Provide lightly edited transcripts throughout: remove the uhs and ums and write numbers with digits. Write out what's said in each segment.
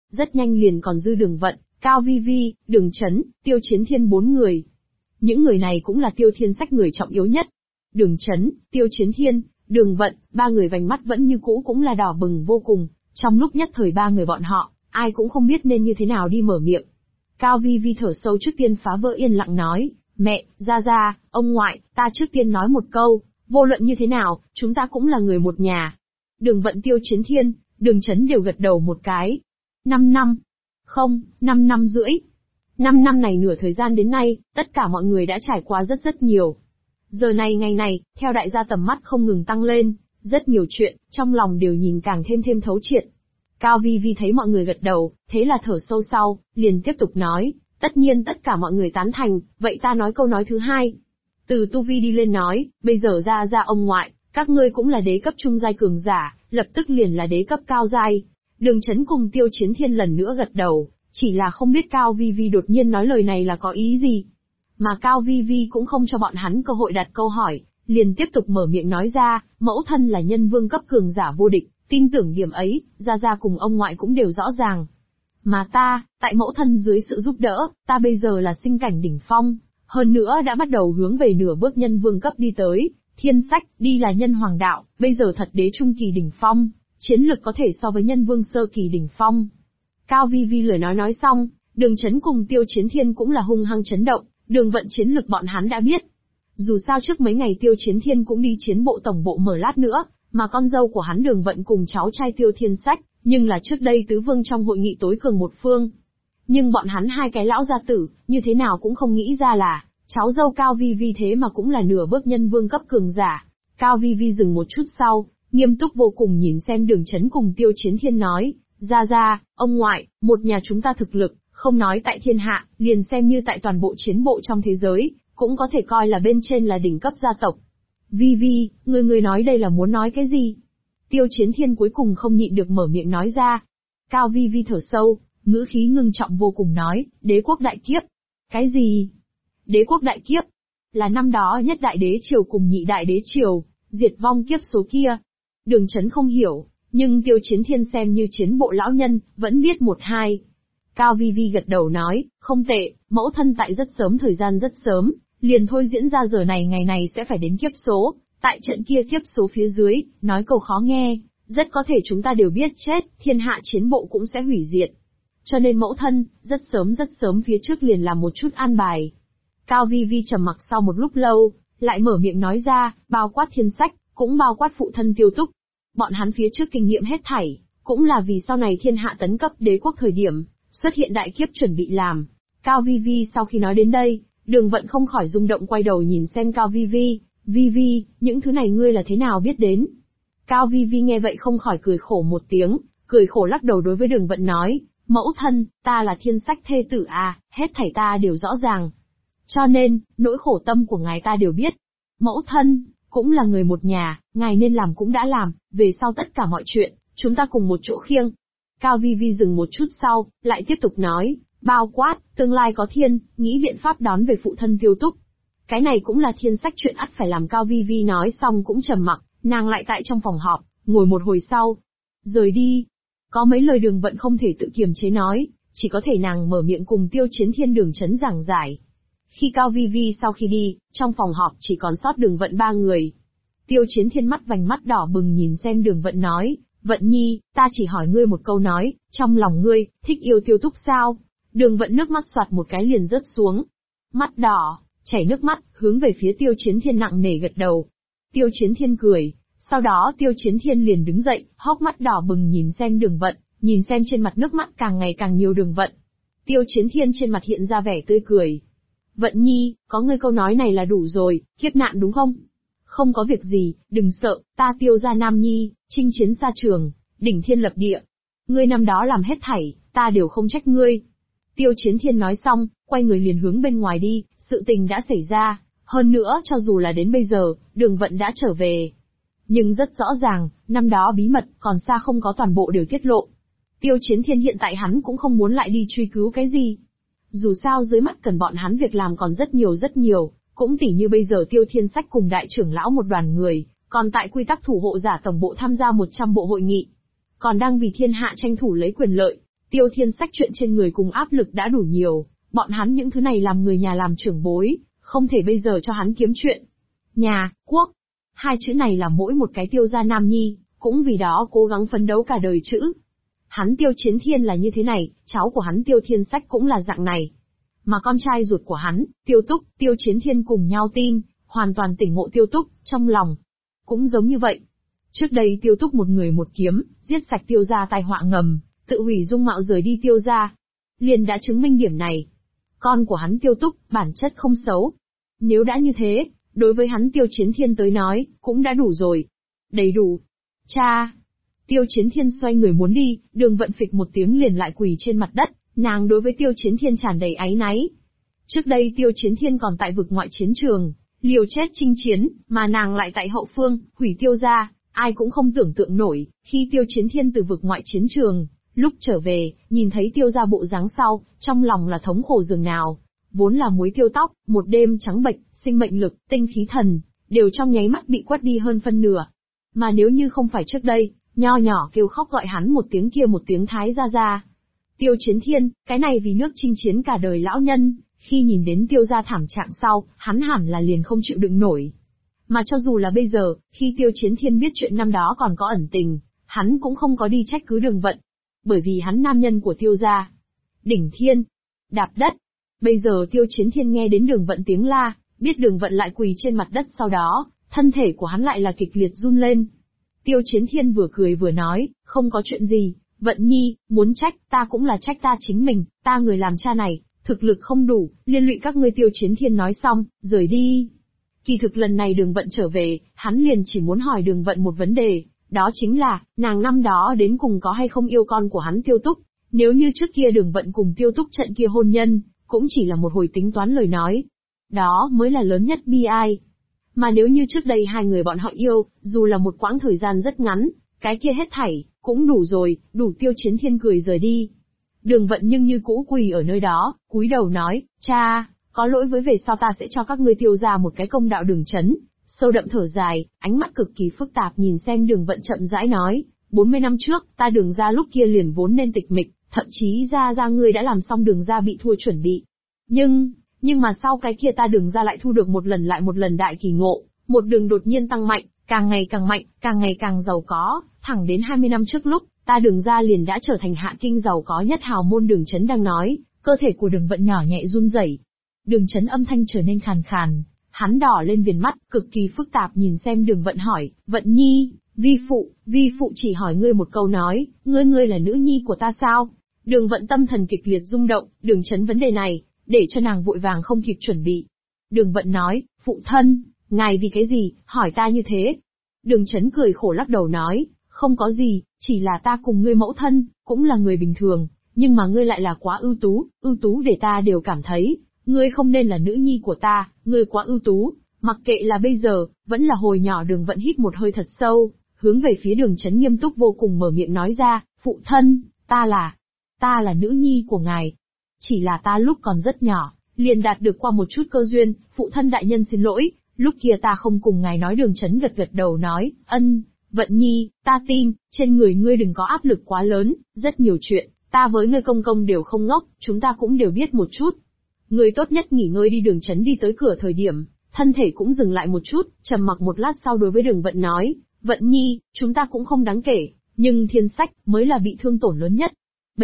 rất nhanh liền còn dư Đường Vận, Cao Vi Vi, Đường Chấn, Tiêu Chiến Thiên 4 người. Những người này cũng là Tiêu Thiên Sách người trọng yếu nhất. Đường Chấn, Tiêu Chiến Thiên, Đường Vận, ba người vành mắt vẫn như cũ cũng là đỏ bừng vô cùng, trong lúc nhất thời ba người bọn họ, ai cũng không biết nên như thế nào đi mở miệng. Cao Vi Vi thở sâu trước tiên phá vỡ yên lặng nói, mẹ, gia, ông ngoại, ta trước tiên nói một câu, vô luận như thế nào, chúng ta cũng là người một nhà. Đường Vận, Tiêu Chiến Thiên, Đường Chấn đều gật đầu một cái. 5 năm. Không, 5 năm rưỡi. 5 năm này nửa thời gian đến nay, tất cả mọi người đã trải qua rất nhiều. Giờ này ngày này, theo đại gia tầm mắt không ngừng tăng lên, rất nhiều chuyện, trong lòng đều nhìn càng thêm thấu triệt. Cao Vi Vi thấy mọi người gật đầu, thế là thở sâu sau, liền tiếp tục nói, tất nhiên tất cả mọi người tán thành, vậy ta nói câu nói thứ hai. Từ tu vi đi lên nói, bây giờ ra ông ngoại, các ngươi cũng là đế cấp trung giai cường giả, lập tức liền là đế cấp cao giai. Đường Chấn cùng Tiêu Chiến Thiên lần nữa gật đầu, chỉ là không biết Cao Vi Vi đột nhiên nói lời này là có ý gì. Mà Cao Vi Vi cũng không cho bọn hắn cơ hội đặt câu hỏi, liền tiếp tục mở miệng nói ra, mẫu thân là nhân vương cấp cường giả vô địch, tin tưởng điểm ấy, gia cùng ông ngoại cũng đều rõ ràng. Mà ta, tại mẫu thân dưới sự giúp đỡ, ta bây giờ là sinh cảnh đỉnh phong, hơn nữa đã bắt đầu hướng về nửa bước nhân vương cấp đi tới, Thiên Sách, đi là nhân hoàng đạo, bây giờ thật đế trung kỳ đỉnh phong, chiến lực có thể so với nhân vương sơ kỳ đỉnh phong. Cao Vi Vi lời nói xong, Đường Chấn cùng Tiêu Chiến Thiên cũng là hung hăng chấn động, Đường Vận chiến lực bọn hắn đã biết. Dù sao trước mấy ngày Tiêu Chiến Thiên cũng đi chiến bộ tổng bộ mở lát nữa, mà con dâu của hắn Đường Vận cùng cháu trai Tiêu Thiên Sách, nhưng là trước đây tứ vương trong hội nghị tối cường một phương. Nhưng bọn hắn hai cái lão gia tử, như thế nào cũng không nghĩ ra là, cháu dâu Cao Vi Vi thế mà cũng là nửa bước nhân vương cấp cường giả. Cao Vi Vi dừng một chút sau, nghiêm túc vô cùng nhìn xem Đường Chấn cùng Tiêu Chiến Thiên nói, gia, ông ngoại, một nhà chúng ta thực lực, không nói tại thiên hạ, liền xem như tại toàn bộ chiến bộ trong thế giới, cũng có thể coi là bên trên là đỉnh cấp gia tộc. Vi Vi, người nói đây là muốn nói cái gì? Tiêu Chiến Thiên cuối cùng không nhịn được mở miệng nói ra. Cao Vi Vi thở sâu, ngữ khí ngưng trọng vô cùng nói, đế quốc đại kiếp. Cái gì? Đế quốc đại kiếp? Là năm đó nhất đại đế triều cùng nhị đại đế triều, diệt vong kiếp số kia. Đường Chấn không hiểu, nhưng Tiêu Chiến Thiên xem như chiến bộ lão nhân, vẫn biết một hai. Cao Vi Vi gật đầu nói, không tệ, mẫu thân tại rất sớm thời gian rất sớm, liền thôi diễn ra giờ này ngày này sẽ phải đến kiếp số, tại trận kia kiếp số phía dưới, nói câu khó nghe, rất có thể chúng ta đều biết chết, thiên hạ chiến bộ cũng sẽ hủy diệt. Cho nên mẫu thân, rất sớm phía trước liền làm một chút an bài. Cao Vi Vi trầm mặc sau một lúc lâu, lại mở miệng nói ra, bao quát Thiên Sách, cũng bao quát phụ thân Tiêu Túc. Bọn hắn phía trước kinh nghiệm hết thảy, cũng là vì sau này thiên hạ tấn cấp đế quốc thời điểm, xuất hiện đại kiếp chuẩn bị làm. Cao Vi Vi sau khi nói đến đây, Đường Vận không khỏi rung động quay đầu nhìn xem Cao Vi Vi, Vi Vi, những thứ này ngươi là thế nào biết đến? Cao Vi Vi nghe vậy không khỏi cười khổ một tiếng, cười khổ lắc đầu đối với Đường Vận nói, mẫu thân, ta là Thiên Sách thê tử à, hết thảy ta đều rõ ràng. Cho nên, nỗi khổ tâm của ngài ta đều biết. Mẫu thân, cũng là người một nhà, ngài nên làm cũng đã làm, về sau tất cả mọi chuyện, chúng ta cùng một chỗ khiêng. Cao Vi Vi dừng một chút sau, lại tiếp tục nói, bao quát, tương lai có thiên, nghĩ biện pháp đón về phụ thân Tiêu Túc. Cái này cũng là Thiên Sách chuyện ắt phải làm. Cao Vi Vi nói xong cũng trầm mặc, nàng lại tại trong phòng họp, ngồi một hồi sau. Rời đi. Có mấy lời Đường Vận không thể tự kiềm chế nói, chỉ có thể nàng mở miệng cùng Tiêu Chiến Thiên Đường Chấn giảng giải. Khi Cao Vi Vi sau khi đi, trong phòng họp chỉ còn sót Đường Vận ba người. Tiêu Chiến Thiên mắt vành mắt đỏ bừng nhìn xem Đường Vận nói, Vận Nhi, ta chỉ hỏi ngươi một câu nói, trong lòng ngươi, thích yêu Tiêu Túc sao? Đường Vận nước mắt xoạt một cái liền rớt xuống. Mắt đỏ, chảy nước mắt, hướng về phía Tiêu Chiến Thiên nặng nề gật đầu. Tiêu Chiến Thiên cười, sau đó Tiêu Chiến Thiên liền đứng dậy, hốc mắt đỏ bừng nhìn xem Đường Vận, nhìn xem trên mặt nước mắt càng ngày càng nhiều Đường Vận. Tiêu Chiến Thiên trên mặt hiện ra vẻ tươi cười. Vận Nhi, có ngươi câu nói này là đủ rồi, kiếp nạn đúng không? Không có việc gì, đừng sợ, ta Tiêu gia Nam Nhi, chinh chiến xa trường, đỉnh thiên lập địa. Ngươi năm đó làm hết thảy, ta đều không trách ngươi. Tiêu Chiến Thiên nói xong, quay người liền hướng bên ngoài đi, sự tình đã xảy ra, hơn nữa cho dù là đến bây giờ, Đường Vận đã trở về. Nhưng rất rõ ràng, năm đó bí mật còn xa không có toàn bộ đều tiết lộ. Tiêu Chiến Thiên hiện tại hắn cũng không muốn lại đi truy cứu cái gì. Dù sao dưới mắt cần bọn hắn việc làm còn rất nhiều, cũng tỉ như bây giờ Tiêu Thiên Sách cùng đại trưởng lão một đoàn người, còn tại quy tắc thủ hộ giả tổng bộ tham gia 100 bộ hội nghị. Còn đang vì thiên hạ tranh thủ lấy quyền lợi, Tiêu Thiên Sách chuyện trên người cùng áp lực đã đủ nhiều, bọn hắn những thứ này làm người nhà làm trưởng bối, không thể bây giờ cho hắn kiếm chuyện. Nhà, quốc, hai chữ này là mỗi một cái Tiêu gia nam nhi, cũng vì đó cố gắng phấn đấu cả đời chữ. Hắn Tiêu Chiến Thiên là như thế này, cháu của hắn Tiêu Thiên Sách cũng là dạng này. Mà con trai ruột của hắn, Tiêu Túc, Tiêu Chiến Thiên cùng nhau tin, hoàn toàn tỉnh ngộ Tiêu Túc, trong lòng. Cũng giống như vậy. Trước đây Tiêu Túc một người một kiếm, giết sạch Tiêu gia tai họa ngầm, tự hủy dung mạo rời đi Tiêu gia. Liền đã chứng minh điểm này. Con của hắn Tiêu Túc, bản chất không xấu. Nếu đã như thế, đối với hắn Tiêu Chiến Thiên tới nói, cũng đã đủ rồi. Đầy đủ. Cha! Tiêu Chiến Thiên xoay người muốn đi, Đường Vận phịch một tiếng liền lại quỳ trên mặt đất, nàng đối với Tiêu Chiến Thiên tràn đầy áy náy. Trước đây Tiêu Chiến Thiên còn tại vực ngoại chiến trường, liều chết chinh chiến, mà nàng lại tại hậu phương, hủy Tiêu gia, ai cũng không tưởng tượng nổi, khi Tiêu Chiến Thiên từ vực ngoại chiến trường, lúc trở về, nhìn thấy Tiêu gia bộ dáng sau, trong lòng là thống khổ dường nào. Vốn là muối tiêu tóc, một đêm trắng bệch, sinh mệnh lực, tinh khí thần, đều trong nháy mắt bị quất đi hơn phân nửa. Mà nếu như không phải trước đây, nho nhỏ kêu khóc gọi hắn một tiếng kia một tiếng thái gia gia. Tiêu Chiến Thiên, cái này vì nước chinh chiến cả đời lão nhân, khi nhìn đến Tiêu gia thảm trạng sau, hắn hẳn là liền không chịu đựng nổi. Mà cho dù là bây giờ, khi Tiêu Chiến Thiên biết chuyện năm đó còn có ẩn tình, hắn cũng không có đi trách cứ Đường Vận. Bởi vì hắn nam nhân của Tiêu gia. Đỉnh thiên, đạp đất. Bây giờ Tiêu Chiến Thiên nghe đến Đường Vận tiếng la, biết Đường Vận lại quỳ trên mặt đất sau đó, thân thể của hắn lại là kịch liệt run lên. Tiêu Chiến Thiên vừa cười vừa nói, không có chuyện gì, Vận nhi, muốn trách, ta cũng là trách ta chính mình, ta người làm cha này, thực lực không đủ, liên lụy các ngươi. Tiêu Chiến Thiên nói xong, rời đi. Kỳ thực lần này Đường Vận trở về, hắn liền chỉ muốn hỏi Đường Vận một vấn đề, đó chính là, nàng năm đó đến cùng có hay không yêu con của hắn Tiêu Túc. Nếu như trước kia Đường Vận cùng Tiêu Túc trận kia hôn nhân, cũng chỉ là một hồi tính toán lời nói. Đó mới là lớn nhất bi ai. Mà nếu như trước đây hai người bọn họ yêu, dù là một quãng thời gian rất ngắn, cái kia hết thảy, cũng đủ rồi, đủ. Tiêu Chiến Thiên cười rời đi. Đường Vận nhưng như cũ quỳ ở nơi đó, cúi đầu nói, cha, có lỗi với về sau ta sẽ cho các ngươi Tiêu ra một cái công đạo. Đường Chấn sâu đậm thở dài, ánh mắt cực kỳ phức tạp nhìn xem Đường Vận chậm rãi nói, 40 năm trước, ta Đường ra lúc kia liền vốn nên tịch mịch, thậm chí ra ngươi đã làm xong Đường ra bị thua chuẩn bị. Nhưng mà sau cái kia ta Đường ra lại thu được một lần lại một lần đại kỳ ngộ, một đường đột nhiên tăng mạnh, càng ngày càng mạnh, càng ngày càng giàu có, thẳng đến 20 năm trước lúc, ta Đường ra liền đã trở thành hạ kinh giàu có nhất hào môn. Đường Chấn đang nói, cơ thể của Đường Vận nhỏ nhẹ run rẩy. Đường Chấn âm thanh trở nên khàn khàn, hắn đỏ lên viền mắt, cực kỳ phức tạp nhìn xem Đường Vận hỏi, Vận nhi, vi phụ chỉ hỏi ngươi một câu nói, ngươi là nữ nhi của ta sao? Đường Vận tâm thần kịch liệt rung động, Đường Chấn vấn đề này, để cho nàng vội vàng không kịp chuẩn bị. Đường Vận nói, phụ thân, ngài vì cái gì, hỏi ta như thế? Đường Chấn cười khổ lắc đầu nói, không có gì, chỉ là ta cùng ngươi mẫu thân, cũng là người bình thường, nhưng mà ngươi lại là quá ưu tú để ta đều cảm thấy, ngươi không nên là nữ nhi của ta, ngươi quá ưu tú, mặc kệ là bây giờ, vẫn là hồi nhỏ. Đường Vận hít một hơi thật sâu, hướng về phía Đường Chấn nghiêm túc vô cùng mở miệng nói ra, phụ thân, ta là nữ nhi của ngài. Chỉ là ta lúc còn rất nhỏ, liền đạt được qua một chút cơ duyên, phụ thân đại nhân xin lỗi, lúc kia ta không cùng ngài nói. Đường Chấn gật gật đầu nói, Vận nhi, ta tin, trên người ngươi đừng có áp lực quá lớn, rất nhiều chuyện, ta với ngươi công công đều không ngốc, chúng ta cũng đều biết một chút. Ngươi tốt nhất nghỉ ngơi đi. Đường Chấn đi tới cửa thời điểm, thân thể cũng dừng lại một chút, trầm mặc một lát sau đối với Đường Vận nói, Vận nhi, chúng ta cũng không đáng kể, nhưng Thiên Sách mới là bị thương tổn lớn nhất.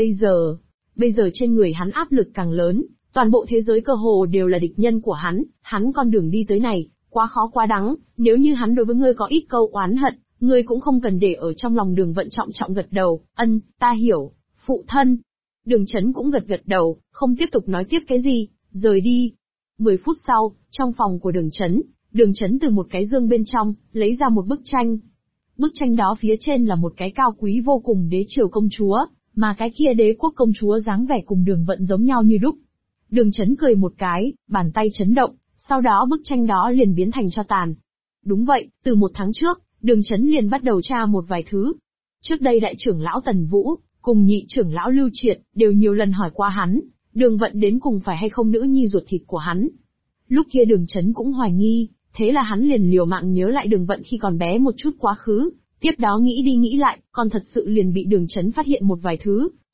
Bây giờ trên người hắn áp lực càng lớn, toàn bộ thế giới cơ hồ đều là địch nhân của hắn con đường đi tới này, quá khó quá đắng, nếu như hắn đối với ngươi có ít câu oán hận, ngươi cũng không cần để ở trong lòng. Đường Vận trọng gật đầu, ta hiểu, phụ thân. Đường Chấn cũng gật đầu, không tiếp tục nói tiếp cái gì, rời đi. 10 phút sau, trong phòng của Đường Chấn từ một cái dương bên trong, lấy ra một bức tranh. Bức tranh đó phía trên là một cái cao quý vô cùng đế triều công chúa, mà cái kia đế quốc công chúa dáng vẻ cùng Đường Vận giống nhau như đúc. Đường Chấn cười một cái, bàn tay chấn động, sau đó bức tranh đó liền biến thành tro tàn. Đúng vậy, từ 1 tháng trước, Đường Chấn liền bắt đầu tra một vài thứ. Trước đây đại trưởng lão Tần Vũ, cùng nhị trưởng lão Lưu Triệt, đều nhiều lần hỏi qua hắn, Đường Vận đến cùng phải hay không nữ nhi ruột thịt của hắn. Lúc kia Đường Chấn cũng hoài nghi, thế là hắn liền liều mạng nhớ lại Đường Vận khi còn bé một chút quá khứ, tiếp đó nghĩ đi nghĩ lại, còn thật sự liền bị Đường Chấn phát hiện một vài thứ.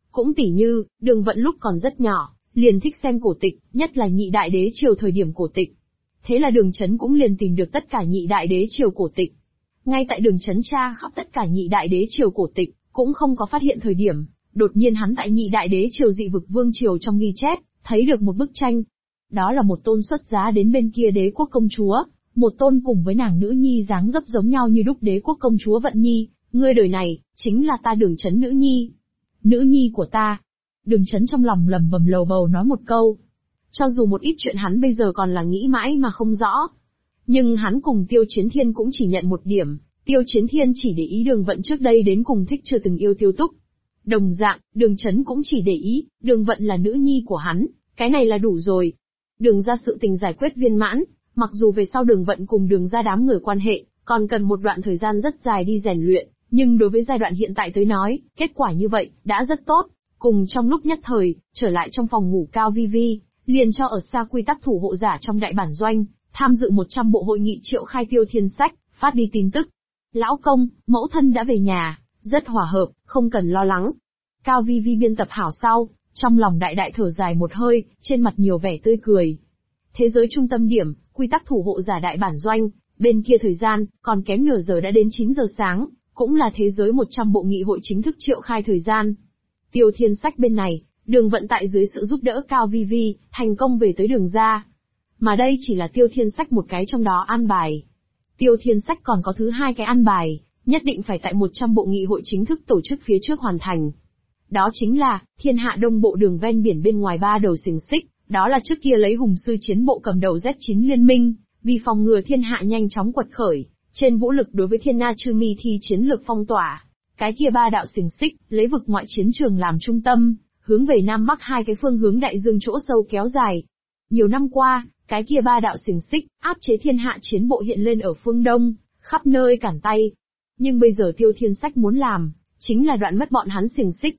Cũng tỉ như, Đường Vận lúc còn rất nhỏ, liền thích xem cổ tịch, nhất là nhị đại đế triều thời điểm cổ tịch. Thế là Đường Chấn cũng liền tìm được tất cả nhị đại đế triều cổ tịch. Ngay tại Đường Chấn tra khắp tất cả nhị đại đế triều cổ tịch, cũng không có phát hiện thời điểm, đột nhiên hắn tại nhị đại đế triều dị vực vương triều trong ghi chép, thấy được một bức tranh. Đó là một tôn xuất giá đến bên kia đế quốc công chúa, một tôn cùng với nàng nữ nhi dáng dấp giống nhau như đúc đế quốc công chúa Vận Nhi, ngươi đời này, chính là ta Đường Chấn nữ nhi. Nữ nhi của ta. Đường Chấn trong lòng lầm bầm lầu bầu nói một câu. Cho dù một ít chuyện hắn bây giờ còn là nghĩ mãi mà không rõ. Nhưng hắn cùng Tiêu Chiến Thiên cũng chỉ nhận một điểm, Tiêu Chiến Thiên chỉ để ý Đường Vận trước đây đến cùng thích chưa từng yêu Tiêu Túc. Đồng dạng, Đường Chấn cũng chỉ để ý, Đường Vận là nữ nhi của hắn, cái này là đủ rồi. Đường ra sự tình giải quyết viên mãn, mặc dù về sau Đường Vận cùng Đường ra đám người quan hệ, còn cần một đoạn thời gian rất dài đi rèn luyện, nhưng đối với giai đoạn hiện tại tới nói, kết quả như vậy, đã rất tốt. Cùng trong lúc nhất thời, trở lại trong phòng ngủ Cao Vi Vi, liền cho ở xa quy tắc thủ hộ giả trong đại bản doanh, tham dự 100 bộ hội nghị triệu khai Tiêu Thiên Sách, phát đi tin tức. Lão công, mẫu thân đã về nhà, rất hòa hợp, không cần lo lắng. Cao Vi Vi biên tập hảo sau, trong lòng đại đại thở dài một hơi, trên mặt nhiều vẻ tươi cười. Thế giới trung tâm điểm, quy tắc thủ hộ giả đại bản doanh, bên kia thời gian, còn kém nửa giờ đã đến 9 giờ sáng, cũng là thế giới 100 bộ nghị hội chính thức triệu khai thời gian. Tiêu Thiên Sách bên này, Đường Vận tại dưới sự giúp đỡ Cao Vi Vi, thành công về tới Đường ra. Mà đây chỉ là Tiêu Thiên Sách một cái trong đó an bài. Tiêu Thiên Sách còn có thứ hai cái an bài, nhất định phải tại 100 bộ nghị hội chính thức tổ chức phía trước hoàn thành. Đó chính là, thiên hạ đông bộ đường ven biển bên ngoài ba đầu xiềng xích, đó là trước kia lấy hùng sư chiến bộ cầm đầu Z9 liên minh, vì phòng ngừa thiên hạ nhanh chóng quật khởi, trên vũ lực đối với thiên na chư mi thi chiến lược phong tỏa. Cái kia ba đạo xiềng xích, lấy vực ngoại chiến trường làm trung tâm, hướng về Nam Bắc hai cái phương hướng đại dương chỗ sâu kéo dài. Nhiều năm qua, cái kia ba đạo xiềng xích, áp chế thiên hạ chiến bộ hiện lên ở phương Đông, khắp nơi cản tay. Nhưng bây giờ Tiêu Thiên Sách muốn làm, chính là đoạn mất bọn hắn xiềng xích.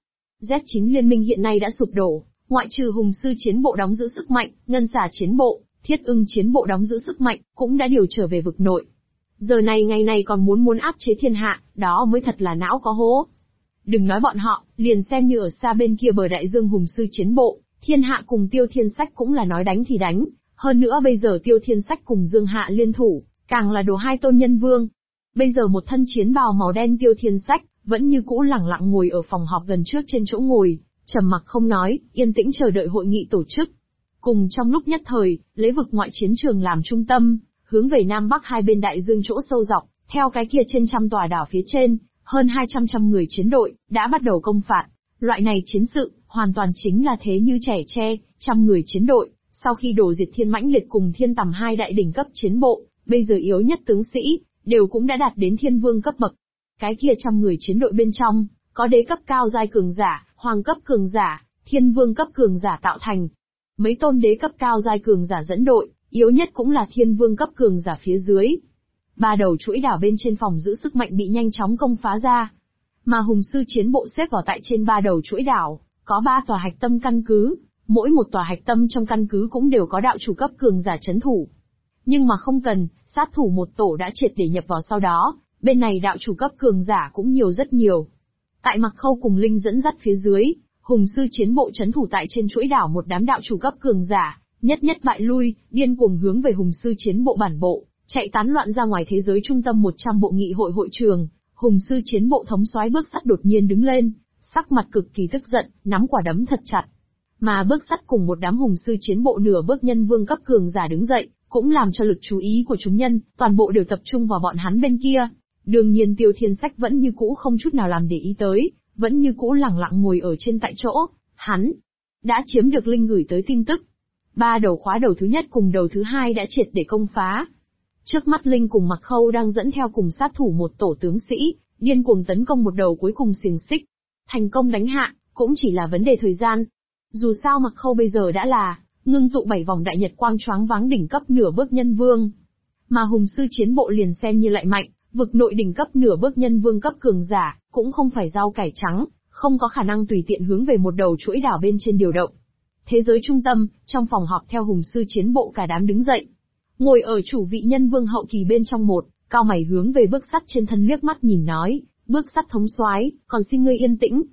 Z9 liên minh hiện nay đã sụp đổ, ngoại trừ hùng sư chiến bộ đóng giữ sức mạnh, ngân xà chiến bộ, thiết ưng chiến bộ đóng giữ sức mạnh, cũng đã điều trở về vực nội. Giờ này ngày này còn muốn áp chế thiên hạ, đó mới thật là não có hố. Đừng nói bọn họ, liền xem như ở xa bên kia bờ đại dương hùng sư chiến bộ, thiên hạ cùng Tiêu Thiên Sách cũng là nói đánh thì đánh. Hơn nữa bây giờ Tiêu Thiên Sách cùng Dương Hạ liên thủ, càng là đồ hai tôn nhân vương. Bây giờ một thân chiến bào màu đen Tiêu Thiên Sách, vẫn như cũ lẳng lặng ngồi ở phòng họp gần trước trên chỗ ngồi, trầm mặc không nói, yên tĩnh chờ đợi hội nghị tổ chức. Cùng trong lúc nhất thời, lấy vực ngoại chiến trường làm trung tâm, hướng về Nam Bắc hai bên đại dương chỗ sâu dọc, theo cái kia trên trăm tòa đảo phía trên, hơn 200 người chiến đội, đã bắt đầu công phạt. Loại này chiến sự, hoàn toàn chính là thế như trẻ tre, trăm người chiến đội, sau khi đổ diệt Thiên Mãnh Liệt cùng Thiên Tầm hai đại đỉnh cấp chiến bộ, bây giờ yếu nhất tướng sĩ, đều cũng đã đạt đến thiên vương cấp bậc. Cái kia trăm người chiến đội bên trong, có đế cấp cao giai cường giả, hoàng cấp cường giả, thiên vương cấp cường giả tạo thành. Mấy tôn đế cấp cao giai cường giả dẫn đội, yếu nhất cũng là thiên vương cấp cường giả phía dưới. Ba đầu chuỗi đảo bên trên phòng giữ sức mạnh bị nhanh chóng công phá ra. Mà hùng sư chiến bộ xếp vào tại trên ba đầu chuỗi đảo, có 3 tòa hạch tâm căn cứ, mỗi một tòa hạch tâm trong căn cứ cũng đều có đạo chủ cấp cường giả trấn thủ. Nhưng mà không cần, sát thủ một tổ đã triệt để nhập vào sau đó, bên này đạo chủ cấp cường giả cũng nhiều rất nhiều. Tại Mặc Khâu cùng Linh dẫn dắt phía dưới, hùng sư chiến bộ trấn thủ tại trên chuỗi đảo một đám đạo chủ cấp cường giả, nhất nhất bại lui, điên cuồng hướng về hùng sư chiến bộ bản bộ, chạy tán loạn ra ngoài thế giới trung tâm 100 bộ nghị hội hội trường. Hùng sư chiến bộ thống soái Bước Sắt đột nhiên đứng lên, sắc mặt cực kỳ tức giận, nắm quả đấm thật chặt. Mà Bước Sắt cùng một đám hùng sư chiến bộ nửa bước nhân vương cấp cường giả đứng dậy, cũng làm cho lực chú ý của chúng nhân, toàn bộ đều tập trung vào bọn hắn bên kia. Đương nhiên Tiêu Thiên Sách vẫn như cũ không chút nào làm để ý tới, vẫn như cũ lẳng lặng ngồi ở trên tại chỗ. Hắn đã chiếm được Linh gửi tới tin tức. 3 đầu khóa đầu thứ nhất cùng đầu thứ hai đã triệt để công phá. Trước mắt Linh cùng Mặc Khâu đang dẫn theo cùng sát thủ một tổ tướng sĩ, điên cuồng tấn công một đầu cuối cùng xiềng xích. Thành công đánh hạ, cũng chỉ là vấn đề thời gian. Dù sao Mặc Khâu bây giờ đã là ngưng tụ 7 vòng đại nhật quang choáng váng đỉnh cấp nửa bước nhân vương. Mà hùng sư chiến bộ liền xem như lại mạnh, vực nội đỉnh cấp nửa bước nhân vương cấp cường giả, cũng không phải rau cải trắng, không có khả năng tùy tiện hướng về một đầu chuỗi đảo bên trên điều động. Thế giới trung tâm, trong phòng họp theo hùng sư chiến bộ cả đám đứng dậy. Ngồi ở chủ vị nhân vương hậu kỳ bên trong một, cao mày hướng về Bước Sắt trên thân liếc mắt nhìn nói, Bước Sắt thống soái, còn xin ngươi yên tĩnh.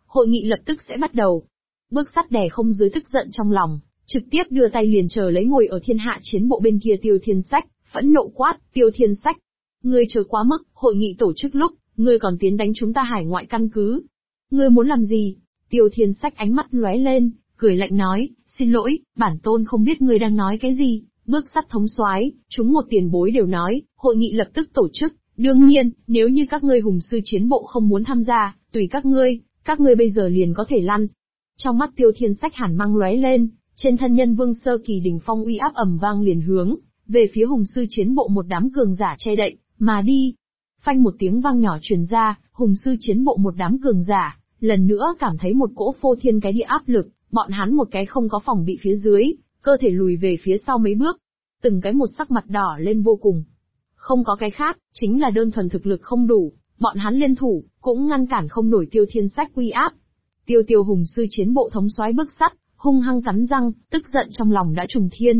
hội nghị lập tức sẽ bắt đầu. Bước sắt đè không dưới tức giận trong lòng, trực tiếp đưa tay liền chờ lấy ngồi ở thiên hạ chiến bộ bên kia Tiêu Thiên Sách, phẫn nộ quát, Tiêu Thiên Sách. Ngươi chờ quá mức, hội nghị tổ chức lúc, ngươi còn tiến đánh chúng ta hải ngoại căn cứ. Ngươi muốn làm gì? Tiêu Thiên Sách ánh mắt lóe lên, cười lạnh nói, xin lỗi, bản tôn không biết ngươi đang nói cái gì. Bước sắt thống soái, chúng một tiền bối đều nói, hội nghị lập tức tổ chức. Đương nhiên, nếu như các ngươi hùng sư chiến bộ không muốn tham gia, tùy các ngươi bây giờ liền có thể lăn. Trong mắt Tiêu Thiên Sách hàn mang lóe lên, trên thân nhân vương sơ kỳ đỉnh phong uy áp ầm vang liền hướng về phía hùng sư chiến bộ một đám cường giả che đậy mà đi. Phanh một tiếng vang nhỏ truyền ra, hùng sư chiến bộ một đám cường giả lần nữa cảm thấy một cỗ phô thiên cái địa áp lực, bọn hắn một cái không có phòng bị phía dưới, cơ thể lùi về phía sau mấy bước, từng cái một sắc mặt đỏ lên vô cùng. Không có cái khác, chính là đơn thuần thực lực không đủ, bọn hắn liên thủ cũng ngăn cản không nổi Tiêu Thiên Sách uy áp. Tiêu hùng sư chiến bộ thống soái Bước Sắt hung hăng cắn răng, tức giận trong lòng đã trùng thiên.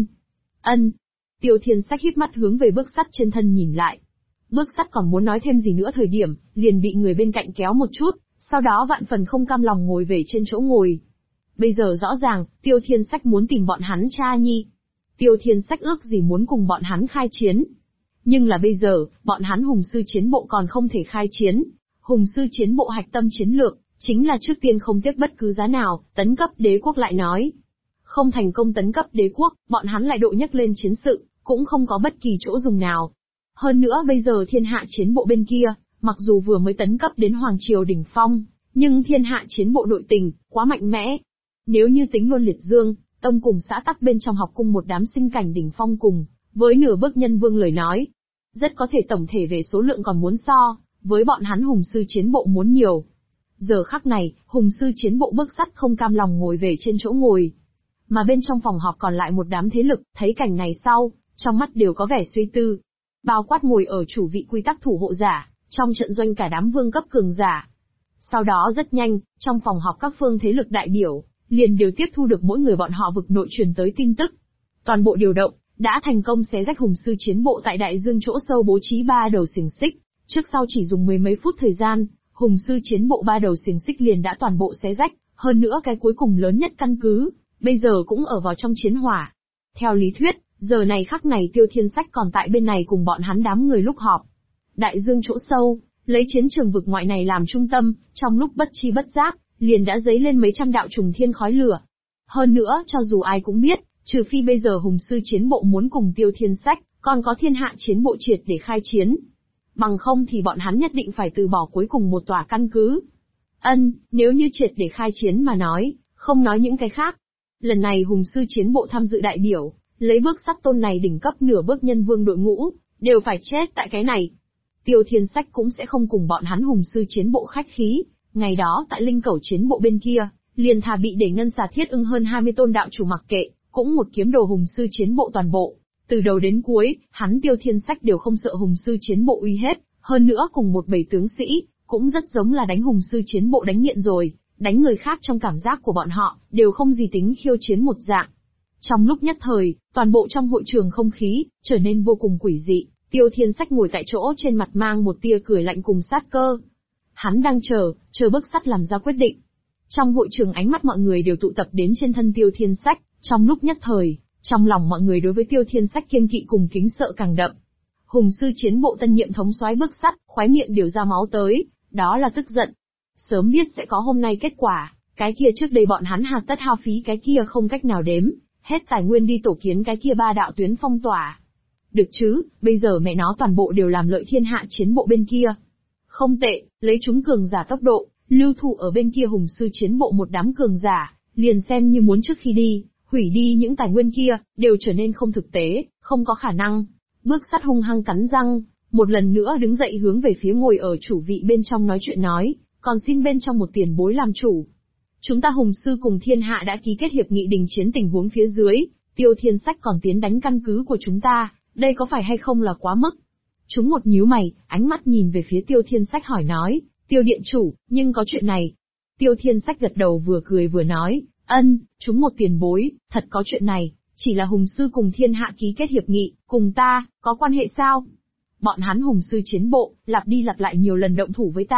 Tiêu Thiên Sách híp mắt hướng về Bước Sắt trên thân nhìn lại. Bước Sắt còn muốn nói thêm gì nữa thời điểm, liền bị người bên cạnh kéo một chút, sau đó vạn phần không cam lòng ngồi về trên chỗ ngồi. Bây giờ rõ ràng, Tiêu Thiên Sách muốn tìm bọn hắn cha nhi. Tiêu Thiên Sách ước gì muốn cùng bọn hắn khai chiến. Nhưng là bây giờ, bọn hắn hùng sư chiến bộ còn không thể khai chiến. Hùng sư chiến bộ hạch tâm chiến lược, chính là trước tiên không tiếc bất cứ giá nào, tấn cấp đế quốc lại nói. Không thành công tấn cấp đế quốc, bọn hắn lại độ nhấc lên chiến sự, cũng không có bất kỳ chỗ dùng nào. Hơn nữa bây giờ thiên hạ chiến bộ bên kia, mặc dù vừa mới tấn cấp đến Hoàng Triều đỉnh phong, nhưng thiên hạ chiến bộ nội tình, quá mạnh mẽ. Nếu như tính luôn Liệt Dương, Tông cùng xã tắc bên trong học cung một đám sinh cảnh đỉnh phong cùng, với nửa bước nhân vương lời nói, rất có thể tổng thể về số lượng còn muốn so, với bọn hắn hùng sư chiến bộ muốn nhiều. Giờ khắc này, hùng sư chiến bộ Bước Sắt không cam lòng ngồi về trên chỗ ngồi. Mà bên trong phòng họp còn lại một đám thế lực, thấy cảnh này sau, trong mắt đều có vẻ suy tư. Bao quát ngồi ở chủ vị quy tắc thủ hộ giả, trong trận doanh cả đám vương cấp cường giả. Sau đó rất nhanh, trong phòng họp các phương thế lực đại biểu, liền đều tiếp thu được mỗi người bọn họ vực nội truyền tới tin tức. Toàn bộ điều động, đã thành công xé rách hùng sư chiến bộ tại đại dương chỗ sâu bố trí 3 đầu xiềng xích, trước sau chỉ dùng mười mấy phút thời gian, hùng sư chiến bộ 3 đầu xiềng xích liền đã toàn bộ xé rách, hơn nữa cái cuối cùng lớn nhất căn cứ, bây giờ cũng ở vào trong chiến hỏa. Theo lý thuyết, giờ này khắc này Tiêu Thiên Sách còn tại bên này cùng bọn hắn đám người lúc họp. Đại dương chỗ sâu, lấy chiến trường vực ngoại này làm trung tâm, trong lúc bất chi bất giác, liền đã dấy lên mấy trăm đạo trùng thiên khói lửa. Hơn nữa, cho dù ai cũng biết, trừ phi bây giờ hùng sư chiến bộ muốn cùng Tiêu Thiên Sách, còn có thiên hạ chiến bộ triệt để khai chiến. Bằng không thì bọn hắn nhất định phải từ bỏ cuối cùng một tòa căn cứ. Nếu như triệt để khai chiến mà nói, không nói những cái khác. Lần này hùng sư chiến bộ tham dự đại biểu, lấy Bước Sắt tôn này đỉnh cấp nửa bước nhân vương đội ngũ, đều phải chết tại cái này. Tiêu Thiên Sách cũng sẽ không cùng bọn hắn hùng sư chiến bộ khách khí, ngày đó tại linh cẩu chiến bộ bên kia, liền thà bị để ngân xà thiết ưng hơn 20 tôn đạo chủ mặc kệ, cũng một kiếm đồ hùng sư chiến bộ toàn bộ. Từ đầu đến cuối, hắn Tiêu Thiên Sách đều không sợ hùng sư chiến bộ uy hết, hơn nữa cùng một bầy tướng sĩ, cũng rất giống là đánh hùng sư chiến bộ đánh nghiện rồi, đánh người khác trong cảm giác của bọn họ, đều không gì tính khiêu chiến một dạng. Trong lúc nhất thời, toàn bộ trong hội trường không khí, trở nên vô cùng quỷ dị, Tiêu Thiên Sách ngồi tại chỗ trên mặt mang một tia cười lạnh cùng sát cơ. Hắn đang chờ Bước Sắt làm ra quyết định. Trong hội trường ánh mắt mọi người đều tụ tập đến trên thân Tiêu Thiên Sách, trong lúc nhất thời, trong lòng mọi người đối với Tiêu Thiên Sách kiêng kỵ cùng kính sợ càng đậm. Hùng sư chiến bộ tân nhiệm thống soái Bước Sắt, khóe miệng điều ra máu tới, đó là tức giận. Sớm biết sẽ có hôm nay kết quả, cái kia trước đây bọn hắn hạt tất hao phí cái kia không cách nào đếm, hết tài nguyên đi tổ kiến cái kia 3 đạo tuyến phong tỏa. Được chứ, bây giờ mẹ nó toàn bộ đều làm lợi thiên hạ chiến bộ bên kia. Không tệ, lấy chúng cường giả tốc độ, lưu thủ ở bên kia hùng sư chiến bộ một đám cường giả, liền xem như muốn trước khi đi, hủy đi những tài nguyên kia, đều trở nên không thực tế, không có khả năng. Bước Sắt hung hăng cắn răng, một lần nữa đứng dậy hướng về phía ngồi ở chủ vị bên trong nói chuyện nói, còn xin bên trong một tiền bối làm chủ. Chúng ta hùng sư cùng thiên hạ đã ký kết hiệp nghị đình chiến tình huống phía dưới, Tiêu Thiên Sách còn tiến đánh căn cứ của chúng ta, đây có phải hay không là quá mức? Chúng một nhíu mày, ánh mắt nhìn về phía Tiêu Thiên Sách hỏi nói, Tiêu điện chủ, nhưng có chuyện này. Tiêu Thiên Sách gật đầu vừa cười vừa nói, chúng một tiền bối, thật có chuyện này, chỉ là hùng sư cùng thiên hạ ký kết hiệp nghị, cùng ta, có quan hệ sao? Bọn hắn hùng sư chiến bộ, lặp đi lặp lại nhiều lần động thủ với ta,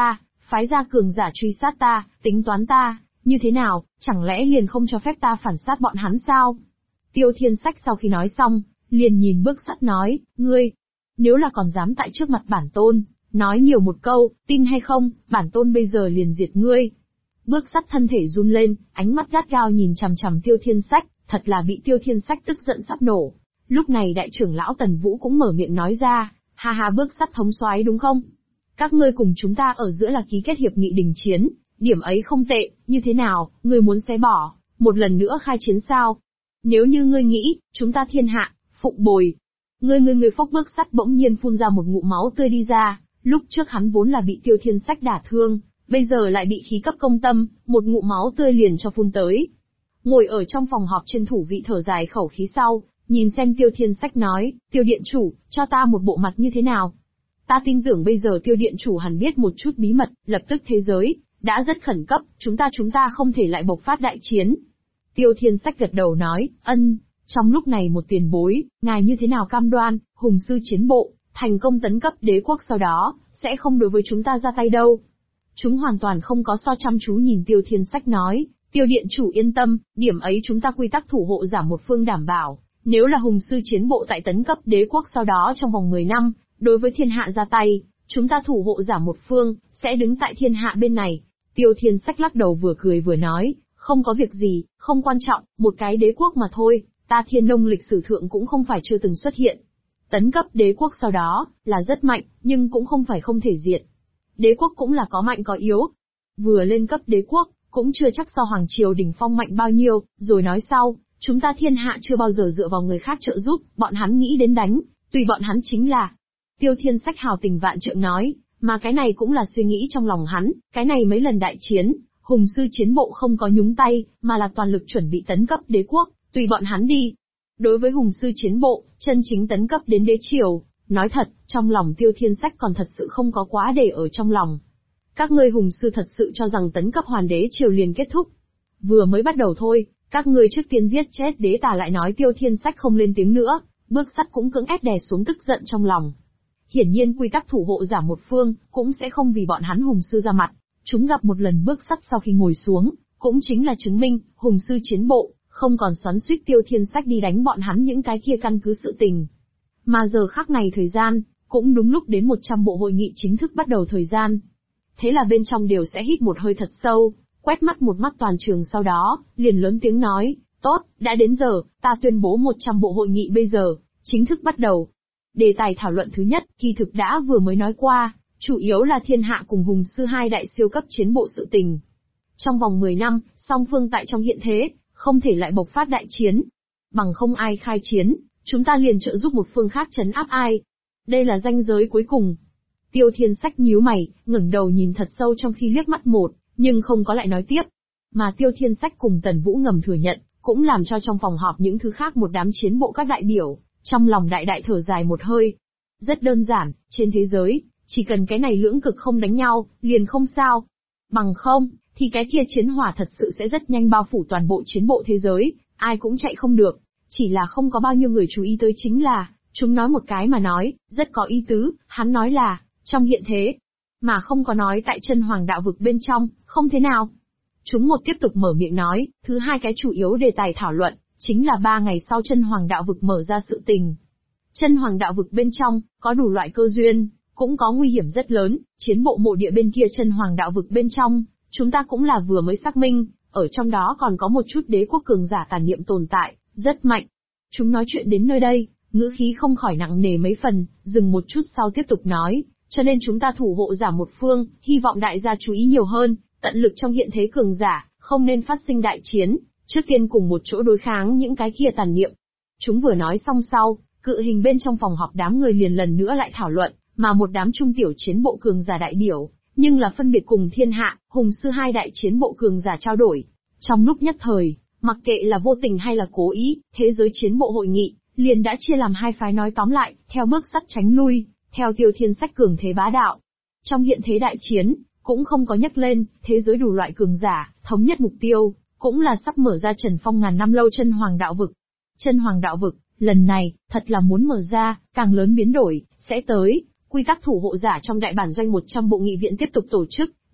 phái ra cường giả truy sát ta, tính toán ta, như thế nào, chẳng lẽ liền không cho phép ta phản sát bọn hắn sao? Tiêu Thiên Sách sau khi nói xong, liền nhìn Bước Sắt nói, ngươi, nếu là còn dám tại trước mặt bản tôn, nói nhiều một câu, tin hay không, bản tôn bây giờ liền diệt ngươi. Bước Sắt thân thể run lên, ánh mắt gắt gao nhìn chằm chằm Tiêu Thiên Sách, thật là bị Tiêu Thiên Sách tức giận sắp nổ. Lúc này đại trưởng lão Tần Vũ cũng mở miệng nói ra, ha ha Bước Sắt thống soái đúng không? Các ngươi cùng chúng ta ở giữa là ký kết hiệp nghị đình chiến, điểm ấy không tệ, như thế nào, ngươi muốn xé bỏ, một lần nữa khai chiến sao? Nếu như ngươi nghĩ, chúng ta thiên hạ, phụng bồi. Ngươi phốc Bước Sắt bỗng nhiên phun ra một ngụm máu tươi đi ra, lúc trước hắn vốn là bị Tiêu Thiên Sách đả thương, bây giờ lại bị khí cấp công tâm, một ngụm máu tươi liền cho phun tới. Ngồi ở trong phòng họp trên thủ vị thở dài khẩu khí sau, nhìn xem Tiêu Thiên Sách nói, Tiêu Điện Chủ, cho ta một bộ mặt như thế nào? Ta tin tưởng bây giờ Tiêu Điện Chủ hẳn biết một chút bí mật, lập tức thế giới, đã rất khẩn cấp, chúng ta không thể lại bộc phát đại chiến. Tiêu Thiên Sách gật đầu nói, trong lúc này một tiền bối, ngài như thế nào cam đoan, hùng sư chiến bộ, thành công tấn cấp đế quốc sau đó, sẽ không đối với chúng ta ra tay đâu. Chúng hoàn toàn không có so chăm chú nhìn Tiêu Thiên Sách nói, Tiêu Điện Chủ yên tâm, điểm ấy chúng ta quy tắc thủ hộ giả một phương đảm bảo, nếu là hùng sư chiến bộ tại tấn cấp đế quốc sau đó trong vòng 10 năm, đối với thiên hạ ra tay, chúng ta thủ hộ giả một phương, sẽ đứng tại thiên hạ bên này. Tiêu Thiên Sách lắc đầu vừa cười vừa nói, không có việc gì, không quan trọng, một cái đế quốc mà thôi, ta Thiên Nông lịch sử thượng cũng không phải chưa từng xuất hiện. Tấn cấp đế quốc sau đó, là rất mạnh, nhưng cũng không phải không thể diệt. Đế quốc cũng là có mạnh có yếu. Vừa lên cấp đế quốc, cũng chưa chắc so Hoàng Triều đỉnh phong mạnh bao nhiêu, rồi nói sau, chúng ta thiên hạ chưa bao giờ dựa vào người khác trợ giúp, bọn hắn nghĩ đến đánh, tùy bọn hắn chính là. Tiêu Thiên Sách hào tình vạn trượng nói, mà cái này cũng là suy nghĩ trong lòng hắn, cái này mấy lần đại chiến, hùng sư chiến bộ không có nhúng tay, mà là toàn lực chuẩn bị tấn cấp đế quốc, tùy bọn hắn đi. Đối với hùng sư chiến bộ, chân chính tấn cấp đến đế triều, nói thật, trong lòng Tiêu Thiên Sách còn thật sự không có quá để ở trong lòng. Các ngươi hùng sư thật sự cho rằng tấn cấp hoàn đế triều liền kết thúc. Vừa mới bắt đầu thôi, các ngươi trước tiên giết chết đế tà lại nói Tiêu Thiên Sách không lên tiếng nữa, Bước Sắt cũng cưỡng ép đè xuống tức giận trong lòng. Hiển nhiên quy tắc thủ hộ giả một phương, cũng sẽ không vì bọn hắn hùng sư ra mặt. Chúng gặp một lần Bước Sắt sau khi ngồi xuống, cũng chính là chứng minh, hùng sư chiến bộ, không còn xoắn xuýt Tiêu Thiên Sách đi đánh bọn hắn những cái kia căn cứ sự tình. Mà giờ khắc này thời gian, cũng đúng lúc đến 100 bộ hội nghị chính thức bắt đầu thời gian. Thế là bên trong đều sẽ hít một hơi thật sâu, quét mắt một mắt toàn trường sau đó, liền lớn tiếng nói, tốt, đã đến giờ, ta tuyên bố 100 bộ hội nghị bây giờ, chính thức bắt đầu. Đề tài thảo luận thứ nhất, kỳ thực đã vừa mới nói qua, chủ yếu là thiên hạ cùng hùng sư hai đại siêu cấp chiến bộ sự tình. Trong vòng 10 năm, song phương tại trong hiện thế, không thể lại bộc phát đại chiến. Bằng không ai khai chiến, chúng ta liền trợ giúp một phương khác trấn áp ai. Đây là ranh giới cuối cùng. Tiêu Thiên Sách nhíu mày, ngẩng đầu nhìn thật sâu trong khi liếc mắt một, nhưng không có lại nói tiếp. Mà Tiêu Thiên Sách cùng Tần Vũ ngầm thừa nhận, cũng làm cho trong phòng họp những thứ khác một đám chiến bộ các đại biểu, trong lòng đại đại thở dài một hơi. Rất đơn giản, trên thế giới, chỉ cần cái này lưỡng cực không đánh nhau, liền không sao. Bằng không, thì cái kia chiến hỏa thật sự sẽ rất nhanh bao phủ toàn bộ chiến bộ thế giới, ai cũng chạy không được. Chỉ là không có bao nhiêu người chú ý tới chính là, chúng nói một cái mà nói, rất có ý tứ, hắn nói là, trong hiện thế, mà không có nói tại chân hoàng đạo vực bên trong, không thế nào. Chúng một tiếp tục mở miệng nói, thứ hai cái chủ yếu đề tài thảo luận, chính là 3 ngày sau chân hoàng đạo vực mở ra sự tình. Chân hoàng đạo vực bên trong, có đủ loại cơ duyên, cũng có nguy hiểm rất lớn, chiến bộ mộ địa bên kia chân hoàng đạo vực bên trong, chúng ta cũng là vừa mới xác minh, ở trong đó còn có một chút đế quốc cường giả tàn niệm tồn tại, rất mạnh. Chúng nói chuyện đến nơi đây, ngữ khí không khỏi nặng nề mấy phần, dừng một chút sau tiếp tục nói, cho nên chúng ta thủ hộ giả một phương, hy vọng đại gia chú ý nhiều hơn, tận lực trong hiện thế cường giả, không nên phát sinh đại chiến, trước tiên cùng một chỗ đối kháng những cái kia tàn niệm. Chúng vừa nói xong sau, cự hình bên trong phòng họp đám người liền lần nữa lại thảo luận, mà một đám trung tiểu chiến bộ cường giả đại biểu, nhưng là phân biệt cùng thiên hạ, hùng sư hai đại chiến bộ cường giả trao đổi. Trong lúc nhất thời, mặc kệ là vô tình hay là cố ý, thế giới chiến bộ hội nghị, liền đã chia làm hai phái nói tóm lại, theo Bước Sắt tránh lui, theo Tiêu Thiên Sách cường thế bá đạo. Trong hiện thế đại chiến, cũng không có nhắc lên, thế giới đủ loại cường giả, thống nhất mục tiêu, cũng là sắp mở ra Trần Phong ngàn năm lâu chân hoàng đạo vực. Chân hoàng đạo vực, lần này, thật là muốn mở ra, càng lớn biến đổi, sẽ tới, quy tắc thủ hộ giả trong đại bản doanh 100 bộ nghị viện tiếp tục tổ chức,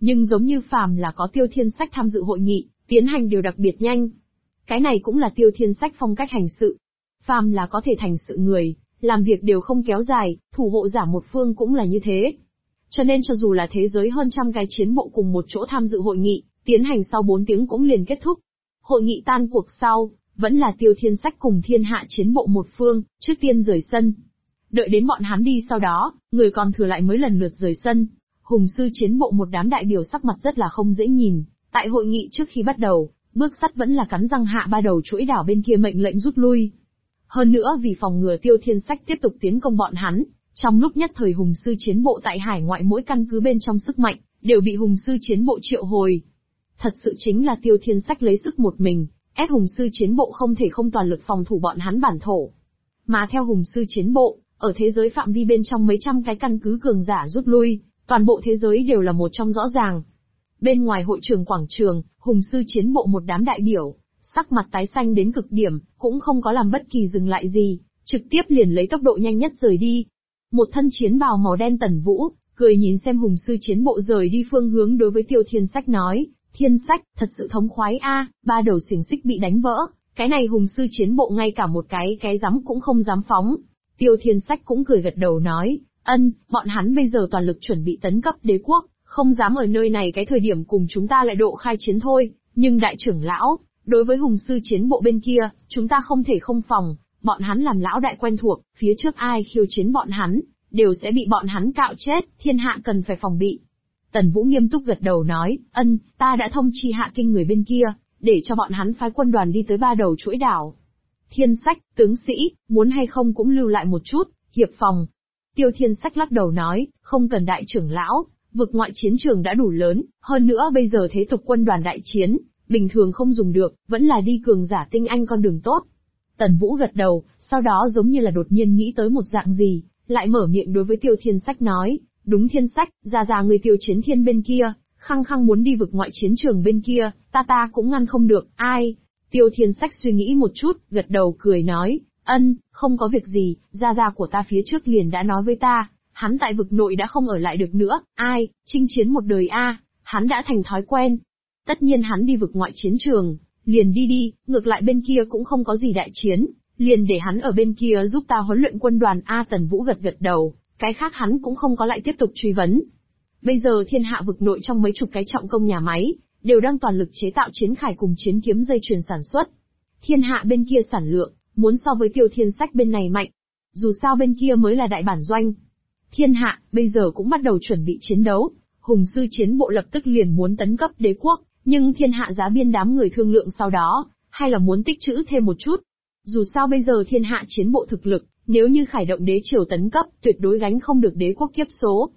Nhưng giống như phàm là có Tiêu Thiên Sách tham dự hội nghị, tiến hành đều đặc biệt nhanh. Cái này cũng là Tiêu Thiên Sách phong cách hành sự. Phàm là có thể thành sự người, làm việc đều không kéo dài, thủ hộ giả một phương cũng là như thế. Cho nên cho dù là thế giới hơn trăm cái chiến bộ cùng một chỗ tham dự hội nghị, tiến hành sau 4 tiếng cũng liền kết thúc. Hội nghị tan cuộc sau, vẫn là Tiêu Thiên Sách cùng thiên hạ chiến bộ một phương, trước tiên rời sân. Đợi đến bọn hắn đi sau đó, người còn thừa lại mới lần lượt rời sân. Hùng sư chiến bộ một đám đại biểu sắc mặt rất là không dễ nhìn, tại hội nghị trước khi bắt đầu, bước sắt vẫn là cắn răng hạ ba đầu chuỗi đảo bên kia mệnh lệnh rút lui. Hơn nữa vì phòng ngừa Tiêu Thiên Sách tiếp tục tiến công bọn hắn, trong lúc nhất thời hùng sư chiến bộ tại hải ngoại mỗi căn cứ bên trong sức mạnh, đều bị hùng sư chiến bộ triệu hồi. Thật sự chính là Tiêu Thiên Sách lấy sức một mình, ép hùng sư chiến bộ không thể không toàn lực phòng thủ bọn hắn bản thổ. Mà theo hùng sư chiến bộ, ở thế giới phạm vi bên trong mấy trăm cái căn cứ cường giả rút lui, toàn bộ thế giới đều là một trong rõ ràng. Bên ngoài hội trường quảng trường, hùng sư chiến bộ một đám đại biểu, sắc mặt tái xanh đến cực điểm, cũng không có làm bất kỳ dừng lại gì, trực tiếp liền lấy tốc độ nhanh nhất rời đi. Một thân chiến bào màu đen Tần Vũ, cười nhìn xem hùng sư chiến bộ rời đi phương hướng đối với Tiêu Thiên Sách nói, Thiên Sách, thật sự thống khoái a, ba đầu xiềng xích bị đánh vỡ, cái này hùng sư chiến bộ ngay cả một cái dám cũng không dám phóng. Tiêu Thiên Sách cũng cười gật đầu nói, bọn hắn bây giờ toàn lực chuẩn bị tấn cấp đế quốc, không dám ở nơi này cái thời điểm cùng chúng ta lại độ khai chiến thôi, nhưng đại trưởng lão, đối với hùng sư chiến bộ bên kia, chúng ta không thể không phòng, bọn hắn làm lão đại quen thuộc, phía trước ai khiêu chiến bọn hắn, đều sẽ bị bọn hắn cạo chết, thiên hạ cần phải phòng bị. Tần Vũ nghiêm túc gật đầu nói, ta đã thông chi hạ kinh người bên kia, để cho bọn hắn phái quân đoàn đi tới ba đầu chuỗi đảo. Thiên Sách, tướng sĩ, muốn hay không cũng lưu lại một chút, hiệp phòng. Tiêu Thiên Sách lắc đầu nói, không cần đại trưởng lão, vực ngoại chiến trường đã đủ lớn, hơn nữa bây giờ thế tục quân đoàn đại chiến, bình thường không dùng được, vẫn là đi cường giả tinh anh con đường tốt. Tần Vũ gật đầu, sau đó giống như là đột nhiên nghĩ tới một dạng gì, lại mở miệng đối với Tiêu Thiên Sách nói, đúng Thiên Sách, ra người Tiêu Chiến Thiên bên kia, khăng khăng muốn đi vực ngoại chiến trường bên kia, ta cũng ngăn không được, ai? Tiêu Thiên Sách suy nghĩ một chút, gật đầu cười nói, không có việc gì, gia của ta phía trước liền đã nói với ta, hắn tại vực nội đã không ở lại được nữa, chinh chiến một đời hắn đã thành thói quen. Tất nhiên hắn đi vực ngoại chiến trường, liền đi, ngược lại bên kia cũng không có gì đại chiến, liền để hắn ở bên kia giúp ta huấn luyện quân đoàn Tần Vũ gật đầu, cái khác hắn cũng không có lại tiếp tục truy vấn. Bây giờ thiên hạ vực nội trong mấy chục cái trọng công nhà máy, đều đang toàn lực chế tạo chiến khải cùng chiến kiếm dây chuyền sản xuất. Thiên hạ bên kia sản lượng, muốn so với Tiêu Thiên Sách bên này mạnh. Dù sao bên kia mới là đại bản doanh. Thiên hạ, bây giờ cũng bắt đầu chuẩn bị chiến đấu. Hùng sư chiến bộ lập tức liền muốn tấn cấp đế quốc, nhưng thiên hạ giá biên đám người thương lượng sau đó, hay là muốn tích trữ thêm một chút. Dù sao bây giờ thiên hạ chiến bộ thực lực, nếu như khải động đế triều tấn cấp, tuyệt đối gánh không được đế quốc kiếp số.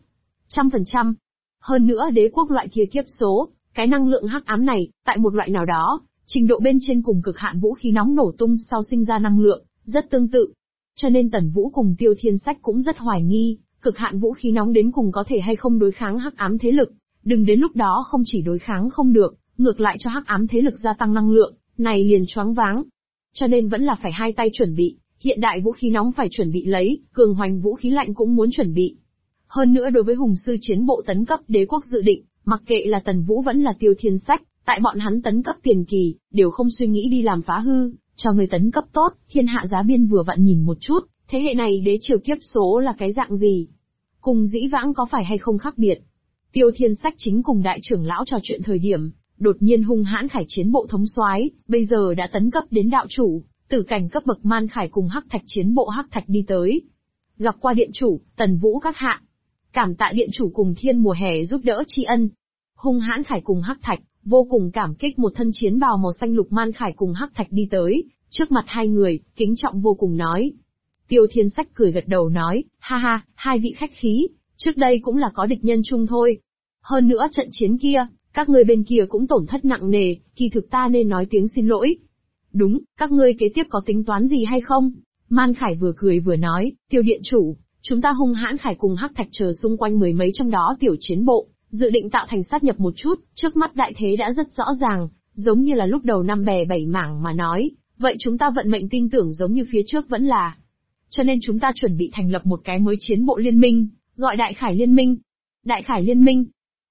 100%. Hơn nữa đế quốc loại kia kiếp số, cái năng lượng hắc ám này, tại một loại nào đó, trình độ bên trên cùng cực hạn vũ khí nóng nổ tung sau sinh ra năng lượng, rất tương tự. Cho nên Tần Vũ cùng Tiêu Thiên Sách cũng rất hoài nghi, cực hạn vũ khí nóng đến cùng có thể hay không đối kháng hắc ám thế lực. Đừng đến lúc đó không chỉ đối kháng không được, ngược lại cho hắc ám thế lực gia tăng năng lượng, này liền choáng váng. Cho nên vẫn là phải hai tay chuẩn bị, hiện đại vũ khí nóng phải chuẩn bị lấy, cường hoành vũ khí lạnh cũng muốn chuẩn bị. Hơn nữa đối với hùng sư chiến bộ tấn cấp đế quốc dự định, mặc kệ là Tần Vũ vẫn là Tiêu Thiên Sách, tại bọn hắn tấn cấp tiền kỳ, đều không suy nghĩ đi làm phá hư, cho người tấn cấp tốt, thiên hạ giá biên vừa vặn nhìn một chút, thế hệ này đế triều kiếp số là cái dạng gì. Cùng dĩ vãng có phải hay không khác biệt. Tiêu Thiên Sách chính cùng đại trưởng lão trò chuyện thời điểm, đột nhiên hung hãn khải chiến bộ thống soái, bây giờ đã tấn cấp đến đạo chủ, tử cảnh cấp bậc Man Khải cùng Hắc Thạch chiến bộ Hắc Thạch đi tới. Gặp qua điện chủ, Tần Vũ các hạ. Cảm tạ điện chủ cùng thiên mùa hè giúp đỡ tri ân. Hung hãn Khải cùng Hắc Thạch, vô cùng cảm kích một thân chiến bào màu xanh lục Man Khải cùng Hắc Thạch đi tới, trước mặt hai người, kính trọng vô cùng nói. Tiêu Thiên Sách cười gật đầu nói, ha, hai vị khách khí, trước đây cũng là có địch nhân chung thôi. Hơn nữa trận chiến kia, các ngươi bên kia cũng tổn thất nặng nề, kỳ thực ta nên nói tiếng xin lỗi. Đúng, các ngươi kế tiếp có tính toán gì hay không? Man Khải vừa cười vừa nói, Tiêu điện chủ, chúng ta hung hãn Khải cùng Hắc Thạch chờ xung quanh mười mấy trong đó tiểu chiến bộ, dự định tạo thành sát nhập một chút, trước mắt đại thế đã rất rõ ràng, giống như là lúc đầu năm bè bảy mảng mà nói, vậy chúng ta vận mệnh tin tưởng giống như phía trước vẫn là. Cho nên chúng ta chuẩn bị thành lập một cái mới chiến bộ liên minh, gọi Đại Khải Liên minh. Đại Khải Liên minh.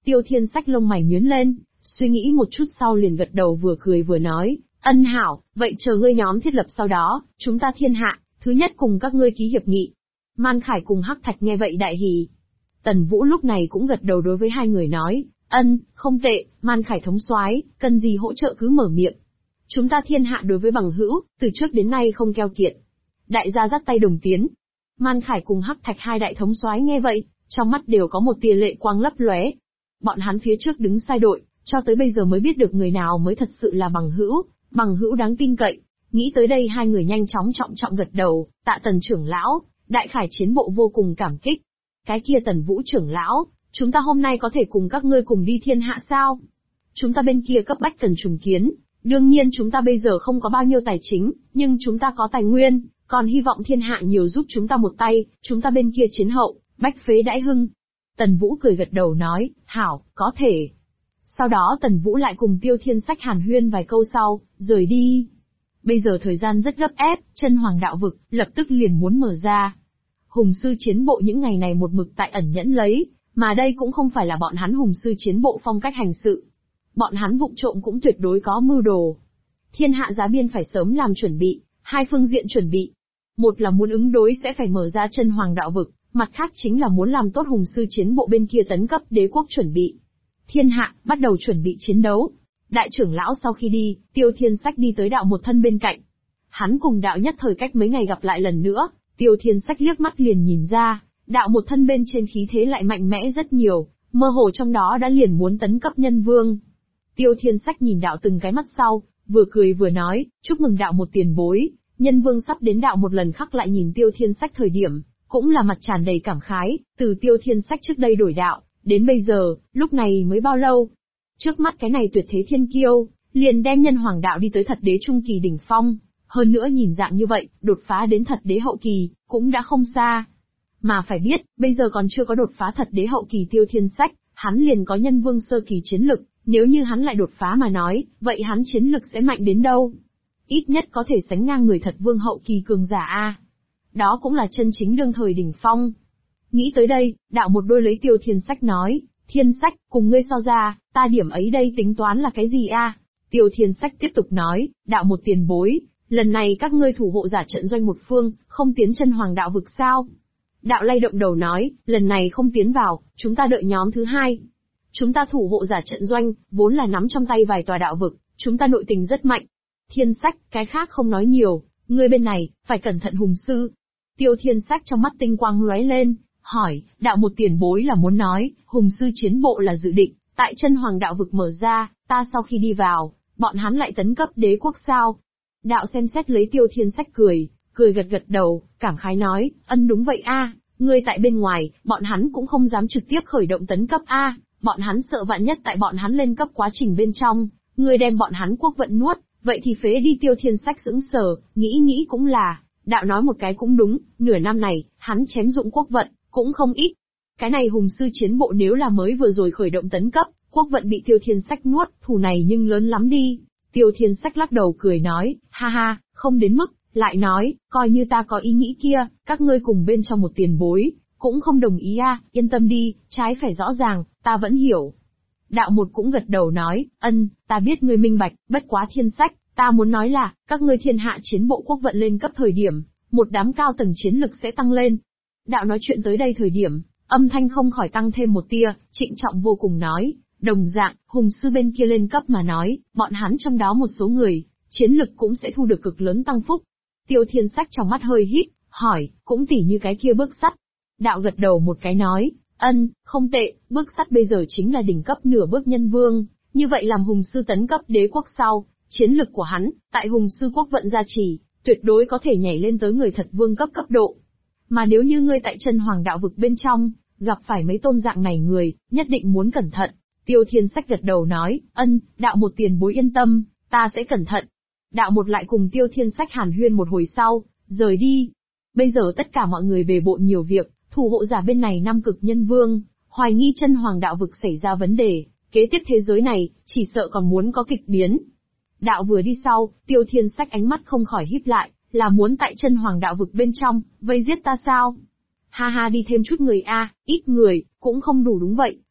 Tiêu Thiên Sách lông mày nhướng lên, suy nghĩ một chút sau liền gật đầu vừa cười vừa nói, ân hảo, vậy chờ ngươi nhóm thiết lập sau đó, chúng ta thiên hạ, thứ nhất cùng các ngươi ký hiệp nghị. Man Khải cùng Hắc Thạch nghe vậy đại hỉ. Tần Vũ lúc này cũng gật đầu đối với hai người nói, ân, không tệ, Man Khải thống soái, cần gì hỗ trợ cứ mở miệng. Chúng ta thiên hạ đối với bằng hữu, từ trước đến nay không keo kiệt. Đại gia dắt tay đồng tiến. Man Khải cùng Hắc Thạch hai đại thống soái nghe vậy, trong mắt đều có một tia lệ quang lấp lóe. Bọn hắn phía trước đứng sai đội, cho tới bây giờ mới biết được người nào mới thật sự là bằng hữu đáng tin cậy. Nghĩ tới đây hai người nhanh chóng trọng gật đầu, tạ Tần trưởng lão, Đại Khải chiến bộ vô cùng cảm kích. Cái kia Tần Vũ trưởng lão, chúng ta hôm nay có thể cùng các ngươi cùng đi thiên hạ sao? Chúng ta bên kia cấp bách cần trùng kiến, đương nhiên chúng ta bây giờ không có bao nhiêu tài chính, nhưng chúng ta có tài nguyên, còn hy vọng thiên hạ nhiều giúp chúng ta một tay, chúng ta bên kia chiến hậu, bách phế đãi hưng. Tần Vũ cười gật đầu nói, hảo, có thể. Sau đó Tần Vũ lại cùng Tiêu Thiên Sách hàn huyên vài câu sau, rời đi. Bây giờ thời gian rất gấp ép, chân hoàng đạo vực, lập tức liền muốn mở ra. Hùng sư chiến bộ những ngày này một mực tại ẩn nhẫn lấy, mà đây cũng không phải là bọn hắn hùng sư chiến bộ phong cách hành sự. Bọn hắn vụng trộm cũng tuyệt đối có mưu đồ. Thiên hạ giá biên phải sớm làm chuẩn bị, hai phương diện chuẩn bị. Một là muốn ứng đối sẽ phải mở ra chân hoàng đạo vực, mặt khác chính là muốn làm tốt hùng sư chiến bộ bên kia tấn cấp đế quốc chuẩn bị. Thiên hạ, bắt đầu chuẩn bị chiến đấu. Đại trưởng lão sau khi đi, Tiêu Thiên Sách đi tới đạo một thân bên cạnh. Hắn cùng đạo nhất thời cách mấy ngày gặp lại lần nữa, Tiêu Thiên Sách liếc mắt liền nhìn ra, đạo một thân bên trên khí thế lại mạnh mẽ rất nhiều, mơ hồ trong đó đã liền muốn tấn cấp nhân vương. Tiêu Thiên Sách nhìn đạo từng cái mắt sau, vừa cười vừa nói, chúc mừng đạo một tiền bối, nhân vương sắp đến. Đạo một lần khắc lại nhìn Tiêu Thiên Sách thời điểm, cũng là mặt tràn đầy cảm khái, từ Tiêu Thiên Sách trước đây đổi đạo, đến bây giờ, lúc này mới bao lâu. Trước mắt cái này tuyệt thế thiên kiêu, liền đem nhân hoàng đạo đi tới thật đế trung kỳ đỉnh phong, hơn nữa nhìn dạng như vậy, đột phá đến thật đế hậu kỳ, cũng đã không xa. Mà phải biết, bây giờ còn chưa có đột phá thật đế hậu kỳ Tiêu Thiên Sách, hắn liền có nhân vương sơ kỳ chiến lực, nếu như hắn lại đột phá mà nói, vậy hắn chiến lực sẽ mạnh đến đâu? Ít nhất có thể sánh ngang người thật vương hậu kỳ cường giả A. Đó cũng là chân chính đương thời đỉnh phong. Nghĩ tới đây, đạo một đôi lấy Tiêu Thiên Sách nói, Thiên Sách, cùng ngươi so ra, ta điểm ấy đây tính toán là cái gì a? Tiêu Thiên Sách tiếp tục nói, đạo một tiền bối, lần này các ngươi thủ hộ giả trận doanh một phương, không tiến chân hoàng đạo vực sao? Đạo lay động đầu nói, lần này không tiến vào, chúng ta đợi nhóm thứ hai. Chúng ta thủ hộ giả trận doanh, vốn là nắm trong tay vài tòa đạo vực, chúng ta nội tình rất mạnh. Thiên Sách, cái khác không nói nhiều, ngươi bên này, phải cẩn thận hùng sư. Tiêu Thiên Sách trong mắt tinh quang lóe lên, hỏi, đạo một tiền bối là muốn nói, hùng sư chiến bộ là dự định, tại chân hoàng đạo vực mở ra, ta sau khi đi vào, bọn hắn lại tấn cấp đế quốc sao? Đạo xem xét lấy Tiêu Thiên Sách cười gật đầu, cảm khái nói, ân đúng vậy a, ngươi tại bên ngoài, bọn hắn cũng không dám trực tiếp khởi động tấn cấp a, bọn hắn sợ vạn nhất tại bọn hắn lên cấp quá trình bên trong, ngươi đem bọn hắn quốc vận nuốt, vậy thì phế đi. Tiêu Thiên Sách sững sờ, nghĩ cũng là, đạo nói một cái cũng đúng, nửa năm này, hắn chém dụng quốc vận, cũng không ít. Cái này hùng sư chiến bộ nếu là mới vừa rồi khởi động tấn cấp, quốc vận bị Tiêu Thiên Sách nuốt, thù này nhưng lớn lắm đi. Tiêu Thiên Sách lắc đầu cười nói, ha ha, không đến mức, lại nói, coi như ta có ý nghĩ kia, các ngươi cùng bên trong một tiền bối, cũng không đồng ý a, yên tâm đi, trái phải rõ ràng, ta vẫn hiểu. Đạo một cũng gật đầu nói, ân, ta biết ngươi minh bạch, bất quá Thiên Sách, ta muốn nói là, các ngươi thiên hạ chiến bộ quốc vận lên cấp thời điểm, một đám cao tầng chiến lực sẽ tăng lên. Đạo nói chuyện tới đây thời điểm, âm thanh không khỏi tăng thêm một tia, trịnh trọng vô cùng nói, đồng dạng, hùng sư bên kia lên cấp mà nói, bọn hắn trong đó một số người, chiến lực cũng sẽ thu được cực lớn tăng phúc. Tiêu Thiên Sách trong mắt hơi híp, hỏi, cũng tỉ như cái kia bước sắt. Đạo gật đầu một cái nói, ân, không tệ, bước sắt bây giờ chính là đỉnh cấp nửa bước nhân vương, như vậy làm hùng sư tấn cấp đế quốc sau, chiến lực của hắn, tại hùng sư quốc vận gia trì, tuyệt đối có thể nhảy lên tới người thật vương cấp độ. Mà nếu như ngươi tại chân hoàng đạo vực bên trong, gặp phải mấy tôn dạng này người, nhất định muốn cẩn thận. Tiêu Thiên Sách gật đầu nói, ân, đạo một tiền bối yên tâm, ta sẽ cẩn thận. Đạo một lại cùng Tiêu Thiên Sách hàn huyên một hồi sau, rời đi. Bây giờ tất cả mọi người về bộn nhiều việc, thủ hộ giả bên này năm cực nhân vương, hoài nghi chân hoàng đạo vực xảy ra vấn đề, kế tiếp thế giới này, chỉ sợ còn muốn có kịch biến. Đạo vừa đi sau, Tiêu Thiên Sách ánh mắt không khỏi híp lại, là muốn tại chân hoàng đạo vực bên trong, vây giết ta sao? Ha ha, đi thêm chút người a, ít người, cũng không đủ. Đúng vậy,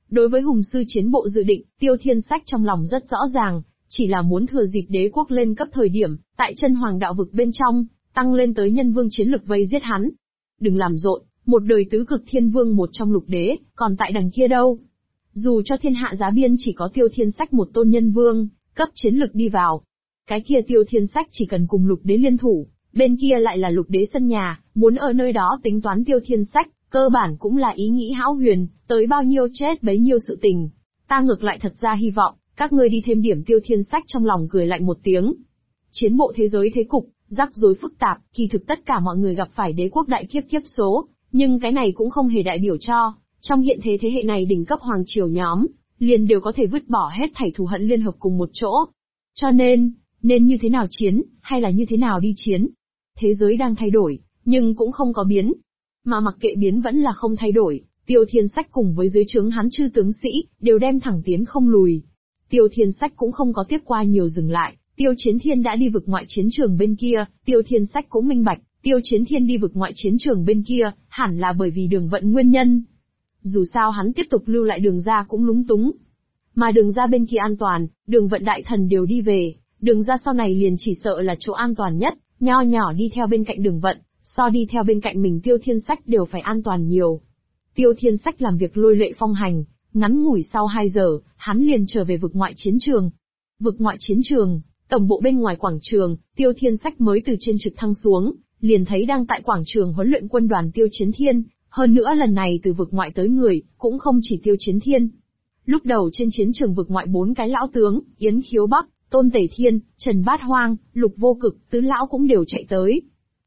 Đối với hùng sư chiến bộ dự định, Tiêu Thiên Sách trong lòng rất rõ ràng, chỉ là muốn thừa dịp đế quốc lên cấp thời điểm, tại chân hoàng đạo vực bên trong, tăng lên tới nhân vương chiến lực vây giết hắn. Đừng làm rộn, một đời tứ cực thiên vương một trong lục đế, còn tại đằng kia đâu? Dù cho thiên hạ giá biên chỉ có Tiêu Thiên Sách một tôn nhân vương, cấp chiến lực đi vào. Cái kia Tiêu Thiên Sách chỉ cần cùng lục đế liên thủ, bên kia lại là lục đế sân nhà, muốn ở nơi đó tính toán Tiêu Thiên Sách, cơ bản cũng là ý nghĩ hão huyền, tới bao nhiêu chết bấy nhiêu sự tình. Ta ngược lại thật ra hy vọng, các ngươi đi thêm điểm. Tiêu Thiên Sách trong lòng cười lạnh một tiếng. Chiến bộ thế giới thế cục, rắc rối phức tạp, kỳ thực tất cả mọi người gặp phải đế quốc đại kiếp kiếp số, nhưng cái này cũng không hề đại biểu cho, trong hiện thế hệ này đỉnh cấp hoàng triều nhóm, liền đều có thể vứt bỏ hết thảy thù hận liên hợp cùng một chỗ. Cho nên như thế nào chiến, hay là như thế nào đi chiến? Thế giới đang thay đổi, nhưng cũng không có biến. Mà mặc kệ biến vẫn là không thay đổi, Tiêu Thiên Sách cùng với dưới trướng hắn chư tướng sĩ, đều đem thẳng tiến không lùi. Tiêu Thiên Sách cũng không có tiếp qua nhiều dừng lại, Tiêu Chiến Thiên đã đi vực ngoại chiến trường bên kia, Tiêu Thiên Sách cũng minh bạch, Tiêu Chiến Thiên đi vực ngoại chiến trường bên kia, hẳn là bởi vì đường vận nguyên nhân. Dù sao hắn tiếp tục lưu lại đường ra cũng lúng túng. Mà đường ra bên kia an toàn, đường vận đại thần đều đi về, đường ra sau này liền chỉ sợ là chỗ an toàn nhất, nho nhỏ đi theo bên cạnh đường vận, so đi theo bên cạnh mình Tiêu Thiên Sách đều phải an toàn nhiều. Tiêu Thiên Sách làm việc lôi lệ phong hành, ngắn ngủi sau 2 giờ, hắn liền trở về vực ngoại chiến trường. Vực ngoại chiến trường, tổng bộ bên ngoài quảng trường, Tiêu Thiên Sách mới từ trên trực thăng xuống, liền thấy đang tại quảng trường huấn luyện quân đoàn Tiêu Chiến Thiên, hơn nữa lần này từ vực ngoại tới người, cũng không chỉ Tiêu Chiến Thiên. Lúc đầu trên chiến trường vực ngoại 4 cái lão tướng, Yến Khiếu Bắc, Tôn Tể Thiên, Trần Bát Hoang, Lục Vô Cực, tứ lão cũng đều chạy tới.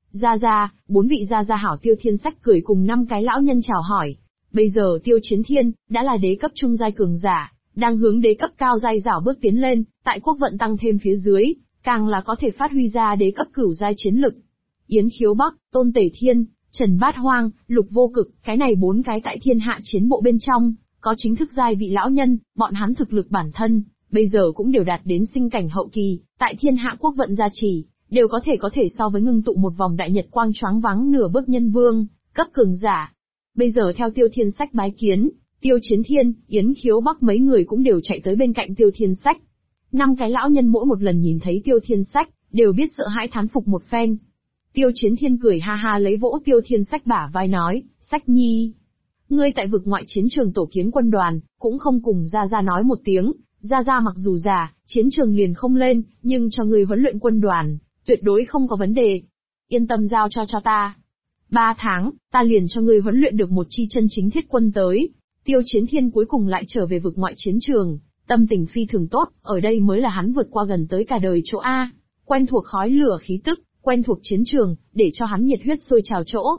Gia, 4 vị gia hảo. Tiêu Thiên Sách cười cùng 5 cái lão nhân chào hỏi. Bây giờ Tiêu Chiến Thiên, đã là đế cấp trung giai cường giả, đang hướng đế cấp cao giai rảo bước tiến lên, tại quốc vận tăng thêm phía dưới, càng là có thể phát huy ra đế cấp cửu giai chiến lực. Yến Khiếu Bắc, Tôn Tể Thiên, Trần Bát Hoang, Lục Vô Cực, cái này 4 cái tại thiên hạ chiến bộ bên trong, có chính thức giai vị lão nhân, bọn hắn thực lực bản thân, bây giờ cũng đều đạt đến sinh cảnh hậu kỳ, tại thiên hạ quốc vận gia trì, đều có thể so với ngưng tụ một vòng đại nhật quang choáng váng nửa bước nhân vương, cấp cường giả. Bây giờ theo Tiêu Thiên Sách bái kiến, Tiêu Chiến Thiên, Yến Khiếu Bắc mấy người cũng đều chạy tới bên cạnh Tiêu Thiên Sách. 5 cái lão nhân mỗi một lần nhìn thấy Tiêu Thiên Sách, đều biết sợ hãi thán phục một phen. Tiêu Chiến Thiên cười ha ha lấy vỗ Tiêu Thiên Sách bả vai nói, Sách nhi, ngươi tại vực ngoại chiến trường tổ kiến quân đoàn, cũng không cùng Gia nói một tiếng. Gia mặc dù già, chiến trường liền không lên, nhưng cho ngươi huấn luyện quân đoàn, tuyệt đối không có vấn đề. Yên tâm giao cho ta. 3 tháng, ta liền cho ngươi huấn luyện được một chi chân chính thiết quân tới. Tiêu Chiến Thiên cuối cùng lại trở về vực ngoại chiến trường, tâm tình phi thường tốt, ở đây mới là hắn vượt qua gần tới cả đời chỗ A. Quen thuộc khói lửa khí tức, quen thuộc chiến trường, để cho hắn nhiệt huyết sôi trào chỗ.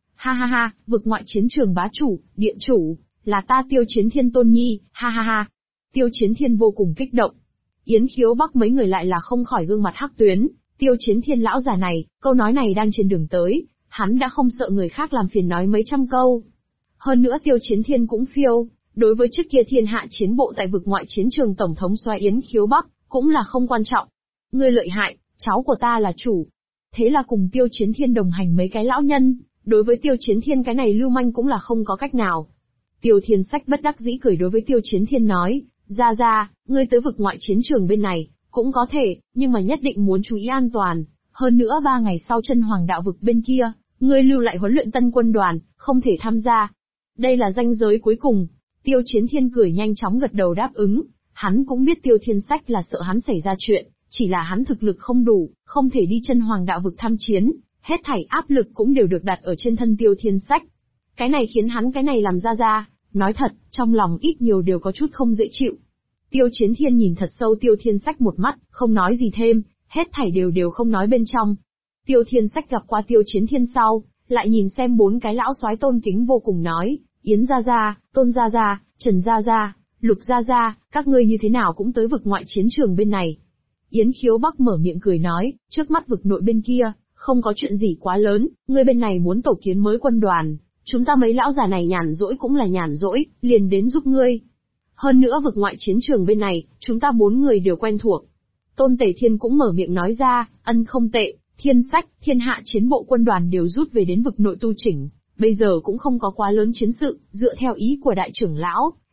Ha, vực ngoại chiến trường bá chủ, điện chủ, là ta Tiêu Chiến Thiên tôn nhi, ha. Tiêu Chiến Thiên vô cùng kích động. Yến Khiếu Bắc mấy người lại là không khỏi gương mặt hắc tuyến. Tiêu Chiến Thiên lão già này, câu nói này đang trên đường tới, hắn đã không sợ người khác làm phiền nói mấy trăm câu. Hơn nữa Tiêu Chiến Thiên cũng phiêu, đối với trước kia thiên hạ chiến bộ tại vực ngoại chiến trường tổng thống xoay Yến Khiếu Bắc, cũng là không quan trọng. Ngươi lợi hại, cháu của ta là chủ. Thế là cùng Tiêu Chiến Thiên đồng hành mấy cái lão nhân, đối với Tiêu Chiến Thiên cái này lưu manh cũng là không có cách nào. Tiêu Thiên Sách bất đắc dĩ cười đối với Tiêu Chiến Thiên nói, Gia, ngươi tới vực ngoại chiến trường bên này, cũng có thể, nhưng mà nhất định muốn chú ý an toàn. Hơn nữa 3 ngày sau chân hoàng đạo vực bên kia, ngươi lưu lại huấn luyện tân quân đoàn, không thể tham gia. Đây là ranh giới cuối cùng. Tiêu Chiến Thiên cười nhanh chóng gật đầu đáp ứng. Hắn cũng biết Tiêu Thiên Sách là sợ hắn xảy ra chuyện, chỉ là hắn thực lực không đủ, không thể đi chân hoàng đạo vực tham chiến. Hết thảy áp lực cũng đều được đặt ở trên thân Tiêu Thiên Sách. Cái này khiến hắn cái này làm ra, nói thật, trong lòng ít nhiều đều có chút không dễ chịu. Tiêu Chiến Thiên nhìn thật sâu Tiêu Thiên Sách một mắt, không nói gì thêm, hết thảy đều không nói bên trong. Tiêu Thiên Sách gặp qua Tiêu Chiến Thiên sau, lại nhìn xem 4 cái lão soái tôn kính vô cùng nói, Yến Gia, Tôn Gia, Trần Gia, Lục Gia, các ngươi như thế nào cũng tới vực ngoại chiến trường bên này. Yến Khiếu Bắc mở miệng cười nói, trước mắt vực nội bên kia, không có chuyện gì quá lớn, ngươi bên này muốn tổ kiến mới quân đoàn, chúng ta mấy lão già này nhàn rỗi cũng là nhàn rỗi, liền đến giúp ngươi. Hơn nữa vực ngoại chiến trường bên này, chúng ta 4 người đều quen thuộc. Tôn Tể Thiên cũng mở miệng nói ra, ân không tệ, Thiên Sách, thiên hạ chiến bộ quân đoàn đều rút về đến vực nội tu chỉnh, bây giờ cũng không có quá lớn chiến sự, dựa theo ý của đại trưởng lão,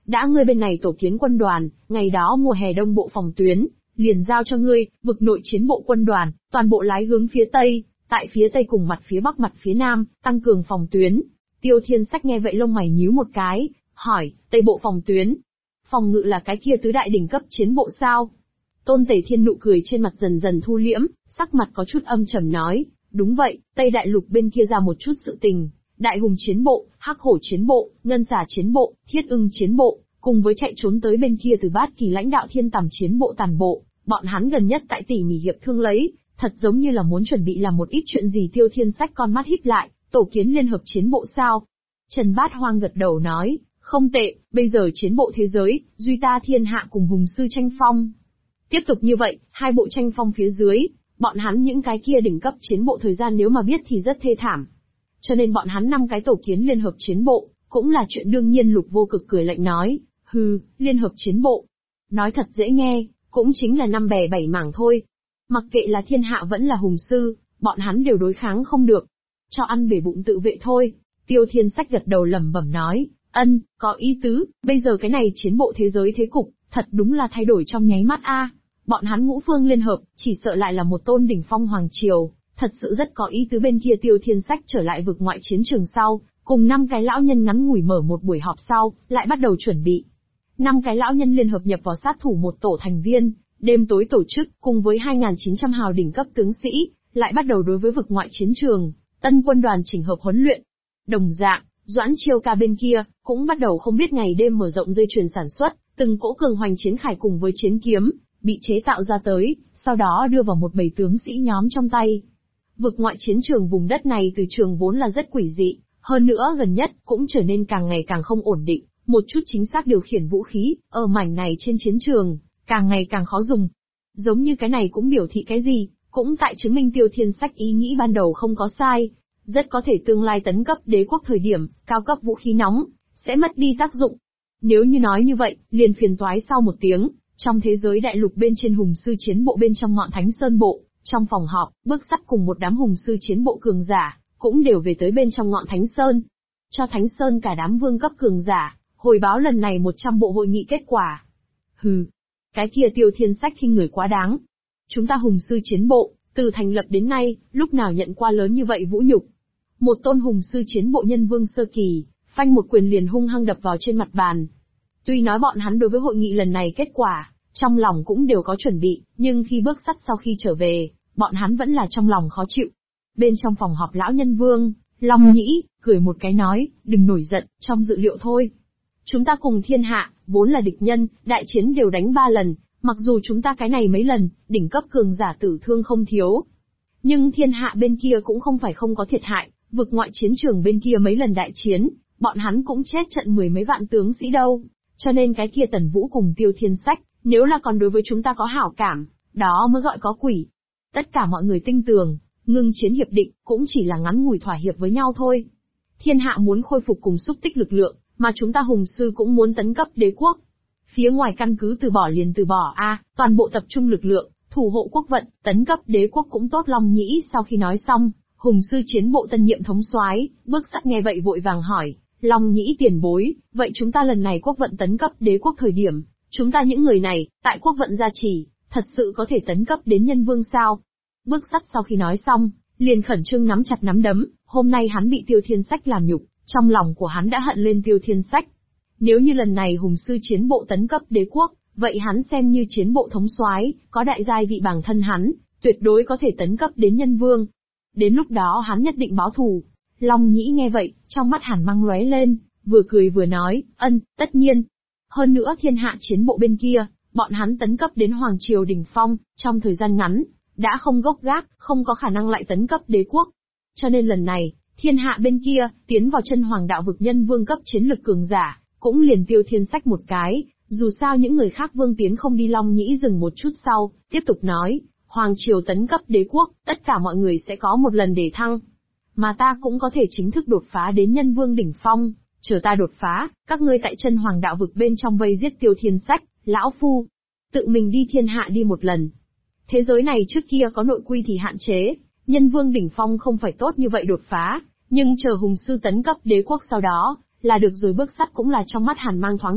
đã ngươi bên này tổ kiến quân đoàn, ngày đó mùa hè đông bộ phòng tuyến, liền giao cho ngươi, vực nội chiến bộ quân đoàn, toàn bộ lái hướng phía Tây, tại phía Tây cùng mặt phía Bắc mặt phía Nam, tăng cường phòng tuyến. Tiêu Thiên Sách nghe vậy lông mày nhíu một cái, hỏi, Tây bộ phòng tuyến. Phòng ngự là cái kia tứ đại đỉnh cấp chiến bộ sao? Tôn Tể Thiên nụ cười trên mặt dần dần thu liễm, sắc mặt có chút âm trầm nói, đúng vậy, Tây đại lục bên kia ra một chút sự tình. Đại hùng chiến bộ, hắc hổ chiến bộ, ngân xà chiến bộ, thiết ưng chiến bộ, cùng với chạy trốn tới bên kia từ Bát Kỳ lãnh đạo thiên tầm chiến bộ tàn bộ, bọn hắn gần nhất tại tỉ mỉ hiệp thương lấy, thật giống như là muốn chuẩn bị làm một ít chuyện gì. Tiêu Thiên Sách con mắt híp lại, tổ kiến liên hợp chiến bộ sao? Trần Bát Hoang gật đầu nói, không tệ, bây giờ chiến bộ thế giới, duy ta thiên hạ cùng hùng sư tranh phong. Tiếp tục như vậy, hai bộ tranh phong phía dưới, bọn hắn những cái kia đỉnh cấp chiến bộ thời gian nếu mà biết thì rất thê thảm. Cho nên bọn hắn 5 cái tổ kiến liên hợp chiến bộ, cũng là chuyện đương nhiên. Lục Vô Cực cười lạnh nói, hừ, liên hợp chiến bộ. Nói thật dễ nghe, cũng chính là 5 bè 7 mảng thôi. Mặc kệ là thiên hạ vẫn là hùng sư, bọn hắn đều đối kháng không được. Cho ăn bể bụng tự vệ thôi. Tiêu Thiên Sách gật đầu lẩm bẩm nói, ân, có ý tứ, bây giờ cái này chiến bộ thế giới thế cục, thật đúng là thay đổi trong nháy mắt a. Bọn hắn ngũ phương liên hợp, chỉ sợ lại là một tôn đỉnh phong hoàng triều, thật sự rất có ý tứ. Bên kia Tiêu Thiên Sách trở lại vực ngoại chiến trường sau, cùng 5 cái lão nhân ngắn ngủi mở một buổi họp sau, lại bắt đầu chuẩn bị. 5 cái lão nhân liên hợp nhập vào sát thủ một tổ thành viên, đêm tối tổ chức, cùng với 2.900 hào đỉnh cấp tướng sĩ, lại bắt đầu đối với vực ngoại chiến trường, tân quân đoàn chỉnh hợp huấn luyện. Đồng dạng, Doãn Chiêu Ca bên kia, cũng bắt đầu không biết ngày đêm mở rộng dây chuyền sản xuất, từng cỗ cường hoành chiến khải cùng với chiến kiếm, bị chế tạo ra tới, sau đó đưa vào một bầy tướng sĩ nhóm trong tay. Vực ngoại chiến trường vùng đất này từ trường vốn là rất quỷ dị, hơn nữa gần nhất cũng trở nên càng ngày càng không ổn định, một chút chính xác điều khiển vũ khí, ở mảnh này trên chiến trường, càng ngày càng khó dùng. Giống như cái này cũng biểu thị cái gì, cũng tại chứng minh Tiêu Thiên Sách ý nghĩ ban đầu không có sai. Rất có thể tương lai tấn cấp đế quốc thời điểm, cao cấp vũ khí nóng, sẽ mất đi tác dụng. Nếu như nói như vậy, liền phiền toái sau một tiếng, trong thế giới đại lục bên trên hùng sư chiến bộ bên trong ngọn Thánh Sơn bộ, trong phòng họp, Bước Sắt cùng một đám hùng sư chiến bộ cường giả, cũng đều về tới bên trong ngọn Thánh Sơn. Cho Thánh Sơn cả đám vương cấp cường giả, hồi báo lần này 100 bộ hội nghị kết quả. Hừ, cái kia Tiêu Thiên Sách khinh người quá đáng. Chúng ta hùng sư chiến bộ, từ thành lập đến nay, lúc nào nhận qua lớn như vậy vũ nhục. Một tôn hùng sư chiến bộ nhân vương sơ kỳ, phanh một quyền liền hung hăng đập vào trên mặt bàn. Tuy nói bọn hắn đối với hội nghị lần này kết quả, trong lòng cũng đều có chuẩn bị, nhưng khi Bước Sắt sau khi trở về, bọn hắn vẫn là trong lòng khó chịu. Bên trong phòng họp lão nhân vương, Long Nhĩ, cười một cái nói, đừng nổi giận, trong dự liệu thôi. Chúng ta cùng thiên hạ, vốn là địch nhân, đại chiến đều đánh 3 lần, mặc dù chúng ta cái này mấy lần, đỉnh cấp cường giả tử thương không thiếu. Nhưng thiên hạ bên kia cũng không phải không có thiệt hại, vực ngoại chiến trường bên kia mấy lần đại chiến, bọn hắn cũng chết trận 10 mấy vạn tướng sĩ đâu. Cho nên cái kia Tần Vũ cùng Tiêu Thiên Sách, nếu là còn đối với chúng ta có hảo cảm, đó mới gọi có quỷ. Tất cả mọi người tin tưởng, ngưng chiến hiệp định, cũng chỉ là ngắn ngủi thỏa hiệp với nhau thôi. Thiên hạ muốn khôi phục cùng xúc tích lực lượng, mà chúng ta hùng sư cũng muốn tấn cấp đế quốc. Phía ngoài căn cứ từ bỏ liền từ bỏ toàn bộ tập trung lực lượng, thủ hộ quốc vận, tấn cấp đế quốc cũng tốt. Long Nhĩ sau khi nói xong, hùng sư chiến bộ tân nhiệm thống soái, Bước Sắt nghe vậy vội vàng hỏi, Long Nhĩ tiền bối, vậy chúng ta lần này quốc vận tấn cấp đế quốc thời điểm, chúng ta những người này, tại quốc vận gia trì, thật sự có thể tấn cấp đến nhân vương sao? Bước Sắt sau khi nói xong, liền khẩn trương nắm chặt nắm đấm, hôm nay hắn bị Tiêu Thiên Sách làm nhục, trong lòng của hắn đã hận lên Tiêu Thiên Sách. Nếu như lần này hùng sư chiến bộ tấn cấp đế quốc, vậy hắn xem như chiến bộ thống soái, có đại giai vị bằng thân hắn, tuyệt đối có thể tấn cấp đến nhân vương. Đến lúc đó hắn nhất định báo thù. Long Nhĩ nghe vậy, trong mắt hàn mang lóe lên, vừa cười vừa nói, tất nhiên. Hơn nữa thiên hạ chiến bộ bên kia, bọn hắn tấn cấp đến hoàng triều đỉnh phong, trong thời gian ngắn, đã không gốc gác, không có khả năng lại tấn cấp đế quốc. Cho nên lần này, thiên hạ bên kia, tiến vào chân hoàng đạo vực nhân vương cấp chiến lực cường giả, cũng liền Tiêu Thiên Sách một cái, dù sao những người khác vương tiến không đi. Long Nhĩ dừng một chút sau, tiếp tục nói, hoàng triều tấn cấp đế quốc, tất cả mọi người sẽ có một lần để thăng. Mà ta cũng có thể chính thức đột phá đến nhân vương đỉnh phong, chờ ta đột phá, các ngươi tại chân hoàng đạo vực bên trong vây giết Tiêu Thiên Sách, lão phu. Tự mình đi thiên hạ đi một lần. Thế giới này trước kia có nội quy thì hạn chế, nhân vương đỉnh phong không phải tốt như vậy đột phá, nhưng chờ hùng sư tấn cấp đế quốc sau đó, là được rồi. Bước Sắt cũng là trong mắt hàn mang thoáng hiện,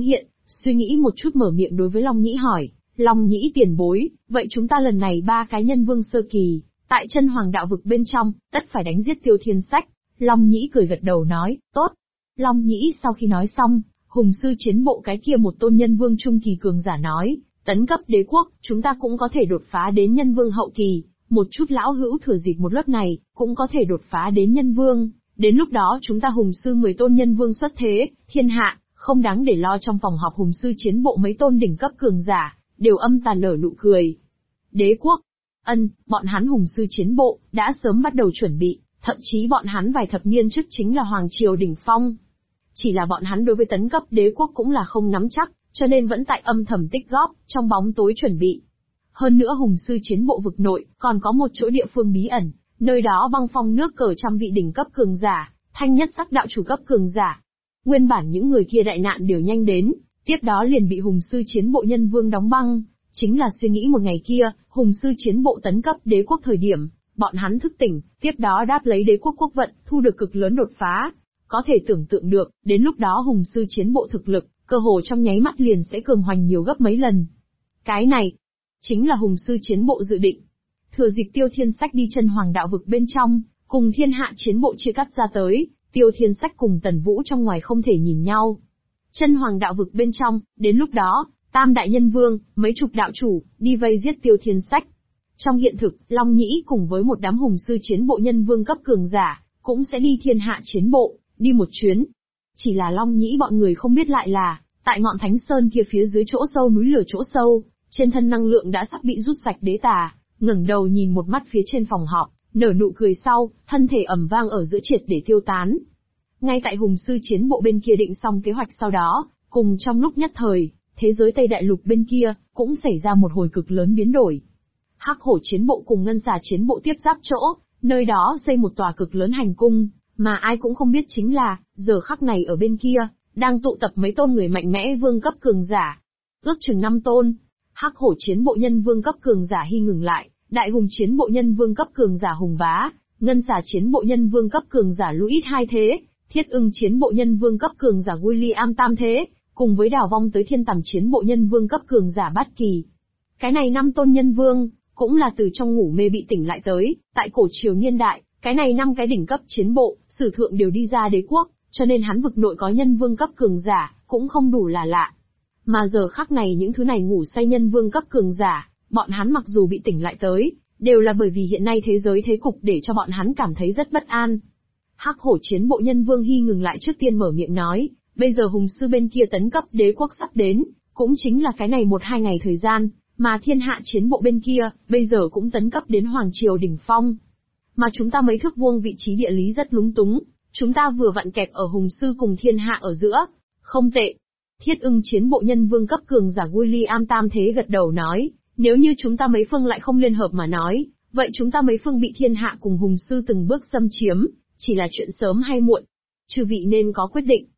Suy nghĩ một chút mở miệng đối với Long Nhĩ hỏi, Long Nhĩ tiền bối, vậy chúng ta lần này 3 cái nhân vương sơ kỳ, tại chân hoàng đạo vực bên trong, tất phải đánh giết Tiêu Thiên Sách. Long Nhĩ cười gật đầu nói, tốt. Long Nhĩ sau khi nói xong, hùng sư chiến bộ cái kia một tôn nhân vương trung kỳ cường giả nói, tấn cấp đế quốc, chúng ta cũng có thể đột phá đến nhân vương hậu kỳ, một chút lão hữu thừa dịp một lớp này, cũng có thể đột phá đến nhân vương, đến lúc đó chúng ta hùng sư 10 tôn nhân vương xuất thế, thiên hạ, không đáng để lo. Trong phòng họp hùng sư chiến bộ mấy tôn đỉnh cấp cường giả, đều âm tàn nở nụ cười. Đế quốc, bọn hắn hùng sư chiến bộ, đã sớm bắt đầu chuẩn bị, thậm chí bọn hắn vài thập niên trước chính là hoàng triều đỉnh phong. Chỉ là bọn hắn đối với tấn cấp đế quốc cũng là không nắm chắc, cho nên vẫn tại âm thầm tích góp, trong bóng tối chuẩn bị. Hơn nữa hùng sư chiến bộ vực nội, còn có một chỗ địa phương bí ẩn, nơi đó băng phong nước cờ trăm vị đỉnh cấp cường giả, thanh nhất sắc đạo chủ cấp cường giả. Nguyên bản những người kia đại nạn đều nhanh đến, tiếp đó liền bị hùng sư chiến bộ nhân vương đóng băng. Chính là suy nghĩ một ngày kia, hùng sư chiến bộ tấn cấp đế quốc thời điểm, bọn hắn thức tỉnh, tiếp đó đáp lấy đế quốc quốc vận, thu được cực lớn đột phá. Có thể tưởng tượng được, đến lúc đó hùng sư chiến bộ thực lực, cơ hồ trong nháy mắt liền sẽ cường hoành nhiều gấp mấy lần. Cái này, chính là hùng sư chiến bộ dự định. Thừa dịp Tiêu Thiên Sách đi chân hoàng đạo vực bên trong, cùng thiên hạ chiến bộ chia cắt ra tới, Tiêu Thiên Sách cùng Tần Vũ trong ngoài không thể nhìn nhau. Chân hoàng đạo vực bên trong, đến lúc đó, tam đại nhân vương, mấy chục đạo chủ, đi vây giết Tiêu Thiên Sách. Trong hiện thực, Long Nhĩ cùng với một đám hùng sư chiến bộ nhân vương cấp cường giả, cũng sẽ đi thiên hạ chiến bộ, đi một chuyến. Chỉ là Long Nhĩ bọn người không biết lại là, tại ngọn Thánh Sơn kia phía dưới chỗ sâu núi lửa chỗ sâu, trên thân năng lượng đã sắp bị rút sạch đế tà, ngẩng đầu nhìn một mắt phía trên phòng họp, nở nụ cười sau, thân thể ầm vang ở giữa triệt để tiêu tán. Ngay tại hùng sư chiến bộ bên kia định xong kế hoạch sau đó, cùng trong lúc nhất thời, thế giới Tây Đại Lục bên kia, cũng xảy ra một hồi cực lớn biến đổi. Hắc hổ chiến bộ cùng ngân xà chiến bộ tiếp giáp chỗ, nơi đó xây một tòa cực lớn hành cung, mà ai cũng không biết chính là, giờ khắc này ở bên kia, đang tụ tập mấy tôn người mạnh mẽ vương cấp cường giả. Ước chừng 5 tôn, hắc hổ chiến bộ nhân vương cấp cường giả hy ngừng lại, đại hùng chiến bộ nhân vương cấp cường giả hùng bá, ngân xà chiến bộ nhân vương cấp cường giả Louis hai thế, thiết ưng chiến bộ nhân vương cấp cường giả William tam thế, cùng với đảo vong tới thiên tầm chiến bộ nhân vương cấp cường giả bát kỳ. Cái này 5 tôn nhân vương, cũng là từ trong ngủ mê bị tỉnh lại tới, tại cổ triều niên đại, cái này 5 cái đỉnh cấp chiến bộ, sử thượng đều đi ra đế quốc, cho nên hắn vực nội có nhân vương cấp cường giả, cũng không đủ là lạ. Mà giờ khắc này những thứ này ngủ say nhân vương cấp cường giả, bọn hắn mặc dù bị tỉnh lại tới, đều là bởi vì hiện nay thế giới thế cục để cho bọn hắn cảm thấy rất bất an. Hắc hổ chiến bộ nhân vương hy ngừng lại trước tiên mở miệng nói, bây giờ hùng sư bên kia tấn cấp đế quốc sắp đến, cũng chính là cái này 1-2 ngày thời gian, mà thiên hạ chiến bộ bên kia, bây giờ cũng tấn cấp đến hoàng triều đỉnh phong. Mà chúng ta mấy thước vuông vị trí địa lý rất lúng túng, chúng ta vừa vặn kẹp ở hùng sư cùng thiên hạ ở giữa. Không tệ. Thiết ưng chiến bộ nhân vương cấp cường giả William tam thế gật đầu nói, nếu như chúng ta mấy phương lại không liên hợp mà nói, vậy chúng ta mấy phương bị thiên hạ cùng hùng sư từng bước xâm chiếm, chỉ là chuyện sớm hay muộn. Chư vị nên có quyết định.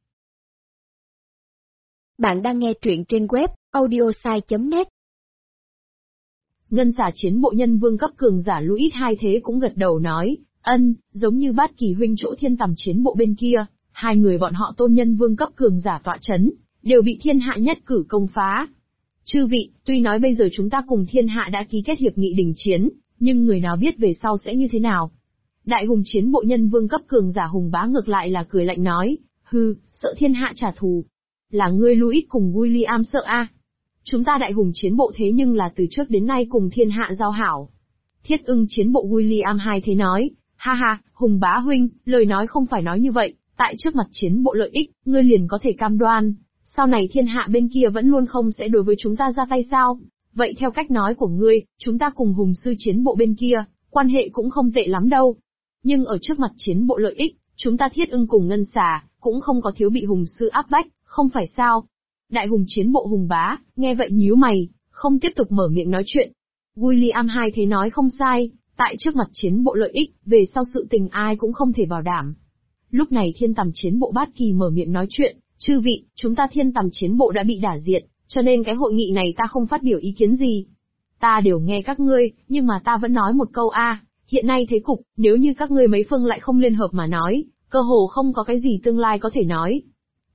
Bạn đang nghe truyện trên web audiosai.net. Ngân xà chiến bộ nhân vương cấp cường giả Louis hai thế cũng gật đầu nói, giống như bát kỳ huynh chỗ thiên tầm chiến bộ bên kia, hai người bọn họ tôn nhân vương cấp cường giả tọa chấn, đều bị thiên hạ nhất cử công phá. Chư vị, tuy nói bây giờ chúng ta cùng thiên hạ đã ký kết hiệp nghị đình chiến, nhưng người nào biết về sau sẽ như thế nào? Đại hùng chiến bộ nhân vương cấp cường giả hùng bá ngược lại là cười lạnh nói, sợ thiên hạ trả thù. Là ngươi Louis cùng William sợ a? Chúng ta đại hùng chiến bộ thế nhưng là từ trước đến nay cùng thiên hạ giao hảo. Thiết ưng chiến bộ William hai thế nói, ha ha, hùng bá huynh, lời nói không phải nói như vậy, tại trước mặt chiến bộ lợi ích, ngươi liền có thể cam đoan, sau này thiên hạ bên kia vẫn luôn không sẽ đối với chúng ta ra tay sao? Vậy theo cách nói của ngươi, chúng ta cùng hùng sư chiến bộ bên kia, quan hệ cũng không tệ lắm đâu. Nhưng ở trước mặt chiến bộ lợi ích, chúng ta thiết ưng cùng ngân xà, cũng không có thiếu bị hùng sư áp bách, không phải sao? Đại hùng chiến bộ hùng bá, nghe vậy nhíu mày, không tiếp tục mở miệng nói chuyện. William hai thế nói không sai, tại trước mặt chiến bộ lợi ích, về sau sự tình ai cũng không thể bảo đảm. Lúc này thiên tầm chiến bộ bát kỳ mở miệng nói chuyện, chư vị, chúng ta thiên tầm chiến bộ đã bị đả diệt, cho nên cái hội nghị này ta không phát biểu ý kiến gì. Ta đều nghe các ngươi, nhưng mà ta vẫn nói một câu hiện nay thế cục, nếu như các ngươi mấy phương lại không liên hợp mà nói, cơ hồ không có cái gì tương lai có thể nói.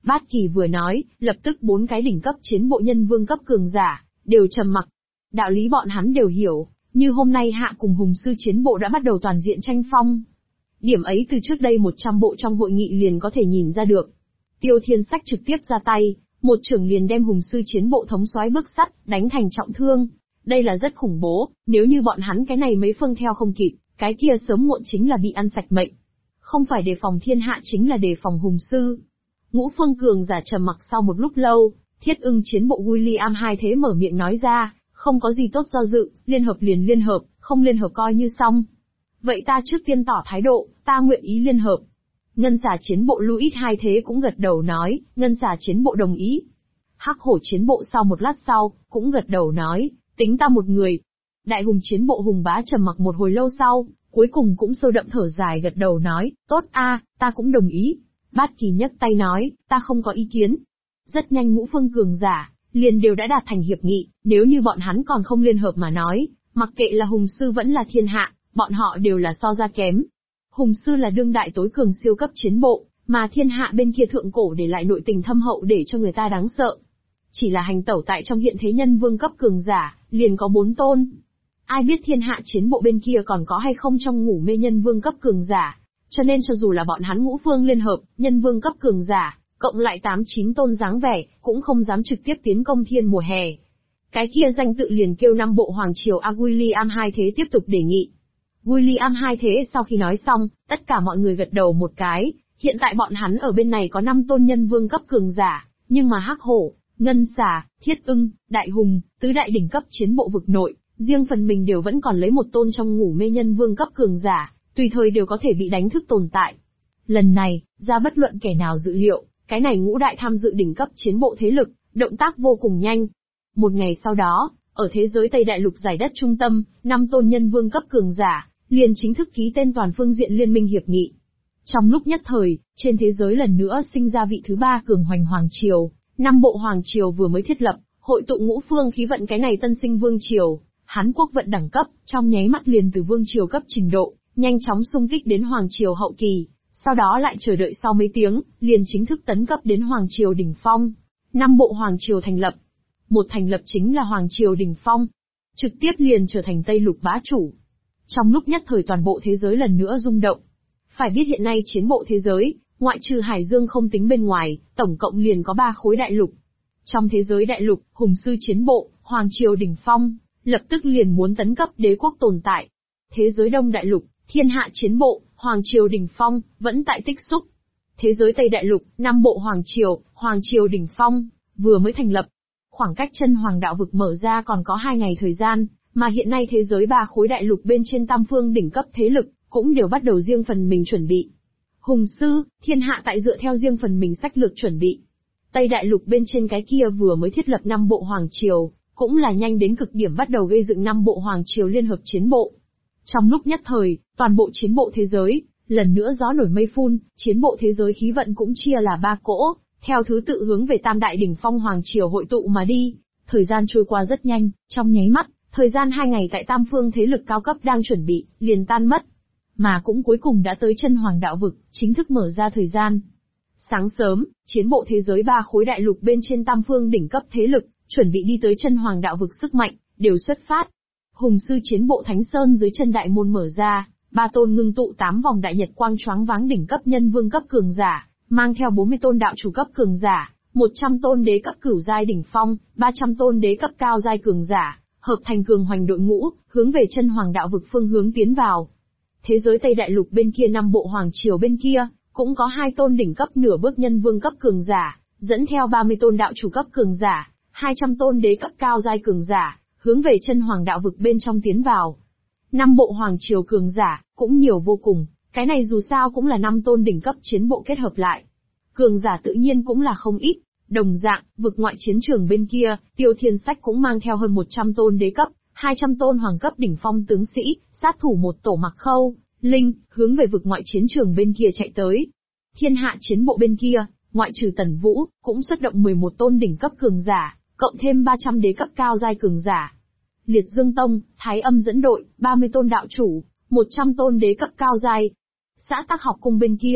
Bát Kỳ vừa nói, lập tức 4 cái đỉnh cấp chiến bộ nhân vương cấp cường giả, đều trầm mặc. Đạo lý bọn hắn đều hiểu, như hôm nay Hạ cùng Hùng sư chiến bộ đã bắt đầu toàn diện tranh phong. Điểm ấy từ trước đây 100 bộ trong hội nghị liền có thể nhìn ra được. Tiêu Thiên Sách trực tiếp ra tay, một chưởng liền đem Hùng sư chiến bộ thống soái bức sắt, đánh thành trọng thương. Đây là rất khủng bố, nếu như bọn hắn cái này mấy phương theo không kịp, cái kia sớm muộn chính là bị ăn sạch mệnh. Không phải đề phòng thiên hạ chính là đề phòng Hùng sư. Ngũ phương cường giả trầm mặc sau một lúc lâu, Thiết Ưng chiến bộ William hai thế mở miệng nói ra, không có gì tốt do dự, liên hợp liền liên hợp, không liên hợp coi như xong. Vậy ta trước tiên tỏ thái độ, ta nguyện ý liên hợp. Ngân xà chiến bộ Louis hai thế cũng gật đầu nói, ngân xà chiến bộ đồng ý. Hắc hổ chiến bộ sau một lát sau, cũng gật đầu nói, tính ta một người. Đại hùng chiến bộ Hùng Bá trầm mặc một hồi lâu sau, cuối cùng cũng sâu đậm thở dài gật đầu nói, tốt a, ta cũng đồng ý. Bát Kỳ nhấc tay nói, ta không có ý kiến. Rất nhanh ngũ phương cường giả, liền đều đã đạt thành hiệp nghị, nếu như bọn hắn còn không liên hợp mà nói, mặc kệ là Hùng sư vẫn là thiên hạ, bọn họ đều là so ra kém. Hùng sư là đương đại tối cường siêu cấp chiến bộ, mà thiên hạ bên kia thượng cổ để lại nội tình thâm hậu để cho người ta đáng sợ. Chỉ là hành tẩu tại trong hiện thế nhân vương cấp cường giả, liền có 4 tôn. Ai biết thiên hạ chiến bộ bên kia còn có hay không trong ngủ mê nhân vương cấp cường giả, cho nên cho dù là bọn hắn ngũ phương liên hợp, nhân vương cấp cường giả, cộng lại 8-9 tôn dáng vẻ, cũng không dám trực tiếp tiến công thiên mùa hè. Cái kia danh tự liền kêu 5 bộ hoàng triều William hai thế tiếp tục đề nghị. William hai thế sau khi nói xong, tất cả mọi người gật đầu một cái, hiện tại bọn hắn ở bên này có 5 tôn nhân vương cấp cường giả, nhưng mà Hắc Hổ, Ngân Xà, Thiết Ưng, Đại Hùng, tứ đại đỉnh cấp chiến bộ vực nội, riêng phần mình đều vẫn còn lấy một tôn trong ngủ mê nhân vương cấp cường giả, tùy thời đều có thể bị đánh thức tồn tại. Lần này, ra bất luận kẻ nào dự liệu, cái này ngũ đại tham dự đỉnh cấp chiến bộ thế lực, động tác vô cùng nhanh. Một ngày sau đó, ở thế giới Tây Đại Lục giải đất trung tâm, 5 tôn nhân vương cấp cường giả, liền chính thức ký tên toàn phương diện liên minh hiệp nghị. Trong lúc nhất thời, trên thế giới lần nữa sinh ra vị thứ 3 cường hoành hoàng triều, 5 bộ hoàng triều vừa mới thiết lập, hội tụ ngũ phương khí vận cái này tân sinh vương triều, Hán quốc vận đẳng cấp, trong nháy mắt liền từ vương triều cấp trình độ, nhanh chóng xung kích đến hoàng triều hậu kỳ, sau đó lại chờ đợi sau mấy tiếng, liền chính thức tấn cấp đến hoàng triều đỉnh phong. 5 bộ hoàng triều thành lập. Một thành lập chính là hoàng triều đỉnh phong, trực tiếp liền trở thành Tây Lục bá chủ. Trong lúc nhất thời toàn bộ thế giới lần nữa rung động. Phải biết hiện nay chiến bộ thế giới, ngoại trừ Hải Dương không tính bên ngoài, tổng cộng liền có 3 khối đại lục. Trong thế giới đại lục, Hùng sư chiến bộ, hoàng triều đỉnh phong, lập tức liền muốn tấn cấp đế quốc tồn tại. Thế giới Đông đại lục, thiên hạ chiến bộ, hoàng triều đỉnh phong, vẫn tại tích xúc. Thế giới Tây đại lục, 5 bộ hoàng triều đỉnh phong, vừa mới thành lập. Khoảng cách chân hoàng đạo vực mở ra còn có 2 ngày thời gian, mà hiện nay thế giới 3 khối đại lục bên trên tam phương đỉnh cấp thế lực, cũng đều bắt đầu riêng phần mình chuẩn bị. Hùng sư, thiên hạ tại dựa theo riêng phần mình sách lược chuẩn bị. Tây đại lục bên trên cái kia vừa mới thiết lập 5 bộ hoàng triều, cũng là nhanh đến cực điểm bắt đầu gây dựng 5 bộ hoàng triều liên hợp chiến bộ. Trong lúc nhất thời, toàn bộ chiến bộ thế giới, lần nữa gió nổi mây phun, chiến bộ thế giới khí vận cũng chia là 3 cỗ, theo thứ tự hướng về tam đại đỉnh phong hoàng triều hội tụ mà đi. Thời gian trôi qua rất nhanh, trong nháy mắt, thời gian 2 ngày tại tam phương thế lực cao cấp đang chuẩn bị, liền tan mất. Mà cũng cuối cùng đã tới chân hoàng đạo vực, chính thức mở ra thời gian. Sáng sớm, chiến bộ thế giới 3 khối đại lục bên trên tam phương đỉnh cấp thế lực, chuẩn bị đi tới chân hoàng đạo vực sức mạnh, đều xuất phát. Hùng sư chiến bộ Thánh Sơn dưới chân đại môn mở ra, 3 tôn ngưng tụ 8 vòng đại nhật quang choáng váng đỉnh cấp nhân vương cấp cường giả, mang theo 40 tôn đạo chủ cấp cường giả, 100 tôn đế cấp cửu giai đỉnh phong, 300 tôn đế cấp cao giai cường giả, hợp thành cường hoành đội ngũ, hướng về chân hoàng đạo vực phương hướng tiến vào. Thế giới Tây Đại Lục bên kia 5 bộ hoàng triều bên kia, cũng có 2 tôn đỉnh cấp nửa bước nhân vương cấp cường giả, dẫn theo 30 tôn đạo chủ cấp cường giả, 200 tôn đế cấp cao giai cường giả, hướng về chân hoàng đạo vực bên trong tiến vào. 5 bộ hoàng triều cường giả, cũng nhiều vô cùng, cái này dù sao cũng là 5 tôn đỉnh cấp chiến bộ kết hợp lại. Cường giả tự nhiên cũng là không ít, đồng dạng, vực ngoại chiến trường bên kia, Tiêu Thiên Sách cũng mang theo hơn 100 tôn đế cấp, 200 tôn hoàng cấp đỉnh phong tướng sĩ, sát thủ một tổ Mặc Khâu, Linh, hướng về vực ngoại chiến trường bên kia chạy tới. Thiên hạ chiến bộ bên kia, ngoại trừ Tần Vũ, cũng xuất động 11 tôn đỉnh cấp cường giả, cộng thêm 300 đế cấp cao giai cường giả. Liệt Dương Tông, Thái Âm dẫn đội, 30 tôn đạo chủ, 100 tôn đế cấp cao giai. Xã Tắc Học Cung bên kia,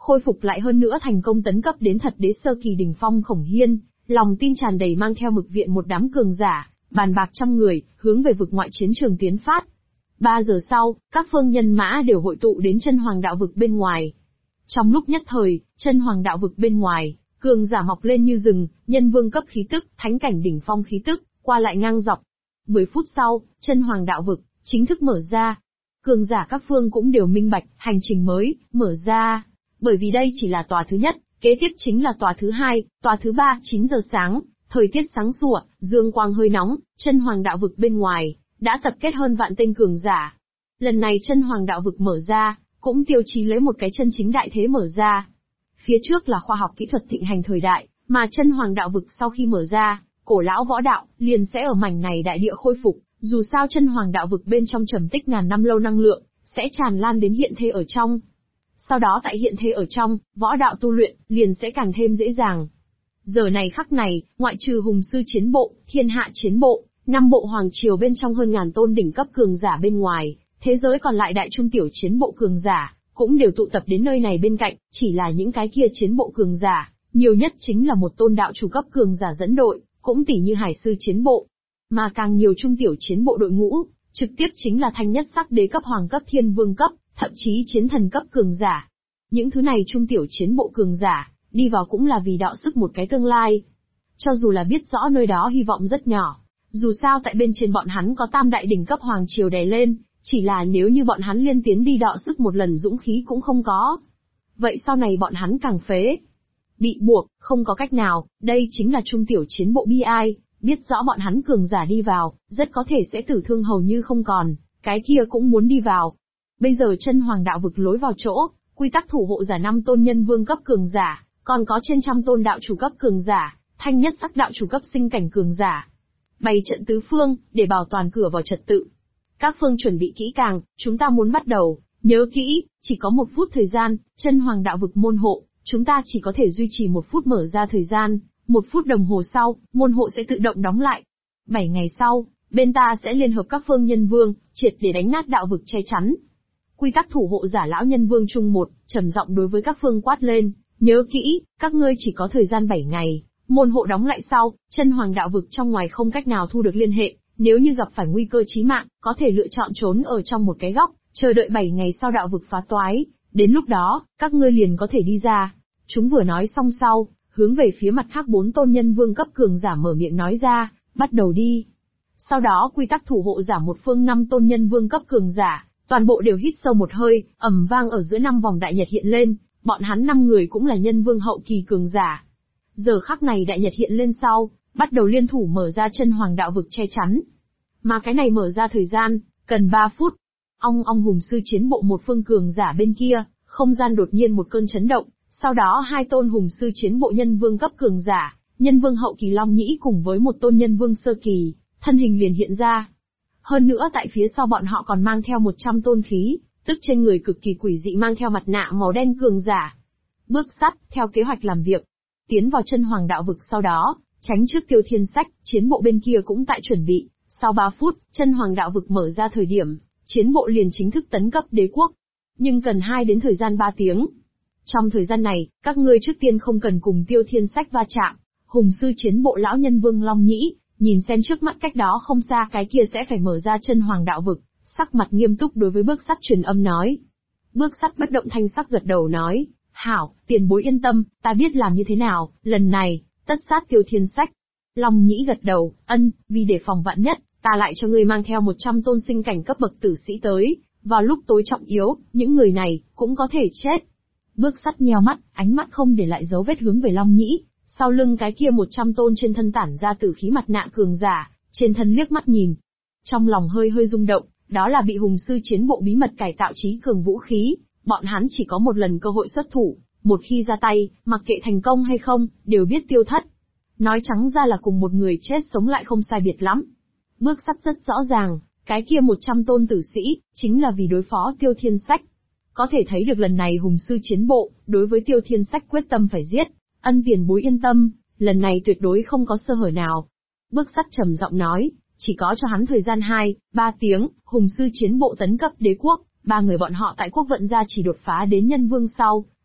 khôi phục lại hơn nữa thành công tấn cấp đến thật đế sơ kỳ đỉnh phong Khổng Hiên, lòng tin tràn đầy mang theo Mực viện một đám cường giả, bàn bạc trăm người, hướng về vực ngoại chiến trường tiến phát. 3 giờ sau, các phương nhân mã đều hội tụ đến chân hoàng đạo vực bên ngoài. Trong lúc nhất thời, chân hoàng đạo vực bên ngoài, cường giả mọc lên như rừng, nhân vương cấp khí tức, thánh cảnh đỉnh phong khí tức, qua lại ngang dọc. 10 phút sau, chân hoàng đạo vực chính thức mở ra. Cường giả các phương cũng đều minh bạch, hành trình mới mở ra, bởi vì đây chỉ là tòa thứ nhất, kế tiếp chính là tòa thứ hai, tòa thứ ba. 9 giờ sáng, thời tiết sáng sủa, dương quang hơi nóng, chân hoàng đạo vực bên ngoài đã tập kết hơn vạn tên cường giả. Lần này chân hoàng đạo vực mở ra, cũng tiêu chí lấy một cái chân chính đại thế mở ra. Phía trước là khoa học kỹ thuật thịnh hành thời đại, mà chân hoàng đạo vực sau khi mở ra, cổ lão võ đạo liền sẽ ở mảnh này đại địa khôi phục. Dù sao chân hoàng đạo vực bên trong trầm tích ngàn năm lâu năng lượng sẽ tràn lan đến hiện thế ở trong. Sau đó tại hiện thế ở trong, võ đạo tu luyện liền sẽ càng thêm dễ dàng. Giờ này khắc này, ngoại trừ hùng sư chiến bộ, thiên hạ chiến bộ, 5 bộ hoàng triều bên trong hơn ngàn tôn đỉnh cấp cường giả bên ngoài, thế giới còn lại đại trung tiểu chiến bộ cường giả cũng đều tụ tập đến nơi này bên cạnh, chỉ là những cái kia chiến bộ cường giả, nhiều nhất chính là một tôn đạo chủ cấp cường giả dẫn đội, cũng tỷ như hải sư chiến bộ. Mà càng nhiều trung tiểu chiến bộ đội ngũ, trực tiếp chính là thanh nhất sắc đế cấp hoàng cấp thiên vương cấp, thậm chí chiến thần cấp cường giả. Những thứ này trung tiểu chiến bộ cường giả, đi vào cũng là vì đọ sức một cái tương lai. Cho dù là biết rõ nơi đó hy vọng rất nhỏ, dù sao tại bên trên bọn hắn có tam đại đỉnh cấp hoàng triều đè lên, chỉ là nếu như bọn hắn liên tiến đi đọ sức một lần dũng khí cũng không có. Vậy sau này bọn hắn càng phế. Bị buộc, không có cách nào, đây chính là trung tiểu chiến bộ bi ai, biết rõ bọn hắn cường giả đi vào, rất có thể sẽ tử thương hầu như không còn, cái kia cũng muốn đi vào. Bây giờ chân hoàng đạo vực lối vào chỗ, quy tắc thủ hộ giả 5 tôn nhân vương cấp cường giả, còn có trên trăm tôn đạo chủ cấp cường giả, thanh nhất sắc đạo chủ cấp sinh cảnh cường giả. Bày trận tứ phương, để bảo toàn cửa vào trật tự. Các phương chuẩn bị kỹ càng, chúng ta muốn bắt đầu, nhớ kỹ, chỉ có 1 phút thời gian, chân hoàng đạo vực môn hộ, chúng ta chỉ có thể duy trì 1 phút mở ra thời gian, 1 phút đồng hồ sau, môn hộ sẽ tự động đóng lại. 7 ngày sau, bên ta sẽ liên hợp các phương nhân vương, triệt để đánh nát đạo vực che chắn. Quy tắc thủ hộ giả lão nhân vương trung 1, trầm giọng đối với các phương quát lên, nhớ kỹ, các ngươi chỉ có thời gian 7 ngày, môn hộ đóng lại sau, chân hoàng đạo vực trong ngoài không cách nào thu được liên hệ, nếu như gặp phải nguy cơ chí mạng, có thể lựa chọn trốn ở trong một cái góc, chờ đợi 7 ngày sau đạo vực phá toái, đến lúc đó, các ngươi liền có thể đi ra. Chúng vừa nói xong sau, hướng về phía mặt khác 4 tôn nhân vương cấp cường giả mở miệng nói ra, bắt đầu đi. Sau đó quy tắc thủ hộ giả một phương 5 tôn nhân vương cấp cường giả, toàn bộ đều hít sâu một hơi, ầm vang ở giữa 5 vòng đại nhật hiện lên, bọn hắn 5 người cũng là nhân vương hậu kỳ cường giả. Giờ khắc này đại nhật hiện lên sau, bắt đầu liên thủ mở ra chân hoàng đạo vực che chắn. Mà cái này mở ra thời gian, cần 3 phút. Ong hùng sư chiến bộ một phương cường giả bên kia, không gian đột nhiên một cơn chấn động, sau đó 2 tôn hùng sư chiến bộ nhân vương cấp cường giả, nhân vương hậu kỳ Long Nhĩ cùng với một tôn nhân vương sơ kỳ, thân hình liền hiện ra. Hơn nữa tại phía sau bọn họ còn mang theo 100 tôn khí, tức trên người cực kỳ quỷ dị mang theo mặt nạ màu đen cường giả. Bước sắt, theo kế hoạch làm việc, tiến vào chân hoàng đạo vực sau đó, tránh trước Tiêu Thiên Sách, chiến bộ bên kia cũng tại chuẩn bị. Sau 3 phút, chân hoàng đạo vực mở ra thời điểm, chiến bộ liền chính thức tấn cấp đế quốc. Nhưng cần 2 đến thời gian 3 tiếng. Trong thời gian này, các ngươi trước tiên không cần cùng Tiêu Thiên Sách va chạm. Hùng sư chiến bộ lão nhân vương Long Nhĩ, nhìn xem trước mắt cách đó không xa cái kia sẽ phải mở ra chân hoàng đạo vực, sắc mặt nghiêm túc đối với bước sắt truyền âm nói. Bước sắt bất động thanh sắc gật đầu nói, hảo, tiền bối yên tâm, ta biết làm như thế nào, lần này, tất sát Tiêu Thiên Sách. Long Nhĩ gật đầu, vì để phòng vạn nhất, ta lại cho ngươi mang theo 100 tôn sinh cảnh cấp bậc tử sĩ tới, vào lúc tối trọng yếu, những người này, cũng có thể chết. Bước sắt nheo mắt, ánh mắt không để lại dấu vết hướng về Long Nhĩ, sau lưng cái kia 100 tôn trên thân tản ra tử khí mặt nạ cường giả, trên thân liếc mắt nhìn. Trong lòng hơi hơi rung động, đó là bị hùng sư chiến bộ bí mật cải tạo trí cường vũ khí, bọn hắn chỉ có một lần cơ hội xuất thủ, một khi ra tay, mặc kệ thành công hay không, đều biết tiêu thất. Nói trắng ra là cùng một người chết sống lại không sai biệt lắm. Bước sắt rất rõ ràng, cái kia 100 tôn tử sĩ, chính là vì đối phó Tiêu Thiên Sách. Có thể thấy được lần này hùng sư chiến bộ, đối với Tiêu Thiên Sách quyết tâm phải giết. Tiền bối yên tâm, lần này tuyệt đối không có sơ hở nào. Bước sắt trầm giọng nói, chỉ có cho hắn thời gian 2-3 tiếng, hùng sư chiến bộ tấn cấp đế quốc, 3 người bọn họ tại quốc vận gia chỉ đột phá đến nhân vương sau,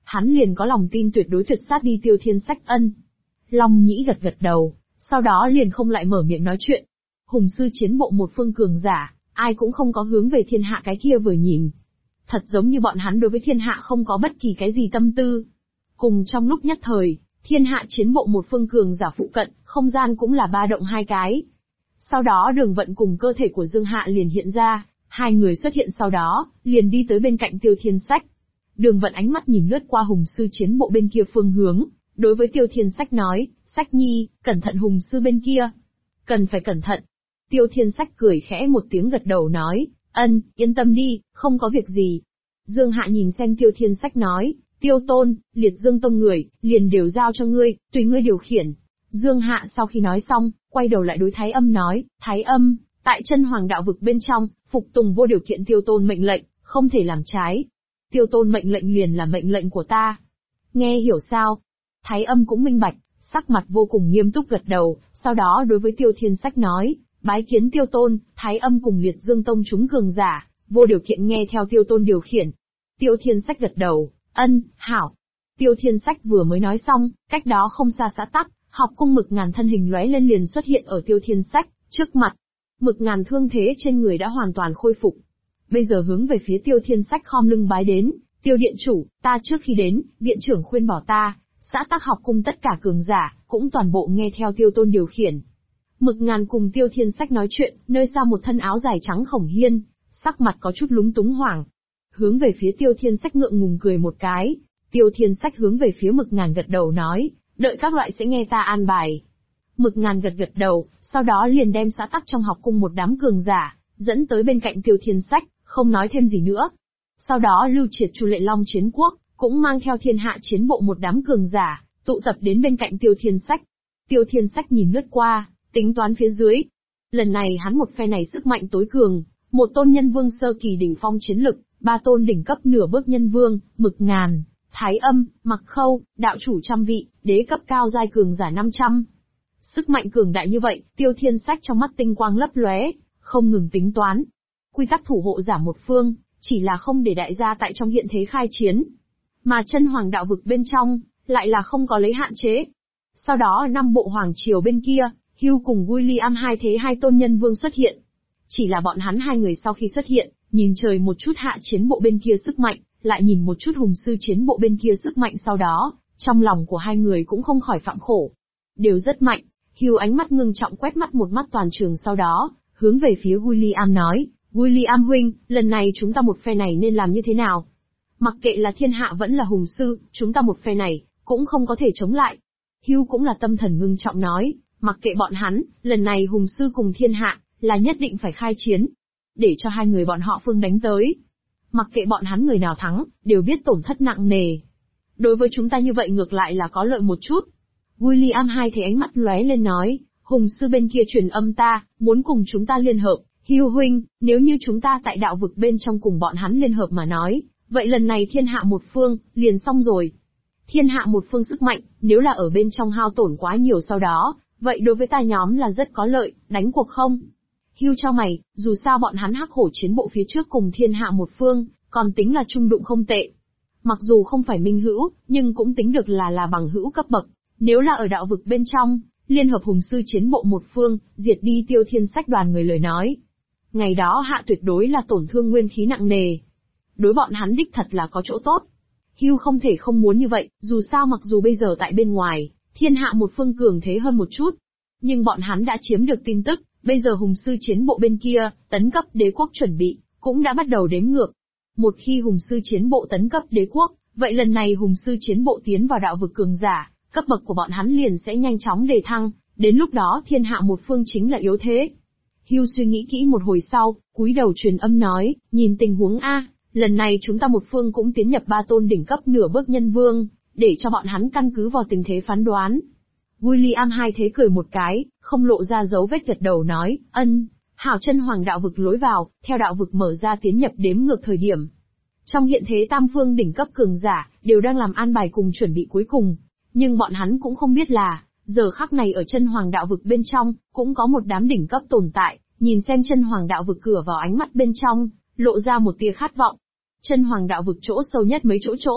hắn liền có lòng tin tuyệt đối tuyệt sát đi Tiêu Thiên Sách. Ân. Long Nhĩ gật gật đầu, sau đó liền không lại mở miệng nói chuyện. Hùng sư chiến bộ một phương cường giả, ai cũng không có hướng về thiên hạ cái kia vừa nhìn. Thật giống như bọn hắn đối với thiên hạ không có bất kỳ cái gì tâm tư. Cùng trong lúc nhất thời, thiên hạ chiến bộ một phương cường giả phụ cận, không gian cũng là ba động hai cái. Sau đó Đường Vận cùng cơ thể của Dương Hạ liền hiện ra, hai người xuất hiện sau đó, liền đi tới bên cạnh Tiêu Thiên Sách. Đường Vận ánh mắt nhìn lướt qua hùng sư chiến bộ bên kia phương hướng, đối với Tiêu Thiên Sách nói, Sách nhi, cẩn thận hùng sư bên kia. Cần phải cẩn thận. Tiêu Thiên Sách cười khẽ một tiếng gật đầu nói, ân, yên tâm đi, không có việc gì. Dương Hạ nhìn xem Tiêu Thiên Sách nói, Tiêu Tôn, Liệt Dương Tông người, liền đều giao cho ngươi, tùy ngươi điều khiển. Dương Hạ sau khi nói xong, quay đầu lại đối Thái Âm nói, Thái Âm, tại chân hoàng đạo vực bên trong, phục tùng vô điều kiện Tiêu Tôn mệnh lệnh, không thể làm trái. Tiêu Tôn mệnh lệnh liền là mệnh lệnh của ta. Nghe hiểu sao? Thái Âm cũng minh bạch, sắc mặt vô cùng nghiêm túc gật đầu, sau đó đối với Tiêu Thiên Sách nói, bái kiến Tiêu Tôn, Thái Âm cùng Liệt Dương Tông chúng cường giả, vô điều kiện nghe theo Tiêu Tôn điều khiển. Tiêu Thiên Sách gật đầu, ân, hảo. Tiêu Thiên Sách vừa mới nói xong, cách đó không xa xã tắc, Học Cung Mực Ngàn thân hình lóe lên liền xuất hiện ở Tiêu Thiên Sách trước mặt. Mực Ngàn thương thế trên người đã hoàn toàn khôi phục. Bây giờ hướng về phía Tiêu Thiên Sách khom lưng bái đến, Tiêu điện chủ, ta trước khi đến, viện trưởng khuyên bảo ta, xã tắc học cung tất cả cường giả, cũng toàn bộ nghe theo Tiêu Tôn điều khiển. Mực Ngàn cùng Tiêu Thiên Sách nói chuyện, nơi xa một thân áo dài trắng Khổng Hiên, sắc mặt có chút lúng túng hoảng. Hướng về phía Tiêu Thiên Sách ngượng ngùng cười một cái, Tiêu Thiên Sách hướng về phía Mực Ngàn gật đầu nói, đợi các loại sẽ nghe ta an bài. Mực Ngàn gật gật đầu, sau đó liền đem xã tắc trong học cung một đám cường giả, dẫn tới bên cạnh Tiêu Thiên Sách, không nói thêm gì nữa. Sau đó Lưu Triệt Chu Lệ Long Chiến Quốc, cũng mang theo thiên hạ chiến bộ một đám cường giả, tụ tập đến bên cạnh Tiêu Thiên Sách. Tiêu Thiên Sách nhìn lướt qua, tính toán phía dưới. Lần này hắn một phe này sức mạnh tối cường, một tôn nhân vương sơ kỳ đỉnh phong chiến lực, ba tôn đỉnh cấp nửa bước nhân vương, Mực Ngàn, Thái Âm, Mặc Khâu, đạo chủ trăm vị, đế cấp cao giai cường giả 500. Sức mạnh cường đại như vậy, Tiêu Thiên Sách trong mắt tinh quang lấp lóe, không ngừng tính toán. Quy tắc thủ hộ giả một phương, chỉ là không để đại gia tại trong hiện thế khai chiến. Mà chân hoàng đạo vực bên trong, lại là không có lấy hạn chế. Sau đó năm bộ hoàng triều bên kia, Hugh cùng William hai thế hai tôn nhân vương xuất hiện. Chỉ là bọn hắn hai người sau khi xuất hiện, nhìn trời một chút hạ chiến bộ bên kia sức mạnh, lại nhìn một chút hùng sư chiến bộ bên kia sức mạnh sau đó, trong lòng của hai người cũng không khỏi phạm khổ. Đều rất mạnh, Hugh ánh mắt ngưng trọng quét mắt một mắt toàn trường sau đó, hướng về phía William nói, William huynh, lần này chúng ta một phe này nên làm như thế nào? Mặc kệ là thiên hạ vẫn là hùng sư, chúng ta một phe này, cũng không có thể chống lại. Hugh cũng là tâm thần ngưng trọng nói, mặc kệ bọn hắn, lần này hùng sư cùng thiên hạ, là nhất định phải khai chiến. Để cho hai người bọn họ phương đánh tới. Mặc kệ bọn hắn người nào thắng, đều biết tổn thất nặng nề. Đối với chúng ta như vậy ngược lại là có lợi một chút. William hai thấy ánh mắt lóe lên nói, hùng sư bên kia truyền âm ta, muốn cùng chúng ta liên hợp. Hugh huynh, nếu như chúng ta tại đạo vực bên trong cùng bọn hắn liên hợp mà nói, vậy lần này thiên hạ một phương, liền xong rồi. Thiên hạ một phương sức mạnh, nếu là ở bên trong hao tổn quá nhiều sau đó, vậy đối với ta nhóm là rất có lợi, đánh cuộc không? Hugh cho mày, dù sao bọn hắn hắc hổ chiến bộ phía trước cùng thiên hạ một phương, còn tính là trung đụng không tệ. Mặc dù không phải minh hữu, nhưng cũng tính được là bằng hữu cấp bậc. Nếu là ở đạo vực bên trong, liên hợp hùng sư chiến bộ một phương, diệt đi Tiêu Thiên Sách đoàn người lời nói. Ngày đó hạ tuyệt đối là tổn thương nguyên khí nặng nề. Đối bọn hắn đích thật là có chỗ tốt. Hugh không thể không muốn như vậy, dù sao mặc dù bây giờ tại bên ngoài, thiên hạ một phương cường thế hơn một chút. Nhưng bọn hắn đã chiếm được tin tức, bây giờ hùng sư chiến bộ bên kia, tấn cấp đế quốc chuẩn bị, cũng đã bắt đầu đếm ngược. Một khi hùng sư chiến bộ tấn cấp đế quốc, vậy lần này hùng sư chiến bộ tiến vào đạo vực cường giả, cấp bậc của bọn hắn liền sẽ nhanh chóng đề thăng, đến lúc đó thiên hạ một phương chính là yếu thế. Hugh suy nghĩ kỹ một hồi sau, cúi đầu truyền âm nói, nhìn tình huống A, lần này chúng ta một phương cũng tiến nhập ba tôn đỉnh cấp nửa bước nhân vương, để cho bọn hắn căn cứ vào tình thế phán đoán. William hai thế cười một cái, không lộ ra dấu vết gật đầu nói, ân, hảo chân hoàng đạo vực lối vào, theo đạo vực mở ra tiến nhập đếm ngược thời điểm. Trong hiện thế tam phương đỉnh cấp cường giả, đều đang làm an bài cùng chuẩn bị cuối cùng, nhưng bọn hắn cũng không biết là, giờ khắc này ở chân hoàng đạo vực bên trong, cũng có một đám đỉnh cấp tồn tại, nhìn xem chân hoàng đạo vực cửa vào ánh mắt bên trong, lộ ra một tia khát vọng. Chân hoàng đạo vực chỗ sâu nhất mấy chỗ,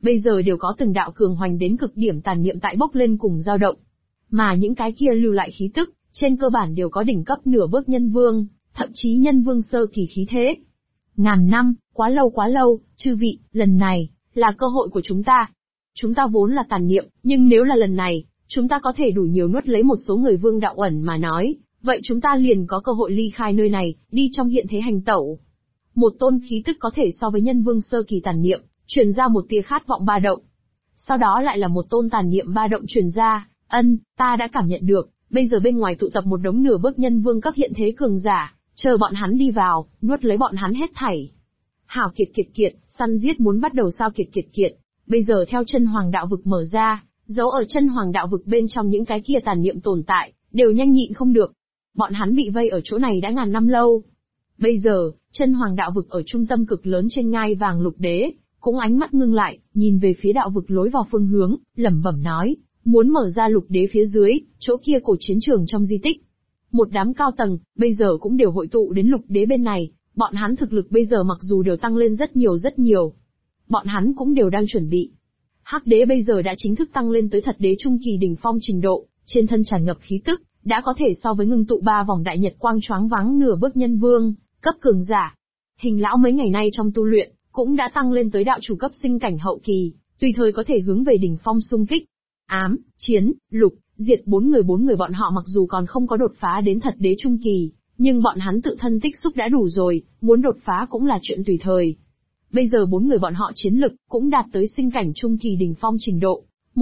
bây giờ đều có từng đạo cường hoành đến cực điểm tàn niệm tại bốc lên cùng dao động. Mà những cái kia lưu lại khí tức, trên cơ bản đều có đỉnh cấp nửa bước nhân vương, thậm chí nhân vương sơ kỳ khí thế. Ngàn năm, quá lâu, chư vị, lần này, là cơ hội của chúng ta. Chúng ta vốn là tàn niệm, nhưng nếu là lần này, chúng ta có thể đủ nhiều nuốt lấy một số người vương đạo ẩn mà nói, vậy chúng ta liền có cơ hội ly khai nơi này, đi trong hiện thế hành tẩu. Một tôn khí tức có thể so với nhân vương sơ kỳ tàn niệm, truyền ra một tia khát vọng ba động. Sau đó lại là một tôn tàn niệm ba động truyền ra, ta đã cảm nhận được, bây giờ bên ngoài tụ tập một đống nửa bước nhân vương cấp hiện thế cường giả, chờ bọn hắn đi vào, nuốt lấy bọn hắn hết thảy. Hảo kiệt, săn giết muốn bắt đầu sao kiệt, bây giờ theo chân hoàng đạo vực mở ra, giấu ở chân hoàng đạo vực bên trong những cái kia tàn niệm tồn tại, đều nhanh nhịn không được. Bọn hắn bị vây ở chỗ này đã ngàn năm lâu. Bây giờ, chân hoàng đạo vực ở trung tâm cực lớn trên ngai vàng lục đế, cũng ánh mắt ngưng lại, nhìn về phía đạo vực lối vào phương hướng, lẩm bẩm nói, muốn mở ra lục đế phía dưới, chỗ kia cổ chiến trường trong di tích. Một đám cao tầng, bây giờ cũng đều hội tụ đến lục đế bên này, bọn hắn thực lực bây giờ mặc dù đều tăng lên rất nhiều. Bọn hắn cũng đều đang chuẩn bị. Hắc đế bây giờ đã chính thức tăng lên tới thật đế trung kỳ đỉnh phong trình độ, trên thân tràn ngập khí tức, đã có thể so với ngưng tụ 3 vòng đại nhật quang choáng váng nửa bước nhân vương, cấp cường giả. Hình lão mấy ngày nay trong tu luyện, cũng đã tăng lên tới đạo chủ cấp sinh cảnh hậu kỳ, tùy thời có thể hướng về đỉnh phong xung kích. Ám, chiến, lục, diệt bốn người bọn họ mặc dù còn không có đột phá đến thật đế trung kỳ, nhưng bọn hắn tự thân tích xúc đã đủ rồi, muốn đột phá cũng là chuyện tùy thời. Bây giờ 4 người bọn họ chiến lực cũng đạt tới sinh cảnh trung kỳ đỉnh phong trình độ,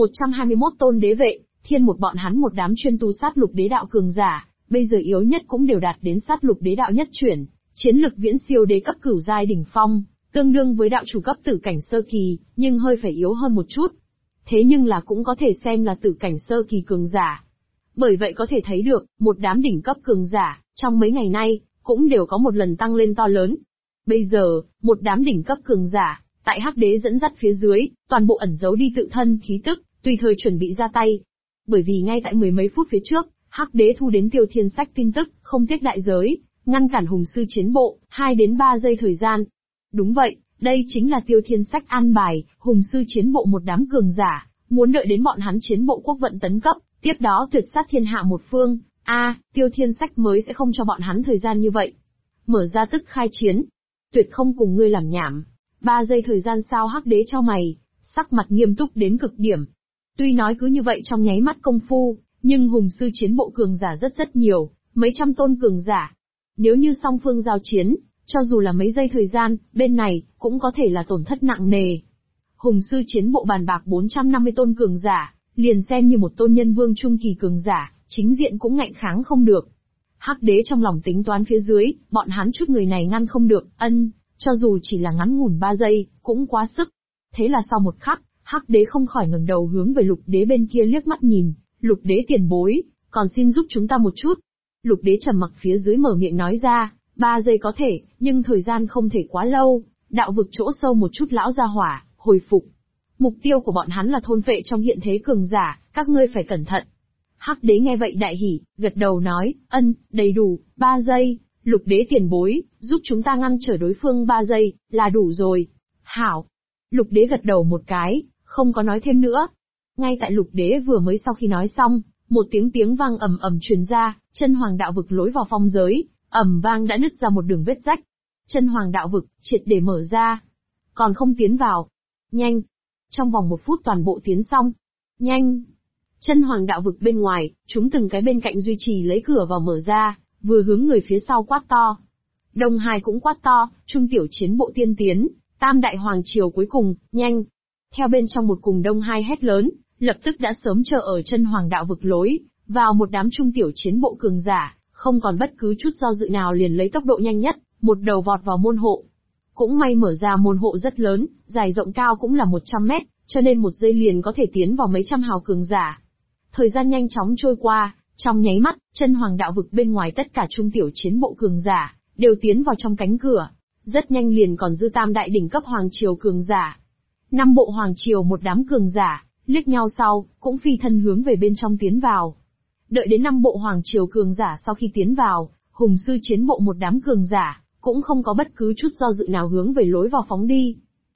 121 tôn đế vệ, thiên một bọn hắn một đám chuyên tu sát lục đế đạo cường giả, bây giờ yếu nhất cũng đều đạt đến sát lục đế đạo nhất chuyển, chiến lực viễn siêu đế cấp cửu giai đỉnh phong, tương đương với đạo chủ cấp tử cảnh sơ kỳ, nhưng hơi phải yếu hơn một chút. Thế nhưng là cũng có thể xem là tử cảnh sơ kỳ cường giả. Bởi vậy có thể thấy được, một đám đỉnh cấp cường giả, trong mấy ngày nay, cũng đều có một lần tăng lên to lớn. Bây giờ, một đám đỉnh cấp cường giả, tại Hắc đế dẫn dắt phía dưới, toàn bộ ẩn giấu đi tự thân khí tức, tùy thời chuẩn bị ra tay. Bởi vì ngay tại mười mấy phút phía trước, Hắc đế thu đến Tiêu Thiên Sách tin tức, không tiếc đại giới, ngăn cản hùng sư chiến bộ, 2 đến 3 giây thời gian. Đúng vậy, đây chính là Tiêu Thiên Sách an bài, hùng sư chiến bộ một đám cường giả, muốn đợi đến bọn hắn chiến bộ quốc vận tấn cấp, tiếp đó tuyệt sát thiên hạ một phương. Tiêu Thiên Sách mới sẽ không cho bọn hắn thời gian như vậy. Mở ra tức khai chiến. Tuyệt không cùng ngươi làm nhảm. 3 giây thời gian sao? Hắc đế cho mày, sắc mặt nghiêm túc đến cực điểm. Tuy nói cứ như vậy trong nháy mắt công phu, nhưng hùng sư chiến bộ cường giả rất nhiều, mấy trăm tôn cường giả. Nếu như song phương giao chiến, cho dù là mấy giây thời gian, bên này, cũng có thể là tổn thất nặng nề. Hùng sư chiến bộ bàn bạc 450 tôn cường giả, liền xem như một tôn nhân vương trung kỳ cường giả, chính diện cũng ngạnh kháng không được. Hắc đế trong lòng tính toán phía dưới, bọn hắn chút người này ngăn không được, cho dù chỉ là ngắn ngủn 3 giây, cũng quá sức. Thế là sau một khắc, Hắc đế không khỏi ngẩng đầu hướng về lục đế bên kia liếc mắt nhìn, lục đế tiền bối, còn xin giúp chúng ta một chút. Lục đế trầm mặc phía dưới mở miệng nói ra, 3 giây có thể, nhưng thời gian không thể quá lâu, đạo vực chỗ sâu một chút lão gia hỏa, hồi phục. Mục tiêu của bọn hắn là thôn phệ trong hiện thế cường giả, các ngươi phải cẩn thận. Hắc đế nghe vậy đại hỉ, gật đầu nói, đầy đủ, 3 giây, lục đế tiền bối, giúp chúng ta ngăn trở đối phương 3 giây, là đủ rồi. Hảo. Lục đế gật đầu một cái, không có nói thêm nữa. Ngay tại lục đế vừa mới sau khi nói xong, một tiếng vang ầm ầm truyền ra, chân hoàng đạo vực lối vào phong giới, ầm vang đã nứt ra một đường vết rách. Chân hoàng đạo vực, triệt để mở ra. Còn không tiến vào. Nhanh. Trong vòng 1 phút toàn bộ tiến xong. Nhanh. Chân hoàng đạo vực bên ngoài, chúng từng cái bên cạnh duy trì lấy cửa vào mở ra, vừa hướng người phía sau quát to. Đông Hai cũng quát to, trung tiểu chiến bộ tiên tiến, tam đại hoàng triều cuối cùng, nhanh. Theo bên trong một cùng Đông Hai hét lớn, lập tức đã sớm chờ ở chân hoàng đạo vực lối, vào một đám trung tiểu chiến bộ cường giả, không còn bất cứ chút do dự nào liền lấy tốc độ nhanh nhất, một đầu vọt vào môn hộ. Cũng may mở ra môn hộ rất lớn, dài rộng cao cũng là 100 mét, cho nên 1 giây liền có thể tiến vào mấy trăm hào cường giả. Thời gian nhanh chóng trôi qua, trong nháy mắt, chân hoàng đạo vực bên ngoài tất cả trung tiểu chiến bộ cường giả, đều tiến vào trong cánh cửa. Rất nhanh liền còn dư tam đại đỉnh cấp hoàng triều cường giả. 5 bộ hoàng triều một đám cường giả, liếc nhau sau, cũng phi thân hướng về bên trong tiến vào. Đợi đến 5 bộ hoàng triều cường giả sau khi tiến vào, hùng sư chiến bộ một đám cường giả, cũng không có bất cứ chút do dự nào hướng về lối vào phóng đi.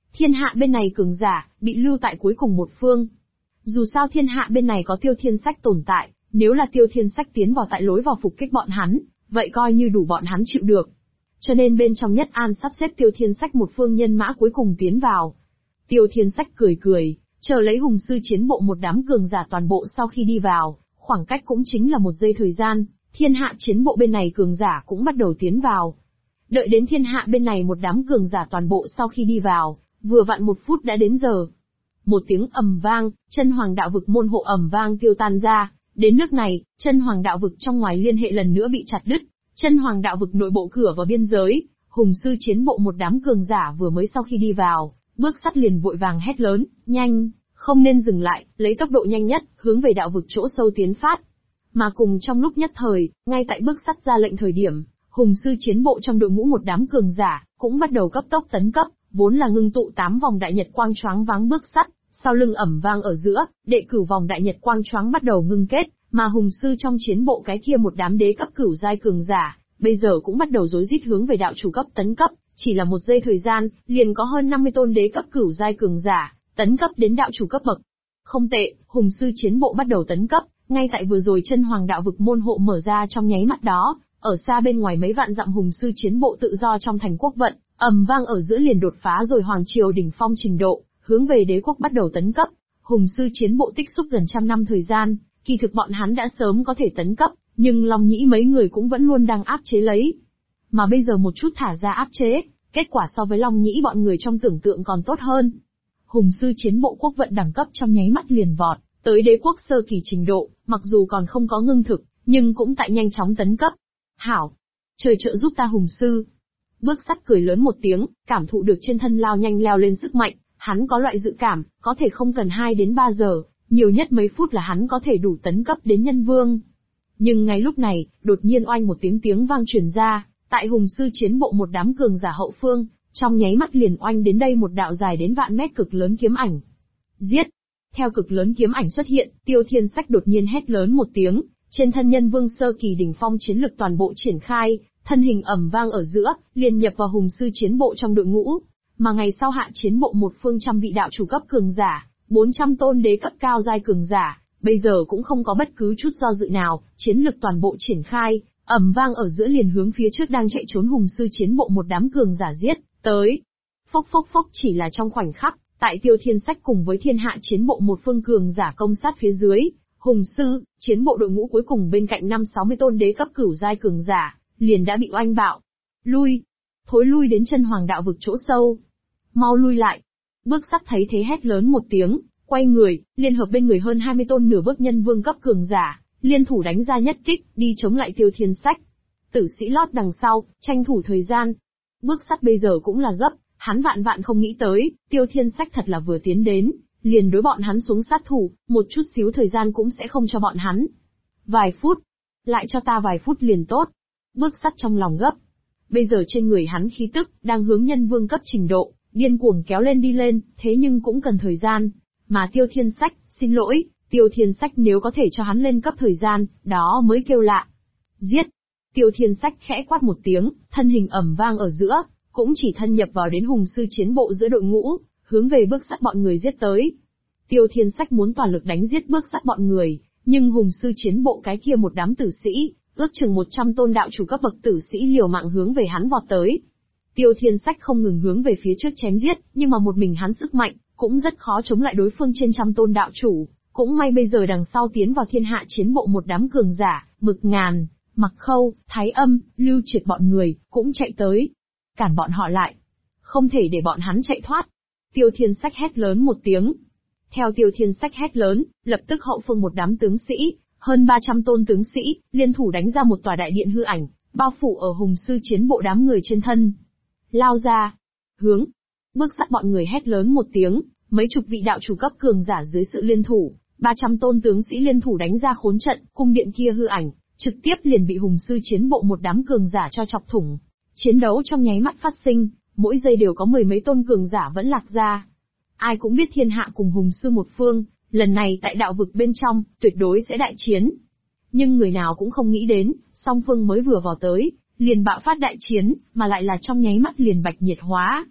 Thiên hạ bên này cường giả, bị lưu tại cuối cùng một phương. Dù sao thiên hạ bên này có Tiêu Thiên Sách tồn tại, nếu là Tiêu Thiên Sách tiến vào tại lối vào phục kích bọn hắn, vậy coi như đủ bọn hắn chịu được. Cho nên bên trong Nhất An sắp xếp Tiêu Thiên Sách một phương nhân mã cuối cùng tiến vào. Tiêu Thiên Sách cười cười, chờ lấy hùng sư chiến bộ một đám cường giả toàn bộ sau khi đi vào, khoảng cách cũng chính là 1 giây thời gian, thiên hạ chiến bộ bên này cường giả cũng bắt đầu tiến vào. Đợi đến thiên hạ bên này một đám cường giả toàn bộ sau khi đi vào, vừa vặn 1 phút đã đến giờ. Một tiếng ầm vang, chân hoàng đạo vực môn hộ ầm vang tiêu tan ra, đến nước này, chân hoàng đạo vực trong ngoài liên hệ lần nữa bị chặt đứt, chân hoàng đạo vực nội bộ cửa vào biên giới, hùng sư chiến bộ một đám cường giả vừa mới sau khi đi vào, bước sắt liền vội vàng hét lớn, nhanh, không nên dừng lại, lấy tốc độ nhanh nhất, hướng về đạo vực chỗ sâu tiến phát. Mà cùng trong lúc nhất thời, ngay tại bước sắt ra lệnh thời điểm, hùng sư chiến bộ trong đội ngũ một đám cường giả, cũng bắt đầu cấp tốc tấn cấp, vốn là ngưng tụ 8 vòng đại nhật quang choáng váng bước sắt, sau lưng ẩm vang ở giữa, đệ cửu vòng đại nhật quang choáng bắt đầu ngưng kết, mà hùng sư trong chiến bộ cái kia một đám đế cấp cửu giai cường giả, bây giờ cũng bắt đầu rối rít hướng về đạo chủ cấp tấn cấp, chỉ là 1 giây thời gian, liền có hơn 50 tôn đế cấp cửu giai cường giả, tấn cấp đến đạo chủ cấp bậc. Không tệ, hùng sư chiến bộ bắt đầu tấn cấp, ngay tại vừa rồi chân hoàng đạo vực môn hộ mở ra trong nháy mắt đó, ở xa bên ngoài mấy vạn dặm hùng sư chiến bộ tự do trong thành quốc vận, ầm vang ở giữa liền đột phá rồi hoàng triều đỉnh phong trình độ, hướng về đế quốc bắt đầu tấn cấp. Hùng sư chiến bộ tích xúc gần 100 năm thời gian, kỳ thực bọn hắn đã sớm có thể tấn cấp, nhưng Long Nhĩ mấy người cũng vẫn luôn đang áp chế lấy. Mà bây giờ một chút thả ra áp chế, kết quả so với Long Nhĩ bọn người trong tưởng tượng còn tốt hơn. Hùng sư chiến bộ quốc vận đẳng cấp trong nháy mắt liền vọt, tới đế quốc sơ kỳ trình độ, mặc dù còn không có ngưng thực, nhưng cũng tại nhanh chóng tấn cấp. Hảo! Trời trợ giúp ta hùng sư! Bước sắt cười lớn một tiếng, cảm thụ được trên thân lao nhanh leo lên sức mạnh, hắn có loại dự cảm, có thể không cần 2 đến 3 giờ, nhiều nhất mấy phút là hắn có thể đủ tấn cấp đến nhân vương. Nhưng ngay lúc này, đột nhiên oanh một tiếng vang truyền ra, tại hùng sư chiến bộ một đám cường giả hậu phương, trong nháy mắt liền oanh đến đây một đạo dài đến vạn mét cực lớn kiếm ảnh. Giết! Theo cực lớn kiếm ảnh xuất hiện, Tiêu Thiên Sách đột nhiên hét lớn một tiếng, trên thân nhân vương sơ kỳ đỉnh phong chiến lực toàn bộ triển khai, thân hình ầm vang ở giữa, liền nhập vào hùng sư chiến bộ trong đội ngũ. Mà ngày sau hạ chiến bộ một phương trăm vị đạo chủ cấp cường giả, 400 tôn đế cấp cao giai cường giả, bây giờ cũng không có bất cứ chút do dự nào, chiến lực toàn bộ triển khai, ầm vang ở giữa liền hướng phía trước đang chạy trốn hùng sư chiến bộ một đám cường giả giết tới. Phốc phốc phốc, chỉ là trong khoảnh khắc, tại Tiêu Thiên Sách cùng với thiên hạ chiến bộ một phương cường giả công sát phía dưới, hùng sư chiến bộ đội ngũ cuối cùng bên cạnh 5-60 tôn đế cấp cửu giai cường giả, liền đã bị oanh bạo. Lui! Thối lui đến chân hoàng đạo vực chỗ sâu. Mau lui lại! Bước sắt thấy thế hét lớn một tiếng, quay người, liên hợp bên người hơn 20 tôn nửa bước nhân vương cấp cường giả, liên thủ đánh ra nhất kích, đi chống lại Tiêu Thiên Sách. Tử sĩ lót đằng sau, tranh thủ thời gian. Bước sắt bây giờ cũng là gấp, hắn vạn không nghĩ tới, Tiêu Thiên Sách thật là vừa tiến đến, liền đối bọn hắn xuống sát thủ, một chút xíu thời gian cũng sẽ không cho bọn hắn. Vài phút, lại cho ta vài phút liền tốt. Bước sắt trong lòng gấp. Bây giờ trên người hắn khí tức, đang hướng nhân vương cấp trình độ, điên cuồng kéo lên đi lên, thế nhưng cũng cần thời gian. Mà Tiêu Thiên Sách, xin lỗi, Tiêu Thiên Sách nếu có thể cho hắn lên cấp thời gian, đó mới kêu lạ. Giết! Tiêu Thiên Sách khẽ quát một tiếng, thân hình ầm vang ở giữa, cũng chỉ thân nhập vào đến hùng sư chiến bộ giữa đội ngũ, hướng về bước sắt bọn người giết tới. Tiêu Thiên Sách muốn toàn lực đánh giết bước sắt bọn người, nhưng hùng sư chiến bộ cái kia một đám tử sĩ, ước chừng 100 tôn đạo chủ cấp bậc tử sĩ liều mạng hướng về hắn vọt tới. Tiêu Thiên Sách không ngừng hướng về phía trước chém giết, nhưng mà một mình hắn sức mạnh, cũng rất khó chống lại đối phương trên trăm tôn đạo chủ. Cũng may bây giờ đằng sau tiến vào thiên hạ chiến bộ một đám cường giả, Mực Ngàn, Mặc Khâu, Thái Âm, Lưu Triệt bọn người, cũng chạy tới. Cản bọn họ lại. Không thể để bọn hắn chạy thoát. Tiêu Thiên Sách hét lớn một tiếng. Theo Tiêu Thiên Sách hét lớn, lập tức hậu phương một đám tướng sĩ, hơn 300 tôn tướng sĩ, liên thủ đánh ra một tòa đại điện hư ảnh, bao phủ ở hùng sư chiến bộ đám người trên thân. Lao ra! Hướng! Bước sắt bọn người hét lớn một tiếng, mấy chục vị đạo chủ cấp cường giả dưới sự liên thủ, 300 tôn tướng sĩ liên thủ đánh ra khốn trận, cung điện kia hư ảnh, trực tiếp liền bị hùng sư chiến bộ một đám cường giả cho chọc thủng. Chiến đấu trong nháy mắt phát sinh, mỗi giây đều có 10 mấy tôn cường giả vẫn lạc ra. Ai cũng biết thiên hạ cùng hùng sư một phương, lần này tại đạo vực bên trong, tuyệt đối sẽ đại chiến. Nhưng người nào cũng không nghĩ đến, song phương mới vừa vào tới, liền bạo phát đại chiến, mà lại là trong nháy mắt liền bạch nhiệt hóa.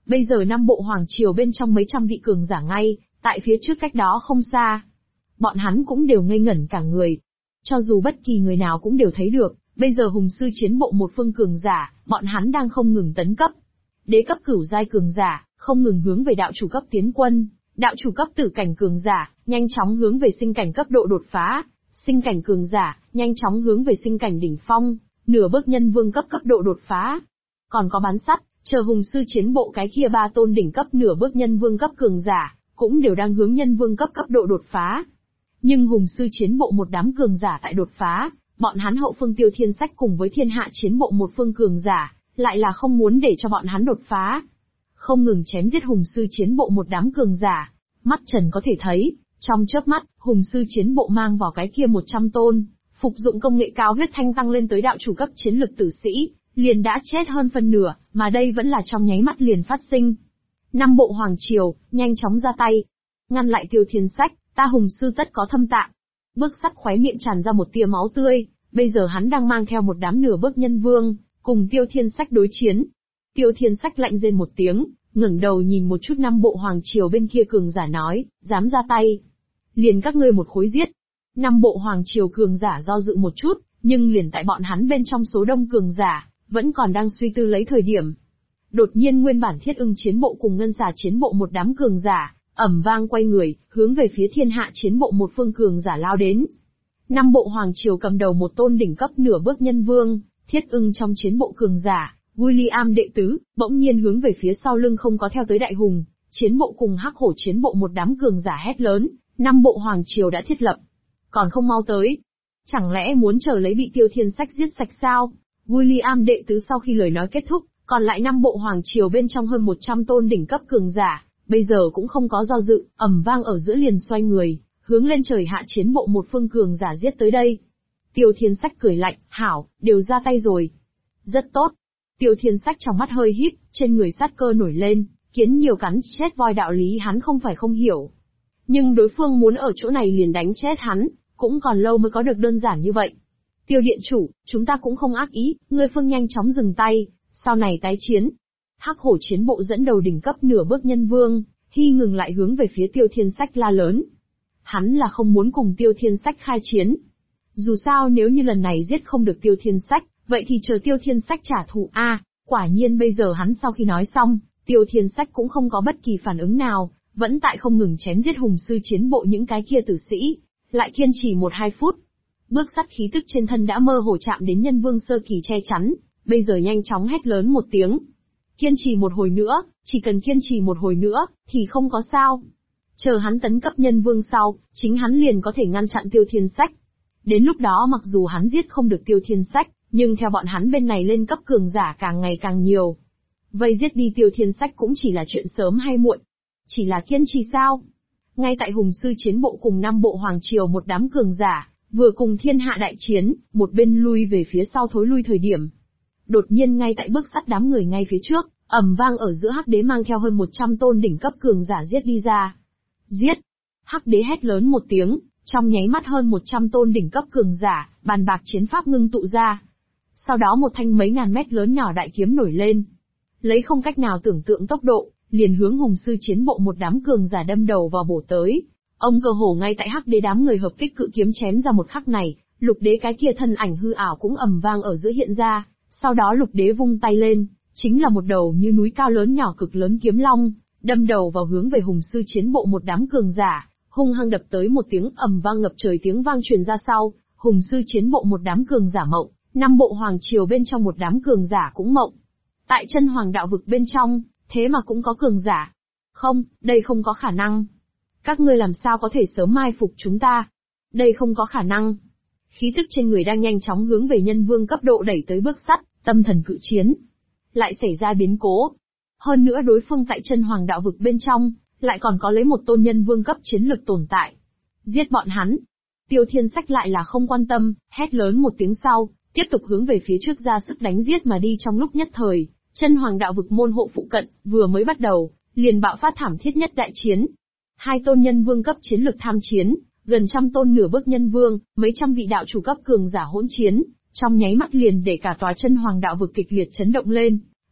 Bây giờ Nam Bộ Hoàng Triều bên trong mấy trăm vị cường giả ngay, tại phía trước cách đó không xa. Bọn hắn cũng đều ngây ngẩn cả người. Cho dù bất kỳ người nào cũng đều thấy được, bây giờ hùng sư chiến bộ một phương cường giả, bọn hắn đang không ngừng tấn cấp. Đế cấp cửu giai cường giả, không ngừng hướng về đạo chủ cấp tiến quân, đạo chủ cấp tử cảnh cường giả, nhanh chóng hướng về sinh cảnh cấp độ đột phá, sinh cảnh cường giả, nhanh chóng hướng về sinh cảnh đỉnh phong, nửa bước nhân vương cấp cấp độ đột phá. Còn có bán sắt, chờ hùng sư chiến bộ cái kia 3 tôn đỉnh cấp nửa bước nhân vương cấp cường giả, cũng đều đang hướng nhân vương cấp cấp độ đột phá. Nhưng hùng sư chiến bộ một đám cường giả tại đột phá, bọn hắn hậu phương Tiêu Thiên Sách cùng với thiên hạ chiến bộ một phương cường giả, lại là không muốn để cho bọn hắn đột phá. Không ngừng chém giết hùng sư chiến bộ một đám cường giả, mắt trần có thể thấy, trong chớp mắt, hùng sư chiến bộ mang vào cái kia 100 tôn, phục dụng công nghệ cao huyết thanh tăng lên tới đạo chủ cấp chiến lực tử sĩ, liền đã chết hơn phân nửa, mà đây vẫn là trong nháy mắt liền phát sinh. Năm bộ Hoàng Triều, nhanh chóng ra tay. Ngăn lại Tiêu Thiên Sách, ta hùng sư tất có thâm tạng. Bước sắt khóe miệng tràn ra một tia máu tươi, bây giờ hắn đang mang theo một đám nửa bước nhân vương, cùng Tiêu Thiên Sách đối chiến. Tiêu Thiên Sách lạnh rên một tiếng, ngẩng đầu nhìn một chút năm bộ Hoàng Triều bên kia cường giả nói, dám ra tay. Liền các ngươi một khối giết. Năm bộ Hoàng Triều cường giả do dự một chút, nhưng liền tại bọn hắn bên trong số đông cường giả, vẫn còn đang suy tư lấy thời điểm. Đột nhiên nguyên bản Thiết Ưng chiến bộ cùng Ngân Xà chiến bộ một đám cường giả, ầm vang quay người, hướng về phía thiên hạ chiến bộ một phương cường giả lao đến. Năm bộ Hoàng Triều cầm đầu một tôn đỉnh cấp nửa bước nhân vương, Thiết Ưng trong chiến bộ cường giả, William đệ tứ, bỗng nhiên hướng về phía sau lưng không có theo tới đại hùng, chiến bộ cùng Hắc Hổ chiến bộ một đám cường giả hét lớn, năm bộ Hoàng Triều đã thiết lập. Còn không mau tới. Chẳng lẽ muốn chờ lấy bị Tiêu Thiên Sách giết sạch sao? William đệ tứ sau khi lời nói kết thúc, còn lại năm bộ Hoàng Triều bên trong hơn 100 tôn đỉnh cấp cường giả, bây giờ cũng không có do dự, ầm vang ở giữa liền xoay người, hướng lên trời hạ chiến bộ một phương cường giả giết tới đây. Tiêu Thiên Sách cười lạnh, hảo, đều ra tay rồi. Rất tốt. Tiêu Thiên Sách trong mắt hơi híp, trên người sát cơ nổi lên, kiến nhiều cắn chết voi đạo lý hắn không phải không hiểu. Nhưng đối phương muốn ở chỗ này liền đánh chết hắn, cũng còn lâu mới có được đơn giản như vậy. Tiêu điện chủ, chúng ta cũng không ác ý, ngươi phương nhanh chóng dừng tay, sau này tái chiến. Hắc Hổ chiến bộ dẫn đầu đỉnh cấp nửa bước nhân vương, Hy ngừng lại hướng về phía Tiêu Thiên Sách la lớn. Hắn là không muốn cùng Tiêu Thiên Sách khai chiến. Dù sao nếu như lần này giết không được Tiêu Thiên Sách, vậy thì chờ Tiêu Thiên Sách trả thù a. Quả nhiên bây giờ hắn sau khi nói xong, Tiêu Thiên Sách cũng không có bất kỳ phản ứng nào, vẫn tại không ngừng chém giết hùng sư chiến bộ những cái kia tử sĩ, lại kiên trì 1-2 phút. Bước sắt khí tức trên thân đã mơ hồ chạm đến nhân vương sơ kỳ che chắn, bây giờ nhanh chóng hét lớn một tiếng. Kiên trì một hồi nữa, chỉ cần kiên trì một hồi nữa, thì không có sao. Chờ hắn tấn cấp nhân vương sau, chính hắn liền có thể ngăn chặn Tiêu Thiên Sách. Đến lúc đó mặc dù hắn giết không được Tiêu Thiên Sách, nhưng theo bọn hắn bên này lên cấp cường giả càng ngày càng nhiều. Vây giết đi Tiêu Thiên Sách cũng chỉ là chuyện sớm hay muộn. Chỉ là kiên trì sao? Ngay tại hùng sư chiến bộ cùng năm bộ Hoàng Triều một đám cường giả, vừa cùng thiên hạ đại chiến, một bên lui về phía sau thối lui thời điểm. Đột nhiên ngay tại bước sắt đám người ngay phía trước, ầm vang ở giữa Hắc Đế mang theo hơn 100 tôn đỉnh cấp cường giả giết đi ra. Giết! Hắc Đế hét lớn một tiếng, trong nháy mắt hơn 100 tôn đỉnh cấp cường giả, bàn bạc chiến pháp ngưng tụ ra. Sau đó một thanh mấy ngàn mét lớn nhỏ đại kiếm nổi lên. Lấy không cách nào tưởng tượng tốc độ, liền hướng hùng sư chiến bộ một đám cường giả đâm đầu vào bổ tới. Ông cơ hồ ngay tại Hắc Đế đám người hợp kích cự kiếm chém ra một khắc này, Lục Đế cái kia thân ảnh hư ảo cũng ầm vang ở giữa hiện ra, sau đó Lục Đế vung tay lên, chính là một đầu như núi cao lớn nhỏ cực lớn kiếm long, đâm đầu vào hướng về hùng sư chiến bộ một đám cường giả, hung hăng đập tới một tiếng ầm vang ngập trời tiếng vang truyền ra sau, hùng sư chiến bộ một đám cường giả mộng, năm bộ Hoàng Triều bên trong một đám cường giả cũng mộng. Tại chân Hoàng đạo vực bên trong, thế mà cũng có cường giả. Không, đây không có khả năng. Các ngươi làm sao có thể sớm mai phục chúng ta? Đây không có khả năng. Khí tức trên người đang nhanh chóng hướng về nhân vương cấp độ đẩy tới bước sắt, tâm thần cự chiến. Lại xảy ra biến cố. Hơn nữa đối phương tại chân Hoàng đạo vực bên trong, lại còn có lấy một tôn nhân vương cấp chiến lực tồn tại. Giết bọn hắn. Tiêu Thiên Sách lại là không quan tâm, hét lớn một tiếng sau, tiếp tục hướng về phía trước ra sức đánh giết mà đi trong lúc nhất thời. Chân Hoàng đạo vực môn hộ phụ cận, vừa mới bắt đầu, liền bạo phát thảm thiết nhất đại chiến. Hai tôn nhân vương cấp chiến lực tham chiến, gần trăm tôn nửa bước nhân vương, mấy trăm vị đạo chủ cấp cường giả hỗn chiến, trong nháy mắt liền để cả tòa Chân Hoàng đạo vực kịch liệt chấn động lên.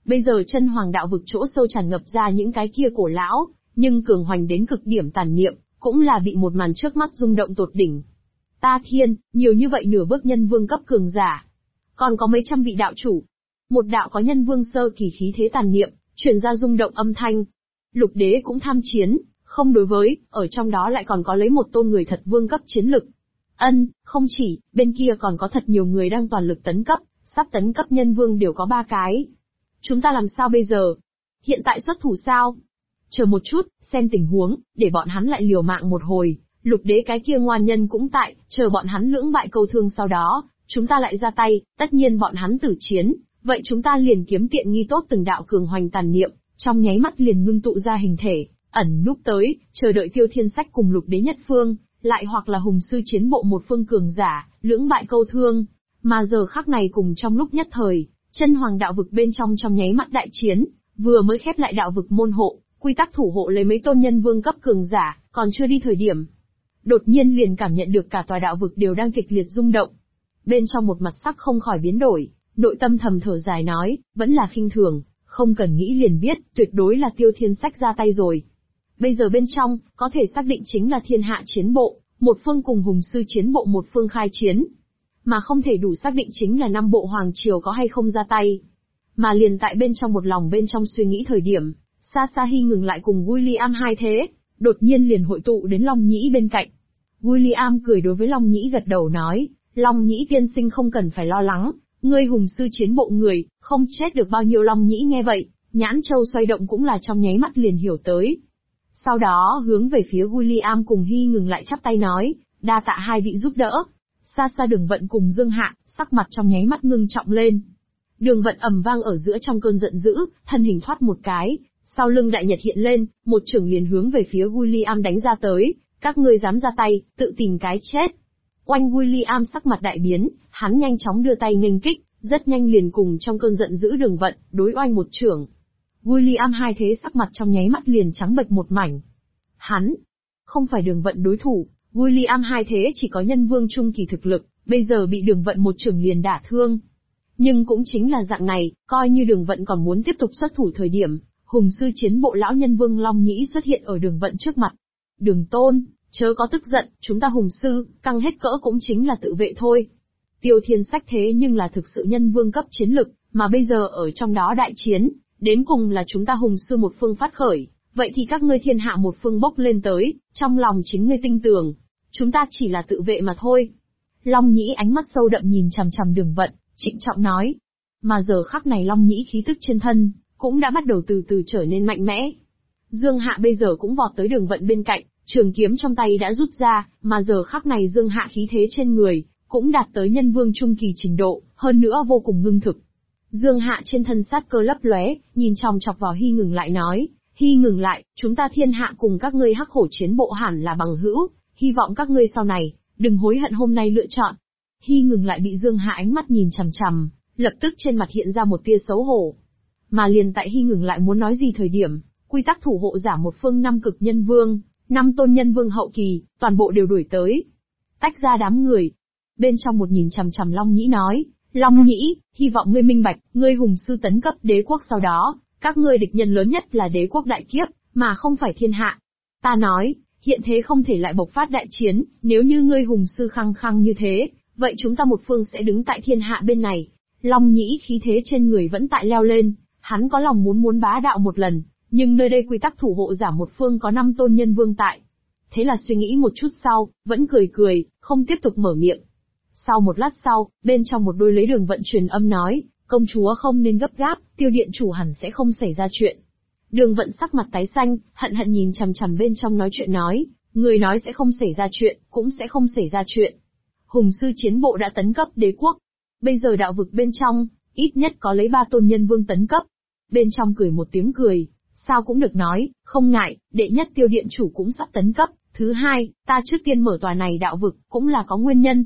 Bây giờ chân hoàng đạo vực chỗ sâu tràn ngập ra những cái kia cổ lão, nhưng cường hoành đến cực điểm tàn niệm, cũng là bị một màn trước mắt rung động tột đỉnh. Ta thiên, nhiều như vậy nửa bước nhân vương cấp cường giả. Còn có mấy trăm vị đạo chủ. Một đạo có nhân vương sơ kỳ khí thế tàn niệm, truyền ra rung động âm thanh. Lục đế cũng tham chiến, không đối với, ở trong đó lại còn có lấy một tôn người thật vương cấp chiến lực. Không chỉ, bên kia còn có thật nhiều người đang toàn lực tấn cấp, sắp tấn cấp nhân vương đều có 3 cái. Chúng ta làm sao bây giờ? Hiện tại xuất thủ sao? Chờ một chút, xem tình huống, để bọn hắn lại liều mạng một hồi, lục đế cái kia ngoan nhân cũng tại, chờ bọn hắn lưỡng bại câu thương sau đó, chúng ta lại ra tay, tất nhiên bọn hắn tử chiến, vậy chúng ta liền kiếm tiện nghi tốt từng đạo cường hoành tàn niệm, trong nháy mắt liền ngưng tụ ra hình thể, ẩn núp tới, chờ đợi Tiêu Thiên Sách cùng lục đế nhất phương, lại hoặc là hùng sư chiến bộ một phương cường giả, lưỡng bại câu thương. Mà giờ khắc này cùng trong lúc nhất thời, chân hoàng đạo vực bên trong nháy mắt đại chiến, vừa mới khép lại đạo vực môn hộ, quy tắc thủ hộ lấy mấy tôn nhân vương cấp cường giả, còn chưa đi thời điểm. Đột nhiên liền cảm nhận được cả tòa đạo vực đều đang kịch liệt rung động. Bên trong một mặt sắc không khỏi biến đổi, nội tâm thầm thở dài nói, vẫn là khinh thường, không cần nghĩ liền biết, tuyệt đối là Tiêu Thiên Sách ra tay rồi. Bây giờ bên trong, có thể xác định chính là thiên hạ chiến bộ, một phương cùng hùng sư chiến bộ một phương khai chiến. Mà không thể đủ xác định chính là 5 bộ hoàng triều có hay không ra tay. Mà liền tại bên trong một lòng bên trong suy nghĩ thời điểm, xa xa Hy ngừng lại cùng William hai thế, đột nhiên liền hội tụ đến Long Nhĩ bên cạnh. William cười đối với Long Nhĩ gật đầu nói, Long Nhĩ tiên sinh không cần phải lo lắng, ngươi hùng sư chiến bộ người, không chết được bao nhiêu. Long Nhĩ nghe vậy, nhãn châu xoay động cũng là trong nháy mắt liền hiểu tới. Sau đó hướng về phía William cùng Hy ngừng lại chắp tay nói, đa tạ hai vị giúp đỡ. Xa xa Đường Vận cùng Dương Hạ, sắc mặt trong nháy mắt ngưng trọng lên. Đường Vận ầm vang ở giữa trong cơn giận dữ, thân hình thoát một cái, sau lưng đại nhật hiện lên, một chưởng liền hướng về phía William đánh ra tới, các ngươi dám ra tay, tự tìm cái chết. Oanh William sắc mặt đại biến, hắn nhanh chóng đưa tay nghênh kích, rất nhanh liền cùng trong cơn giận dữ Đường Vận, đối oanh một chưởng. William hai thế sắc mặt trong nháy mắt liền trắng bệch một mảnh. Hắn, không phải Đường Vận đối thủ. William hai thế chỉ có nhân vương trung kỳ thực lực, bây giờ bị Đường Vận một chưởng liền đả thương. Nhưng cũng chính là dạng này, coi như Đường Vận còn muốn tiếp tục xuất thủ thời điểm, hùng sư chiến bộ lão nhân vương Long Nhĩ xuất hiện ở Đường Vận trước mặt. Đường tôn, chớ có tức giận, chúng ta hùng sư, căng hết cỡ cũng chính là tự vệ thôi. Tiêu Thiên Sách thế nhưng là thực sự nhân vương cấp chiến lực, mà bây giờ ở trong đó đại chiến, đến cùng là chúng ta hùng sư một phương phát khởi. Vậy thì các ngươi thiên hạ một phương bốc lên tới, trong lòng chính ngươi tinh tường. Chúng ta chỉ là tự vệ mà thôi. Long Nhĩ ánh mắt sâu đậm nhìn chằm chằm Đường Vận, trịnh trọng nói. Mà giờ khắc này Long Nhĩ khí tức trên thân, cũng đã bắt đầu từ từ trở nên mạnh mẽ. Dương Hạ bây giờ cũng vọt tới Đường Vận bên cạnh, trường kiếm trong tay đã rút ra, mà giờ khắc này Dương Hạ khí thế trên người, cũng đạt tới nhân vương trung kỳ trình độ, hơn nữa vô cùng ngưng thực. Dương Hạ trên thân sát cơ lấp lóe, nhìn chòng chọc vào Hy ngừng lại nói. Hy ngừng lại, chúng ta thiên hạ cùng các ngươi hắc hổ chiến bộ hẳn là bằng hữu, hy vọng các ngươi sau này, đừng hối hận hôm nay lựa chọn. Hy ngừng lại bị Dương Hạ ánh mắt nhìn chằm chằm, lập tức trên mặt hiện ra một tia xấu hổ. Mà liền tại Hy ngừng lại muốn nói gì thời điểm, quy tắc thủ hộ giả một phương 5 cực nhân vương, 5 tôn nhân vương hậu kỳ, toàn bộ đều đuổi tới. Tách ra đám người. Bên trong một nhìn chằm chằm Long Nhĩ nói, Long Nhĩ, hy vọng ngươi minh bạch, ngươi hùng sư tấn cấp đế quốc sau đó. Các ngươi địch nhân lớn nhất là đế quốc đại kiếp, mà không phải thiên hạ. Ta nói, hiện thế không thể lại bộc phát đại chiến, nếu như ngươi hùng sư khăng khăng như thế, vậy chúng ta một phương sẽ đứng tại thiên hạ bên này. Long Nhĩ khí thế trên người vẫn tại leo lên, hắn có lòng muốn bá đạo một lần, nhưng nơi đây quy tắc thủ hộ giả một phương có 5 tôn nhân vương tại. Thế là suy nghĩ một chút sau, vẫn cười, không tiếp tục mở miệng. Sau một lát sau, bên trong một đôi lấy Đường Vận truyền âm nói, công chúa không nên gấp gáp, Tiêu điện chủ hẳn sẽ không xảy ra chuyện. Đường Vận sắc mặt tái xanh, hận nhìn chằm chằm bên trong nói chuyện nói, người nói sẽ không xảy ra chuyện, cũng sẽ không xảy ra chuyện. Hùng sư chiến bộ đã tấn cấp đế quốc. Bây giờ đạo vực bên trong, ít nhất có lấy 3 tôn nhân vương tấn cấp. Bên trong cười một tiếng cười, sao cũng được nói, không ngại, đệ nhất Tiêu điện chủ cũng sắp tấn cấp. Thứ hai, ta trước tiên mở tòa này đạo vực, cũng là có nguyên nhân.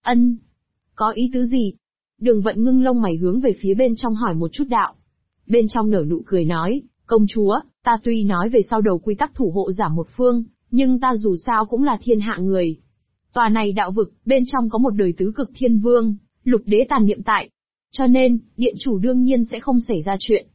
Có ý tứ gì? Đường Vận ngưng lông mày hướng về phía bên trong hỏi một chút đạo. Bên trong nở nụ cười nói, công chúa, ta tuy nói về sau đầu quy tắc thủ hộ giả một phương, nhưng ta dù sao cũng là thiên hạ người. Tòa này đạo vực, bên trong có một đời tứ cực thiên vương, lục đế tàn niệm tại. Cho nên, điện chủ đương nhiên sẽ không xảy ra chuyện.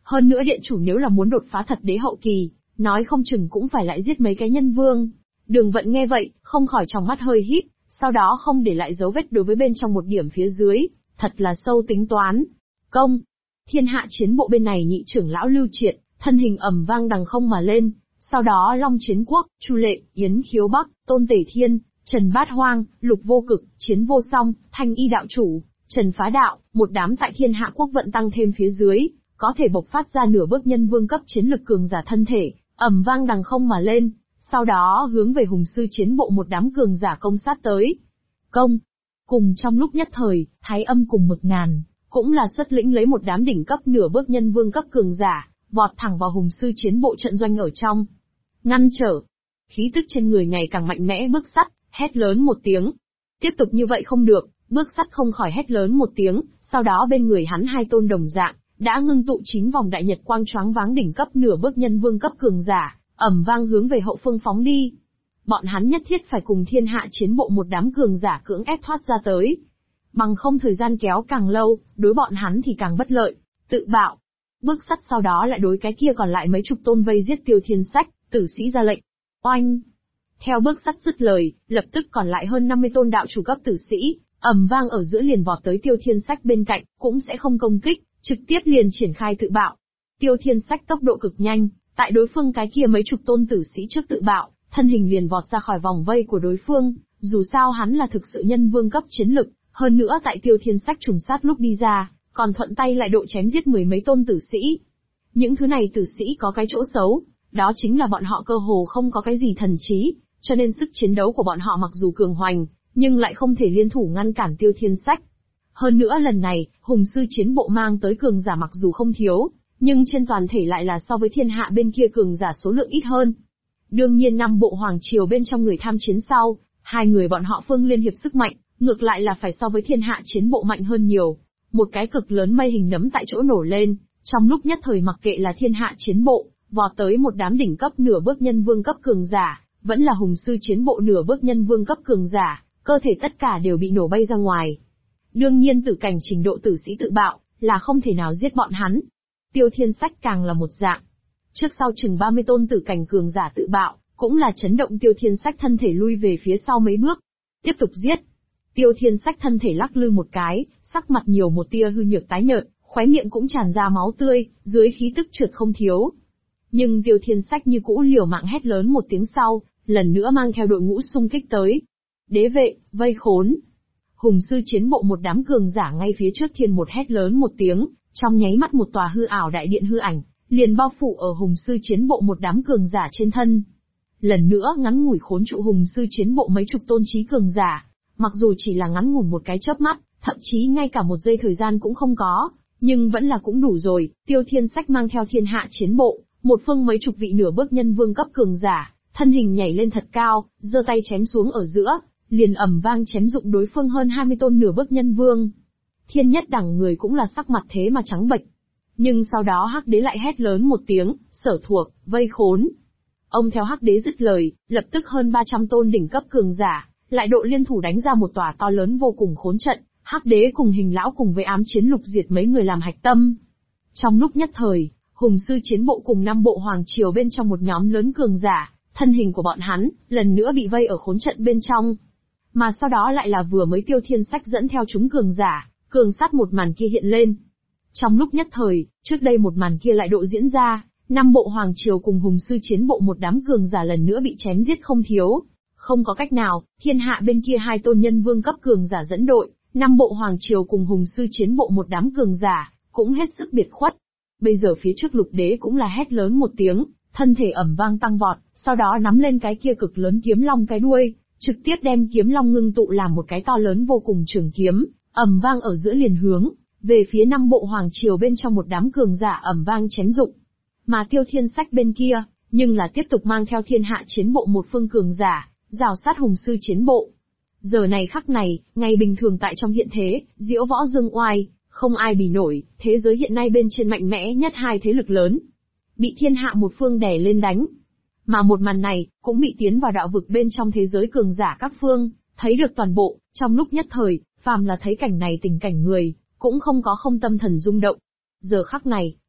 Hơn nữa điện chủ nếu là muốn đột phá thật đế hậu kỳ, nói không chừng cũng phải lại giết mấy cái nhân vương. Đường Vận nghe vậy, không khỏi trong mắt hơi híp, sau đó không để lại dấu vết đối với bên trong một điểm phía dưới, thật là sâu tính toán. Công! Thiên Hạ Chiến Bộ bên này nhị trưởng lão Lưu Triệt, thân hình ầm vang đằng không mà lên, sau đó Long Chiến Quốc, Chu Lệ, Yến Khiếu Bắc, Tôn Tể Thiên, Trần Bát Hoang, Lục Vô Cực, Chiến Vô Song, Thanh Y đạo chủ, Trần Phá Đạo, một đám tại Thiên Hạ Quốc vận tăng thêm phía dưới, có thể bộc phát ra nửa bước nhân vương cấp chiến lực cường giả thân thể, ầm vang đằng không mà lên, sau đó hướng về Hùng Sư Chiến Bộ một đám cường giả công sát tới. Công! Cùng trong lúc nhất thời, Thái Âm cùng Mực Ngàn, cũng là xuất lĩnh lấy một đám đỉnh cấp nửa bước nhân vương cấp cường giả, vọt thẳng vào Hùng Sư Chiến Bộ trận doanh ở trong. Ngăn trở! Khí tức trên người ngày càng mạnh mẽ Bước Sắt, hét lớn một tiếng. Tiếp tục như vậy không được, Bước Sắt không khỏi hét lớn một tiếng, sau đó bên người hắn hai tôn đồng dạng, đã ngưng tụ 9 vòng đại nhật quang choáng váng đỉnh cấp nửa bước nhân vương cấp cường giả, ầm vang hướng về hậu phương phóng đi. Bọn hắn nhất thiết phải cùng Thiên Hạ Chiến Bộ một đám cường giả cưỡng ép thoát ra tới. Bằng không thời gian kéo càng lâu, đối bọn hắn thì càng bất lợi. Tự bạo. Bước Sắt sau đó lại đối cái kia còn lại mấy chục tôn vây giết Tiêu Thiên Sách, tử sĩ ra lệnh. Oanh! Theo Bước Sắt dứt lời, lập tức còn lại hơn 50 tôn đạo chủ cấp tử sĩ, ầm vang ở giữa liền vọt tới Tiêu Thiên Sách bên cạnh, cũng sẽ không công kích, trực tiếp liền triển khai tự bạo. Tiêu Thiên Sách tốc độ cực nhanh, tại đối phương cái kia mấy chục tôn tử sĩ trước tự bạo, thân hình liền vọt ra khỏi vòng vây của đối phương, dù sao hắn là thực sự nhân vương cấp chiến lực, hơn nữa tại Tiêu Thiên Sách trùng sát lúc đi ra, còn thuận tay lại độ chém giết mười mấy tôn tử sĩ. Những thứ này tử sĩ có cái chỗ xấu, đó chính là bọn họ cơ hồ không có cái gì thần trí, cho nên sức chiến đấu của bọn họ mặc dù cường hoành, nhưng lại không thể liên thủ ngăn cản Tiêu Thiên Sách. Hơn nữa lần này, Hùng Sư Chiến Bộ mang tới cường giả mặc dù không thiếu, nhưng trên toàn thể lại là so với thiên hạ bên kia cường giả số lượng ít hơn. Đương nhiên năm bộ hoàng triều bên trong người tham chiến sau, hai người bọn họ phương liên hiệp sức mạnh, ngược lại là phải so với Thiên Hạ Chiến Bộ mạnh hơn nhiều. Một cái cực lớn mây hình nấm tại chỗ nổ lên, trong lúc nhất thời mặc kệ là Thiên Hạ Chiến Bộ, vọt tới một đám đỉnh cấp nửa bước nhân vương cấp cường giả, vẫn là Hùng Sư Chiến Bộ nửa bước nhân vương cấp cường giả, cơ thể tất cả đều bị nổ bay ra ngoài. Đương nhiên tử cảnh trình độ tử sĩ tự bạo, là không thể nào giết bọn hắn. Tiêu Thiên Sách càng là một dạng. Trước sau chừng 30 tôn tử cảnh cường giả tự bạo, cũng là chấn động Tiêu Thiên Sách thân thể lui về phía sau mấy bước. Tiếp tục giết. Tiêu Thiên Sách thân thể lắc lư một cái, sắc mặt nhiều một tia hư nhược tái nhợt, khóe miệng cũng tràn ra máu tươi, dưới khí tức trượt không thiếu. Nhưng Tiêu Thiên Sách như cũ liều mạng hét lớn một tiếng sau, lần nữa mang theo đội ngũ xung kích tới. Đế vệ, vây khốn. Hùng Sư Chiến Bộ một đám cường giả ngay phía trước thiên một hét lớn một tiếng, trong nháy mắt một tòa hư ảo đại điện hư ảnh, liền bao phủ ở Hùng Sư Chiến Bộ một đám cường giả trên thân. Lần nữa ngắn ngủi khốn trụ Hùng Sư Chiến Bộ mấy chục tôn trí cường giả, mặc dù chỉ là ngắn ngủn một cái chớp mắt, thậm chí ngay cả một giây thời gian cũng không có, nhưng vẫn là cũng đủ rồi. Tiêu Thiên Sách mang theo Thiên Hạ Chiến Bộ, một phương mấy chục vị nửa bước nhân vương cấp cường giả, thân hình nhảy lên thật cao, giơ tay chém xuống ở giữa, liền ầm vang chém dụng đối phương hơn 20 tôn nửa bước nhân vương. Thiên Nhất Đẳng người cũng là sắc mặt thế mà trắng bệch. Nhưng sau đó Hắc Đế lại hét lớn một tiếng, sở thuộc, vây khốn. Ông theo Hắc Đế dứt lời, lập tức hơn 300 tôn đỉnh cấp cường giả, lại độ liên thủ đánh ra một tòa to lớn vô cùng khốn trận, Hắc Đế cùng Hình Lão cùng với Ám Chiến Lục diệt mấy người làm hạch tâm. Trong lúc nhất thời, Hùng Sư Chiến Bộ cùng 5 bộ hoàng triều bên trong một nhóm lớn cường giả, thân hình của bọn hắn, lần nữa bị vây ở khốn trận bên trong. Mà sau đó lại là vừa mới Tiêu Thiên Sách dẫn theo chúng cường giả, cường sát một màn kia hiện lên. Trong lúc nhất thời, trước đây một màn kia lại độ diễn ra, 5 bộ hoàng triều cùng Hùng Sư Chiến Bộ một đám cường giả lần nữa bị chém giết không thiếu. Không có cách nào, thiên hạ bên kia hai tôn nhân vương cấp cường giả dẫn đội, 5 bộ hoàng triều cùng Hùng Sư Chiến Bộ một đám cường giả, cũng hết sức biệt khuất. Bây giờ phía trước Lục Đế cũng là hét lớn một tiếng, thân thể ầm vang tăng vọt, sau đó nắm lên cái kia cực lớn kiếm long cái đuôi, trực tiếp đem kiếm long ngưng tụ làm một cái to lớn vô cùng trường kiếm, ầm vang ở giữa liền hướng về phía 5 bộ hoàng triều bên trong một đám cường giả ầm vang chém dụng. Mà Tiêu Thiên Sách bên kia, nhưng là tiếp tục mang theo Thiên Hạ Chiến Bộ một phương cường giả, rào sát Hùng Sư Chiến Bộ. Giờ này khắc này, ngày bình thường tại trong hiện thế, diễu võ dương oai, không ai bì nổi, thế giới hiện nay bên trên mạnh mẽ nhất hai thế lực lớn, bị thiên hạ một phương đè lên đánh. Mà một màn này, cũng bị tiến vào đạo vực bên trong thế giới cường giả các phương, thấy được toàn bộ, trong lúc nhất thời, phàm là thấy cảnh này tình cảnh người, cũng không có không tâm thần rung động. Giờ khắc này,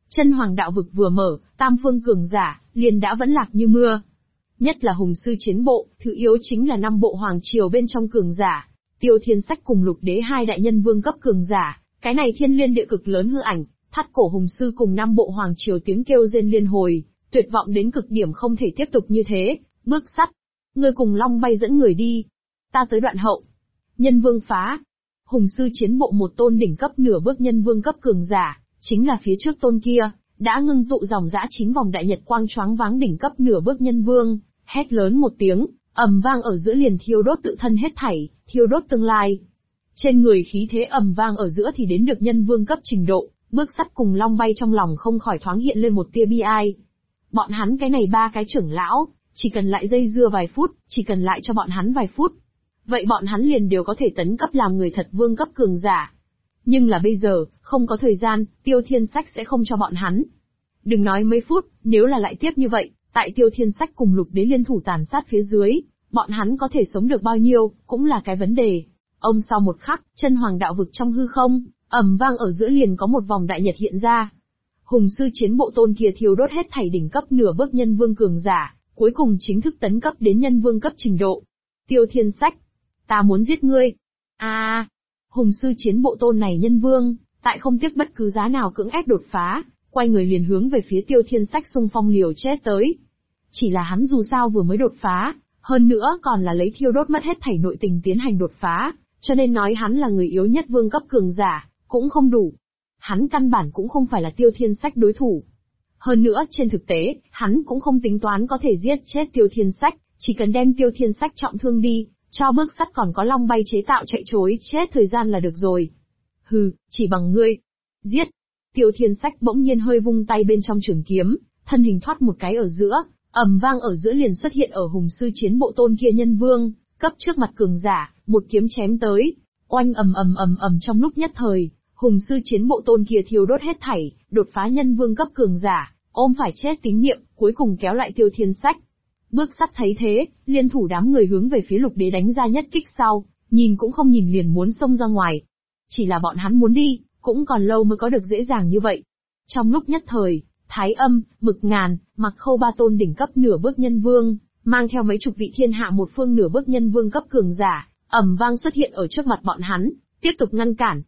Chân hoàng đạo vực vừa mở, tam phương cường giả, liền đã vẫn lạc như mưa. Nhất là hùng sư chiến bộ, thứ yếu chính là 5 bộ hoàng triều bên trong cường giả. Tiêu Thiên Sách cùng Lục Đế hai đại nhân vương cấp cường giả, cái này thiên liên địa cực lớn hư ảnh, thắt cổ hùng sư cùng 5 bộ hoàng triều tiếng kêu rên liên hồi, tuyệt vọng đến cực điểm không thể tiếp tục như thế, bước sắt. Ngươi cùng Long Bay dẫn người đi. Ta tới đoạn hậu. Nhân vương phá. Hùng sư chiến bộ một tôn đỉnh cấp nửa bước nhân vương cấp cường giả, chính là phía trước tôn kia, đã ngưng tụ dòng dã 9 vòng đại nhật quang choáng váng đỉnh cấp nửa bước nhân vương, hét lớn một tiếng, ầm vang ở giữa liền thiêu đốt tự thân hết thảy, thiêu đốt tương lai. Trên người khí thế ầm vang ở giữa thì đến được nhân vương cấp trình độ, bước sắt cùng Long Bay trong lòng không khỏi thoáng hiện lên một tia bi ai. Bọn hắn cái này 3 cái trưởng lão, chỉ cần lại dây dưa vài phút, chỉ cần lại cho bọn hắn vài phút, vậy bọn hắn liền đều có thể tấn cấp làm người thật vương cấp cường giả. Nhưng là bây giờ, không có thời gian, Tiêu Thiên Sách sẽ không cho bọn hắn. Đừng nói mấy phút, nếu là lại tiếp như vậy, tại Tiêu Thiên Sách cùng Lục Đế liên thủ tàn sát phía dưới, bọn hắn có thể sống được bao nhiêu, cũng là cái vấn đề. Ông sau một khắc, chân hoàng đạo vực trong hư không, ầm vang ở giữa liền có một vòng đại nhật hiện ra. Hùng sư chiến bộ tôn kia thiêu đốt hết thảy đỉnh cấp nửa bước nhân vương cường giả, cuối cùng chính thức tấn cấp đến nhân vương cấp trình độ. Tiêu Thiên Sách, ta muốn giết ngươi. Hùng sư chiến bộ tôn này nhân vương, tại không tiếc bất cứ giá nào cưỡng ép đột phá, quay người liền hướng về phía Tiêu Thiên Sách xung phong liều chết tới. Chỉ là hắn dù sao vừa mới đột phá, hơn nữa còn là lấy thiêu đốt mất hết thảy nội tình tiến hành đột phá, cho nên nói hắn là người yếu nhất vương cấp cường giả, cũng không đủ. Hắn căn bản cũng không phải là Tiêu Thiên Sách đối thủ. Hơn nữa trên thực tế, hắn cũng không tính toán có thể giết chết Tiêu Thiên Sách, chỉ cần đem Tiêu Thiên Sách trọng thương đi, cho bước sắt còn có Long Bay chế tạo chạy trối chết thời gian là được rồi. Hừ, chỉ bằng ngươi. Giết. Tiêu Thiên Sách bỗng nhiên hơi vung tay bên trong trường kiếm, thân hình thoát một cái ở giữa, ầm vang ở giữa liền xuất hiện ở hùng sư chiến bộ tôn kia nhân vương, cấp trước mặt cường giả, một kiếm chém tới, oanh ầm trong lúc nhất thời, hùng sư chiến bộ tôn kia thiêu đốt hết thảy, đột phá nhân vương cấp cường giả, ôm phải chết tín niệm, cuối cùng kéo lại Tiêu Thiên Sách. Bước sắt thấy thế, liên thủ đám người hướng về phía Lục Đế đánh ra nhất kích sau, nhìn cũng không nhìn liền muốn xông ra ngoài. Chỉ là bọn hắn muốn đi, cũng còn lâu mới có được dễ dàng như vậy. Trong lúc nhất thời, Thái Âm, Mực Ngàn, Mặc Khâu ba tôn đỉnh cấp nửa bước nhân vương, mang theo mấy chục vị thiên hạ một phương nửa bước nhân vương cấp cường giả, ầm vang xuất hiện ở trước mặt bọn hắn, tiếp tục ngăn cản.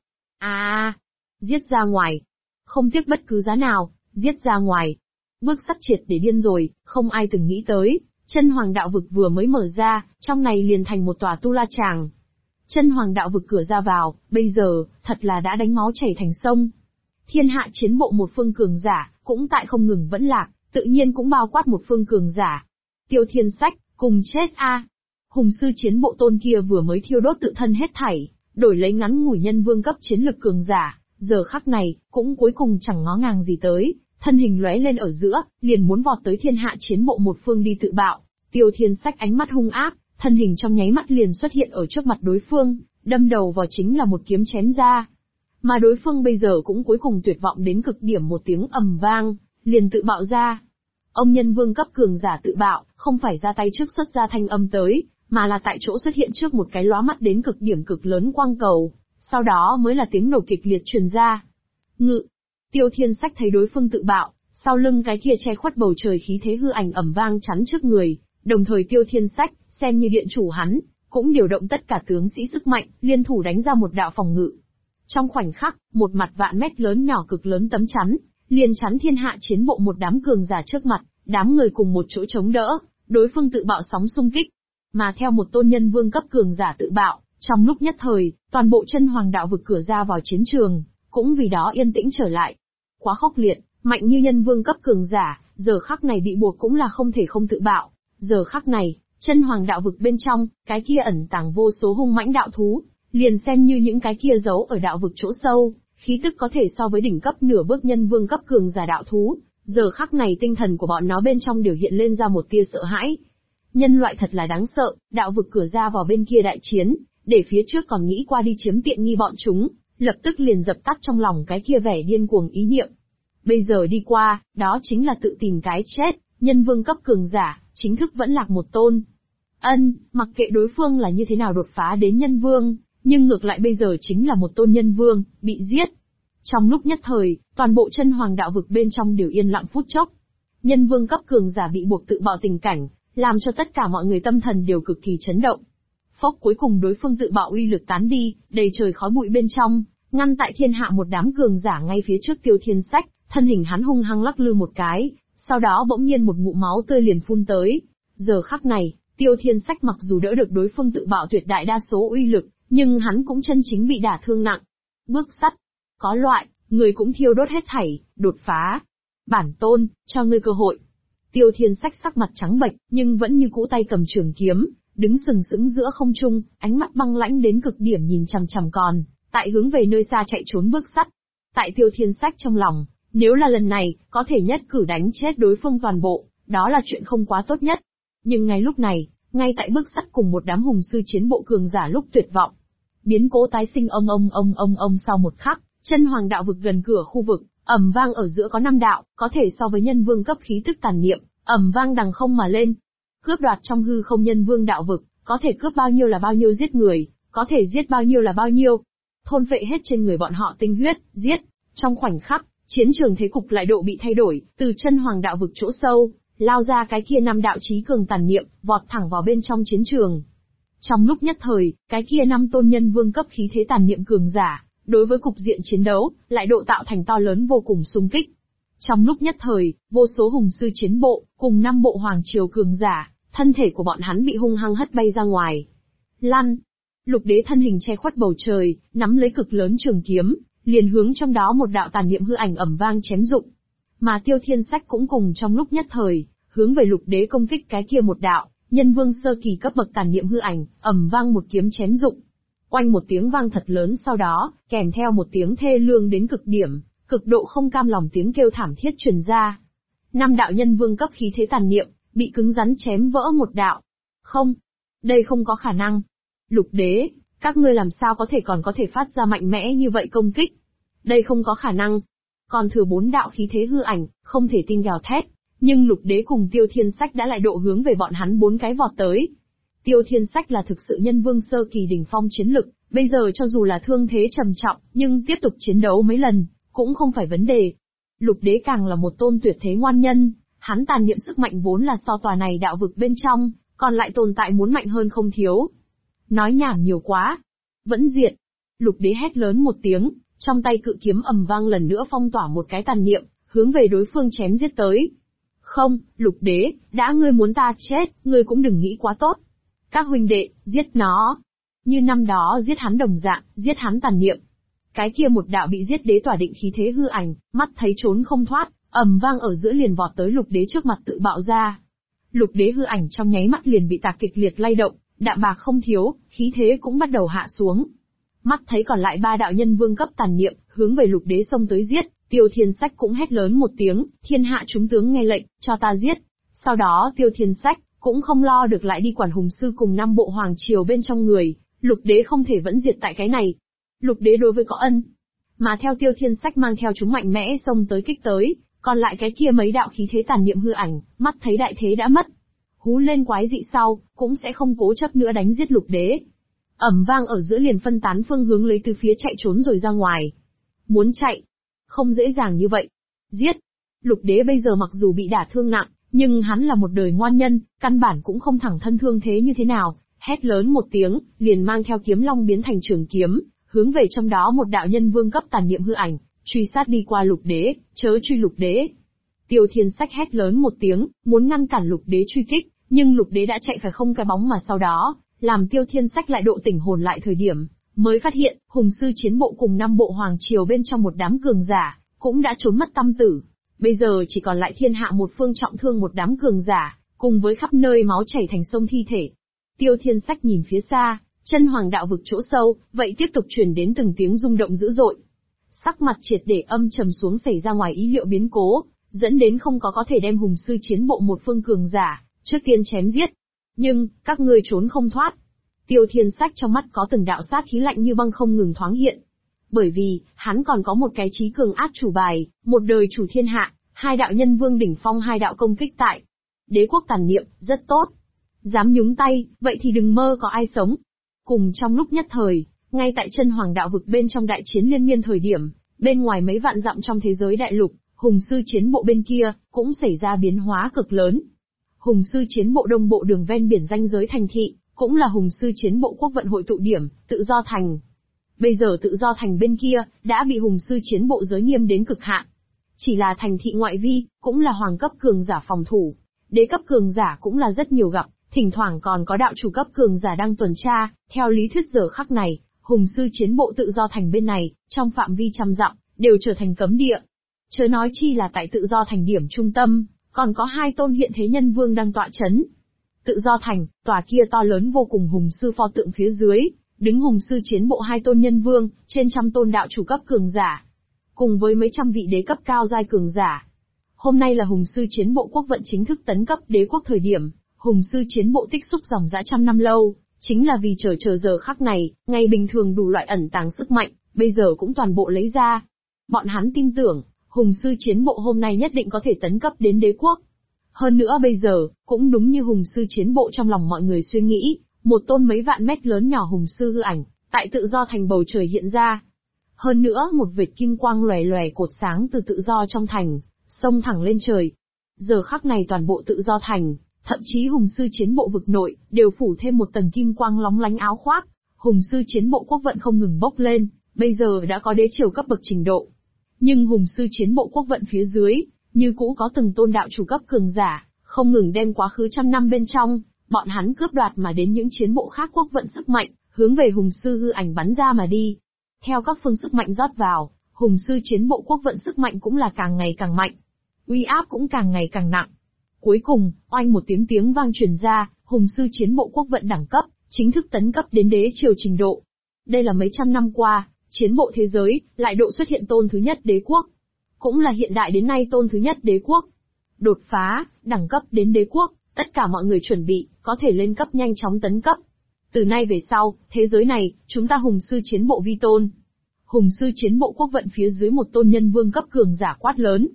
Giết ra ngoài. Không tiếc bất cứ giá nào, giết ra ngoài. Bước sắt triệt để điên rồi, không ai từng nghĩ tới, chân hoàng đạo vực vừa mới mở ra, trong này liền thành một tòa tu la tràng. Chân hoàng đạo vực cửa ra vào, bây giờ, thật là đã đánh máu chảy thành sông. Thiên hạ chiến bộ một phương cường giả, cũng tại không ngừng vẫn lạc, tự nhiên cũng bao quát một phương cường giả. Tiêu Thiên Sách, cùng chết a! Hùng sư chiến bộ tôn kia vừa mới thiêu đốt tự thân hết thảy, đổi lấy ngắn ngủi nhân vương cấp chiến lực cường giả, giờ khắc này, cũng cuối cùng chẳng ngó ngàng gì tới, thân hình lóe lên ở giữa, liền muốn vọt tới thiên hạ chiến bộ một phương đi tự bạo. Tiêu Thiên Sách ánh mắt hung ác, thân hình trong nháy mắt liền xuất hiện ở trước mặt đối phương, đâm đầu vào chính là một kiếm chém ra. Mà đối phương bây giờ cũng cuối cùng tuyệt vọng đến cực điểm, một tiếng ầm vang, liền tự bạo ra. Ông nhân vương cấp cường giả tự bạo, không phải ra tay trước xuất ra thanh âm tới, mà là tại chỗ xuất hiện trước một cái lóa mắt đến cực điểm cực lớn quang cầu, sau đó mới là tiếng nổ kịch liệt truyền ra. Ngự. Tiêu Thiên Sách thấy đối phương tự bạo, sau lưng cái kia che khuất bầu trời khí thế hư ảnh ầm vang chắn trước người, đồng thời Tiêu Thiên Sách, xem như điện chủ hắn, cũng điều động tất cả tướng sĩ sức mạnh, liên thủ đánh ra một đạo phòng ngự. Trong khoảnh khắc, một mặt vạn mét lớn nhỏ cực lớn tấm chắn, liền chắn thiên hạ chiến bộ một đám cường giả trước mặt, đám người cùng một chỗ chống đỡ, đối phương tự bạo sóng xung kích. Mà theo một tôn nhân vương cấp cường giả tự bạo, trong lúc nhất thời, toàn bộ chân hoàng đạo vực cửa ra vào chiến trường, cũng vì đó yên tĩnh trở lại. Quá khốc liệt, mạnh như nhân vương cấp cường giả, giờ khắc này bị buộc cũng là không thể không tự bạo. Giờ khắc này, chân hoàng đạo vực bên trong, cái kia ẩn tàng vô số hung mãnh đạo thú, liền xem như những cái kia giấu ở đạo vực chỗ sâu, khí tức có thể so với đỉnh cấp nửa bước nhân vương cấp cường giả đạo thú, giờ khắc này tinh thần của bọn nó bên trong đều hiện lên ra một tia sợ hãi. Nhân loại thật là đáng sợ, đạo vực cửa ra vào bên kia đại chiến, để phía trước còn nghĩ qua đi chiếm tiện nghi bọn chúng, lập tức liền dập tắt trong lòng cái kia vẻ điên cuồng ý niệm. Bây giờ đi qua, đó chính là tự tìm cái chết, nhân vương cấp cường giả, chính thức vẫn lạc một tôn. Mặc kệ đối phương là như thế nào đột phá đến nhân vương, nhưng ngược lại bây giờ chính là một tôn nhân vương, bị giết. Trong lúc nhất thời, toàn bộ chân hoàng đạo vực bên trong đều yên lặng phút chốc. Nhân vương cấp cường giả bị buộc tự bạo tình cảnh, làm cho tất cả mọi người tâm thần đều cực kỳ chấn động. Phốc, cuối cùng đối phương tự bạo uy lực tán đi, đầy trời khói bụi bên trong, ngăn tại thiên hạ một đám cường giả ngay phía trước Tiêu Thiên Sách, thân hình hắn hung hăng lắc lư một cái, sau đó bỗng nhiên một ngụm máu tươi liền phun tới. Giờ khắc này, Tiêu Thiên Sách mặc dù đỡ được đối phương tự bạo tuyệt đại đa số uy lực, nhưng hắn cũng chân chính bị đả thương nặng. Bước sắt, có loại, người cũng thiêu đốt hết thảy, đột phá. Bản tôn, cho ngươi cơ hội. Tiêu Thiên Sách sắc mặt trắng bệch, nhưng vẫn như cũ tay cầm trường kiếm, đứng sừng sững giữa không trung, ánh mắt băng lãnh đến cực điểm nhìn chằm chằm còn, tại hướng về nơi xa chạy trốn bước sắt. Tại Tiêu Thiên Sách trong lòng, nếu là lần này, có thể nhất cử đánh chết đối phương toàn bộ, đó là chuyện không quá tốt nhất. Nhưng ngay lúc này, ngay tại bước sắt cùng một đám hùng sư chiến bộ cường giả lúc tuyệt vọng. Biến cố tái sinh sau một khắc, chân hoàng đạo vực gần cửa khu vực, ầm vang ở giữa có 5 đạo, có thể so với nhân vương cấp khí tức tàn niệm, ầm vang đằng không mà lên. Cướp đoạt trong hư không nhân vương đạo vực, có thể cướp bao nhiêu là bao nhiêu giết người, có thể giết bao nhiêu là bao nhiêu. Thôn phệ hết trên người bọn họ tinh huyết, giết. Trong khoảnh khắc, chiến trường thế cục lại độ bị thay đổi, từ chân hoàng đạo vực chỗ sâu, lao ra cái kia 5 đạo chí cường tàn niệm, vọt thẳng vào bên trong chiến trường. Trong lúc nhất thời, cái kia 5 tôn nhân vương cấp khí thế tàn niệm cường giả, đối với cục diện chiến đấu, lại độ tạo thành to lớn vô cùng xung kích. Trong lúc nhất thời, vô số hùng sư chiến bộ, cùng 5 bộ hoàng triều cường giả, thân thể của bọn hắn bị hung hăng hất bay ra ngoài. Lăn! Lục đế thân hình che khuất bầu trời, nắm lấy cực lớn trường kiếm, liền hướng trong đó một đạo tàn niệm hư ảnh ầm vang chém dụng. Mà Tiêu Thiên Sách cũng cùng trong lúc nhất thời, hướng về lục đế công kích cái kia một đạo, nhân vương sơ kỳ cấp bậc tàn niệm hư ảnh, ầm vang một kiếm chém dụng. Oanh một tiếng vang thật lớn sau đó, kèm theo một tiếng thê lương đến cực điểm, cực độ không cam lòng tiếng kêu thảm thiết truyền ra. 5 đạo nhân vương cấp khí thế tàn niệm, bị cứng rắn chém vỡ một đạo. Không, đây không có khả năng. Lục đế, các ngươi làm sao còn có thể phát ra mạnh mẽ như vậy công kích? Đây không có khả năng. Còn thừa 4 đạo khí thế hư ảnh, không thể tin gào thét, nhưng lục đế cùng Tiêu Thiên Sách đã lại độ hướng về bọn hắn 4 cái vọt tới. Tiêu Thiên Sách là thực sự nhân vương sơ kỳ đỉnh phong chiến lực, bây giờ cho dù là thương thế trầm trọng, nhưng tiếp tục chiến đấu mấy lần, cũng không phải vấn đề. Lục đế càng là một tôn tuyệt thế ngoan nhân, hắn tàn niệm sức mạnh vốn là so tòa này đạo vực bên trong, còn lại tồn tại muốn mạnh hơn không thiếu. Nói nhảm nhiều quá. Vẫn diệt. Lục đế hét lớn một tiếng, trong tay cự kiếm ầm vang lần nữa phong tỏa một cái tàn niệm, hướng về đối phương chém giết tới. Không, lục đế, đã ngươi muốn ta chết, ngươi cũng đừng nghĩ quá tốt. Các huynh đệ, giết nó. Như năm đó giết hắn đồng dạng, giết hắn tàn niệm. Cái kia một đạo bị giết đế tỏa định khí thế hư ảnh, mắt thấy trốn không thoát, ầm vang ở giữa liền vọt tới lục đế trước mặt tự bạo ra. Lục đế hư ảnh trong nháy mắt liền bị tạc kịch liệt lay động, đạm bạc không thiếu, khí thế cũng bắt đầu hạ xuống. Mắt thấy còn lại 3 đạo nhân vương cấp tàn niệm, hướng về lục đế xông tới giết, Tiêu Thiên Sách cũng hét lớn một tiếng, thiên hạ chúng tướng nghe lệnh, cho ta giết. Sau đó Tiêu Thiên Sách cũng không lo được lại đi quản hùng sư cùng 5 bộ hoàng triều bên trong người, lục đế không thể vẫn diệt tại cái này. Lục đế đối với có ân, mà theo Tiêu Thiên Sách mang theo chúng mạnh mẽ xông tới kích tới, còn lại cái kia mấy đạo khí thế tàn niệm hư ảnh, mắt thấy đại thế đã mất, hú lên quái dị sau, cũng sẽ không cố chấp nữa đánh giết lục đế. Ầm vang ở giữa liền phân tán phương hướng lấy từ phía chạy trốn rồi ra ngoài. Muốn chạy, không dễ dàng như vậy. Giết. Lục đế bây giờ mặc dù bị đả thương nặng, nhưng hắn là một đời ngoan nhân, căn bản cũng không thẳng thân thương thế như thế nào, hét lớn một tiếng, liền mang theo kiếm long biến thành trường kiếm, hướng về trong đó một đạo nhân vương cấp tàn niệm hư ảnh, truy sát đi qua lục đế, chớ truy lục đế. Tiêu Thiên Sách hét lớn một tiếng, muốn ngăn cản lục đế truy kích, nhưng lục đế đã chạy phải không cái bóng mà sau đó, làm Tiêu Thiên Sách lại độ tỉnh hồn lại thời điểm, mới phát hiện, hùng sư chiến bộ cùng 5 bộ hoàng triều bên trong một đám cường giả, cũng đã trốn mất tăm tử. Bây giờ chỉ còn lại thiên hạ một phương trọng thương một đám cường giả, cùng với khắp nơi máu chảy thành sông thi thể. Tiêu Thiên Sách nhìn phía xa, chân hoàng đạo vực chỗ sâu, vậy tiếp tục truyền đến từng tiếng rung động dữ dội. Sắc mặt triệt để âm trầm xuống xảy ra ngoài ý liệu biến cố, dẫn đến không có thể đem hùng sư chiến bộ một phương cường giả, trước tiên chém giết. Nhưng, các ngươi trốn không thoát. Tiêu Thiên Sách trong mắt có từng đạo sát khí lạnh như băng không ngừng thoáng hiện. Bởi vì, hắn còn có một cái chí cường át chủ bài, một đời chủ thiên hạ, 2 đạo nhân vương đỉnh phong 2 đạo công kích tại. Đế quốc tàn niệm, rất tốt. Dám nhúng tay, vậy thì đừng mơ có ai sống. Cùng trong lúc nhất thời, ngay tại chân hoàng đạo vực bên trong đại chiến liên miên thời điểm, Bên ngoài mấy vạn dặm trong thế giới đại lục, hùng sư chiến bộ bên kia, cũng xảy ra biến hóa cực lớn. Hùng sư chiến bộ đông bộ đường ven biển ranh giới thành thị, cũng là hùng sư chiến bộ quốc vận hội tụ điểm, tự do thành. Bây giờ tự do thành bên kia, đã bị hùng sư chiến bộ giới nghiêm đến cực hạn. Chỉ là thành thị ngoại vi, cũng là hoàng cấp cường giả phòng thủ. Đế cấp cường giả cũng là rất nhiều gặp, thỉnh thoảng còn có đạo chủ cấp cường giả đang tuần tra. Theo lý thuyết giờ khắc này, hùng sư chiến bộ tự do thành bên này, trong phạm vi trăm dặm, đều trở thành cấm địa. Chớ nói chi là tại tự do thành điểm trung tâm, còn có 2 tôn hiện thế nhân vương đang tọa chấn. Tự do thành, tòa kia to lớn vô cùng hùng sư pho tượng phía dưới, đứng hùng sư chiến bộ 2 tôn nhân vương, trên trăm tôn đạo chủ cấp cường giả, cùng với mấy trăm vị đế cấp cao giai cường giả. Hôm nay là hùng sư chiến bộ quốc vận chính thức tấn cấp đế quốc thời điểm, hùng sư chiến bộ tích xúc dòng dã trăm năm lâu, chính là vì chờ giờ khắc này, ngày bình thường đủ loại ẩn tàng sức mạnh, bây giờ cũng toàn bộ lấy ra. Bọn hắn tin tưởng, hùng sư chiến bộ hôm nay nhất định có thể tấn cấp đến đế quốc. Hơn nữa bây giờ, cũng đúng như hùng sư chiến bộ trong lòng mọi người suy nghĩ, một tôn mấy vạn mét lớn nhỏ hùng sư hư ảnh, tại tự do thành bầu trời hiện ra. Hơn nữa một vệt kim quang lòe lòe cột sáng từ tự do trong thành, xông thẳng lên trời. Giờ khắc này toàn bộ tự do thành, thậm chí hùng sư chiến bộ vực nội, đều phủ thêm một tầng kim quang lóng lánh áo khoác. Hùng sư chiến bộ quốc vận không ngừng bốc lên, bây giờ đã có đế triều cấp bậc trình độ. Nhưng hùng sư chiến bộ quốc vận phía dưới, như cũ có từng tôn đạo chủ cấp cường giả, không ngừng đem quá khứ trăm năm bên trong, bọn hắn cướp đoạt mà đến những chiến bộ khác quốc vận sức mạnh, hướng về hùng sư hư ảnh bắn ra mà đi. Theo các phương sức mạnh rót vào, hùng sư chiến bộ quốc vận sức mạnh cũng là càng ngày càng mạnh. Uy áp cũng càng ngày càng nặng. Cuối cùng, oanh một tiếng vang truyền ra, hùng sư chiến bộ quốc vận đẳng cấp, chính thức tấn cấp đến đế triều trình độ. Đây là mấy trăm năm qua, chiến bộ thế giới, lại độ xuất hiện tôn thứ nhất đế quốc. Cũng là hiện đại đến nay tôn thứ nhất đế quốc. Đột phá, đẳng cấp đến đế quốc, tất cả mọi người chuẩn bị, có thể lên cấp nhanh chóng tấn cấp. Từ nay về sau, thế giới này, chúng ta hùng sư chiến bộ vi tôn. Hùng sư chiến bộ quốc vận phía dưới một tôn nhân vương cấp cường giả quát lớn.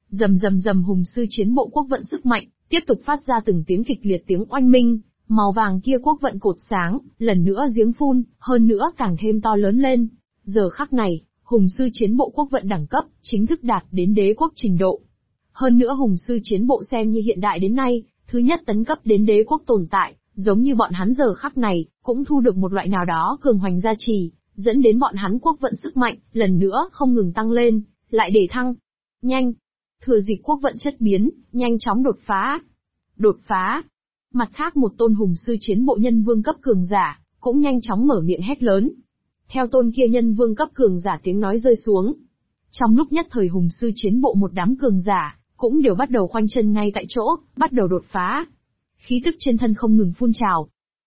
Rầm hùng sư chiến bộ quốc vận sức mạnh, tiếp tục phát ra từng tiếng kịch liệt tiếng oanh minh, màu vàng kia quốc vận cột sáng, lần nữa giếng phun, hơn nữa càng thêm to lớn lên. Giờ khắc này, hùng sư chiến bộ quốc vận đẳng cấp, chính thức đạt đến đế quốc trình độ. Hơn nữa hùng sư chiến bộ xem như hiện đại đến nay, thứ nhất tấn cấp đến đế quốc tồn tại, giống như bọn hắn giờ khắc này, cũng thu được một loại nào đó cường hoành gia trì, dẫn đến bọn hắn quốc vận sức mạnh, lần nữa không ngừng tăng lên, lại để thăng. Nhanh! Thừa dịp quốc vận chất biến, nhanh chóng đột phá. Đột phá! Mặt khác một tôn hùng sư chiến bộ nhân vương cấp cường giả, cũng nhanh chóng mở miệng hét lớn. Theo tôn kia nhân vương cấp cường giả tiếng nói rơi xuống. Trong lúc nhất thời hùng sư chiến bộ một đám cường giả, cũng đều bắt đầu khoanh chân ngay tại chỗ, bắt đầu đột phá. Khí tức trên thân không ngừng phun trào.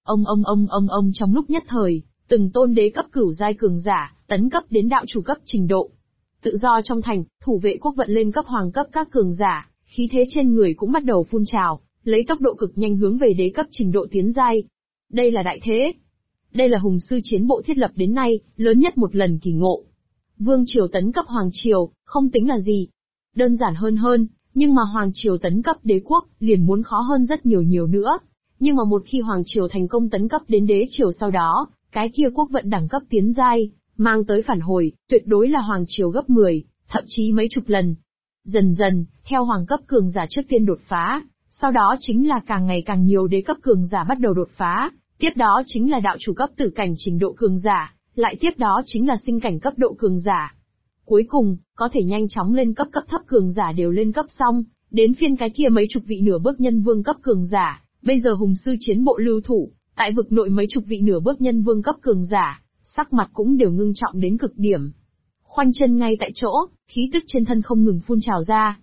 Ông trong lúc nhất thời, từng tôn đế cấp cửu giai cường giả, tấn cấp đến đạo chủ cấp trình độ. Tự do trong thành, thủ vệ quốc vận lên cấp hoàng cấp các cường giả, khí thế trên người cũng bắt đầu phun trào, lấy tốc độ cực nhanh hướng về đế cấp trình độ tiến giai. Đây là đại thế. Đây là hùng sư chiến bộ thiết lập đến nay, lớn nhất một lần kỳ ngộ. Vương triều tấn cấp hoàng triều, không tính là gì. Đơn giản hơn, nhưng mà hoàng triều tấn cấp đế quốc, liền muốn khó hơn rất nhiều nữa. Nhưng mà một khi hoàng triều thành công tấn cấp đến đế triều sau đó, cái kia quốc vận đẳng cấp tiến giai, mang tới phản hồi, tuyệt đối là hoàng triều gấp 10, thậm chí mấy chục lần. Dần dần, theo hoàng cấp cường giả trước tiên đột phá, sau đó chính là càng ngày càng nhiều đế cấp cường giả bắt đầu đột phá, tiếp đó chính là đạo chủ cấp tử cảnh trình độ cường giả, lại tiếp đó chính là sinh cảnh cấp độ cường giả. Cuối cùng, có thể nhanh chóng lên cấp thấp cường giả đều lên cấp xong, đến phiên cái kia mấy chục vị nửa bước nhân vương cấp cường giả, bây giờ hùng sư chiến bộ lưu thủ, tại vực nội mấy chục vị nửa bước nhân vương cấp cường giả, sắc mặt cũng đều ngưng trọng đến cực điểm. Khoanh chân ngay tại chỗ, khí tức trên thân không ngừng phun trào ra.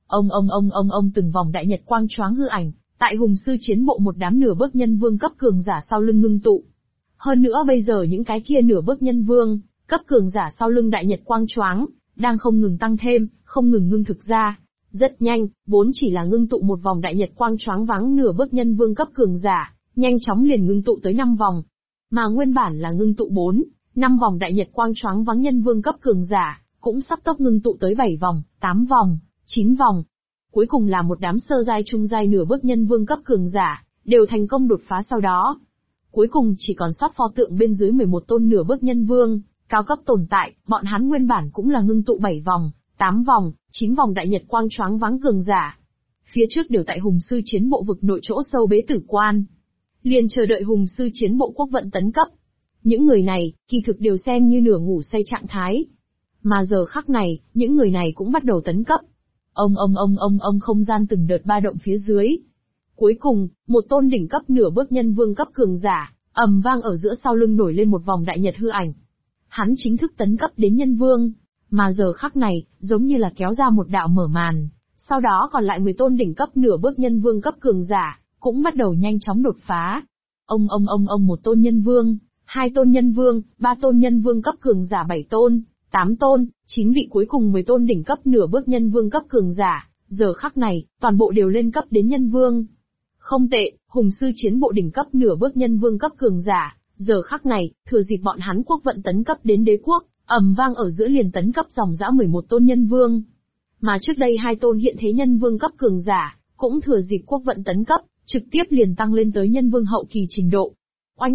Ông từng vòng đại nhật quang choáng hư ảnh, tại hùng sư chiến bộ một đám nửa bước nhân vương cấp cường giả sau lưng ngưng tụ. Hơn nữa bây giờ những cái kia nửa bước nhân vương cấp cường giả sau lưng đại nhật quang choáng, đang không ngừng tăng thêm, không ngừng ngưng thực ra. Rất nhanh, vốn chỉ là ngưng tụ một vòng đại nhật quang choáng váng nửa bước nhân vương cấp cường giả, nhanh chóng liền ngưng tụ tới 5 vòng. Mà nguyên bản là ngưng tụ 4-5 vòng đại nhật quang choáng váng nhân vương cấp cường giả, cũng sắp tốc ngưng tụ tới 7 vòng, 8 vòng, 9 vòng. Cuối cùng là một đám sơ giai trung giai nửa bước nhân vương cấp cường giả, đều thành công đột phá sau đó. Cuối cùng chỉ còn sót pho tượng bên dưới 11 tôn nửa bước nhân vương cao cấp tồn tại, bọn hắn nguyên bản cũng là ngưng tụ 7 vòng, 8 vòng, 9 vòng đại nhật quang choáng váng cường giả. Phía trước đều tại hùng sư chiến bộ vực nội chỗ sâu bế tử quan. Liền chờ đợi hùng sư chiến bộ quốc vận tấn cấp. Những người này, kỳ thực đều xem như nửa ngủ say trạng thái. Mà giờ khắc này, những người này cũng bắt đầu tấn cấp. Ông không gian từng đợt ba động phía dưới. Cuối cùng, một tôn đỉnh cấp nửa bước nhân vương cấp cường giả, ầm vang ở giữa sau lưng nổi lên một vòng đại nhật hư ảnh. Hắn chính thức tấn cấp đến nhân vương, mà giờ khắc này, giống như là kéo ra một đạo mở màn. Sau đó còn lại 10 tôn đỉnh cấp nửa bước nhân vương cấp cường giả, cũng bắt đầu nhanh chóng đột phá. Một tôn nhân vương, 2 tôn nhân vương, 3 tôn nhân vương cấp cường giả 7 tôn, 8 tôn, 9 vị cuối cùng 10 tôn đỉnh cấp nửa bước nhân vương cấp cường giả, giờ khắc này, toàn bộ đều lên cấp đến nhân vương. Không tệ, hùng sư chiến bộ đỉnh cấp nửa bước nhân vương cấp cường giả, giờ khắc này, thừa dịp bọn hắn quốc vận tấn cấp đến đế quốc, ầm vang ở giữa liền tấn cấp dòng dã 11 tôn nhân vương. Mà trước đây 2 tôn hiện thế nhân vương cấp cường giả, cũng thừa dịp quốc vận tấn cấp, trực tiếp liền tăng lên tới nhân vương hậu kỳ trình độ. Oanh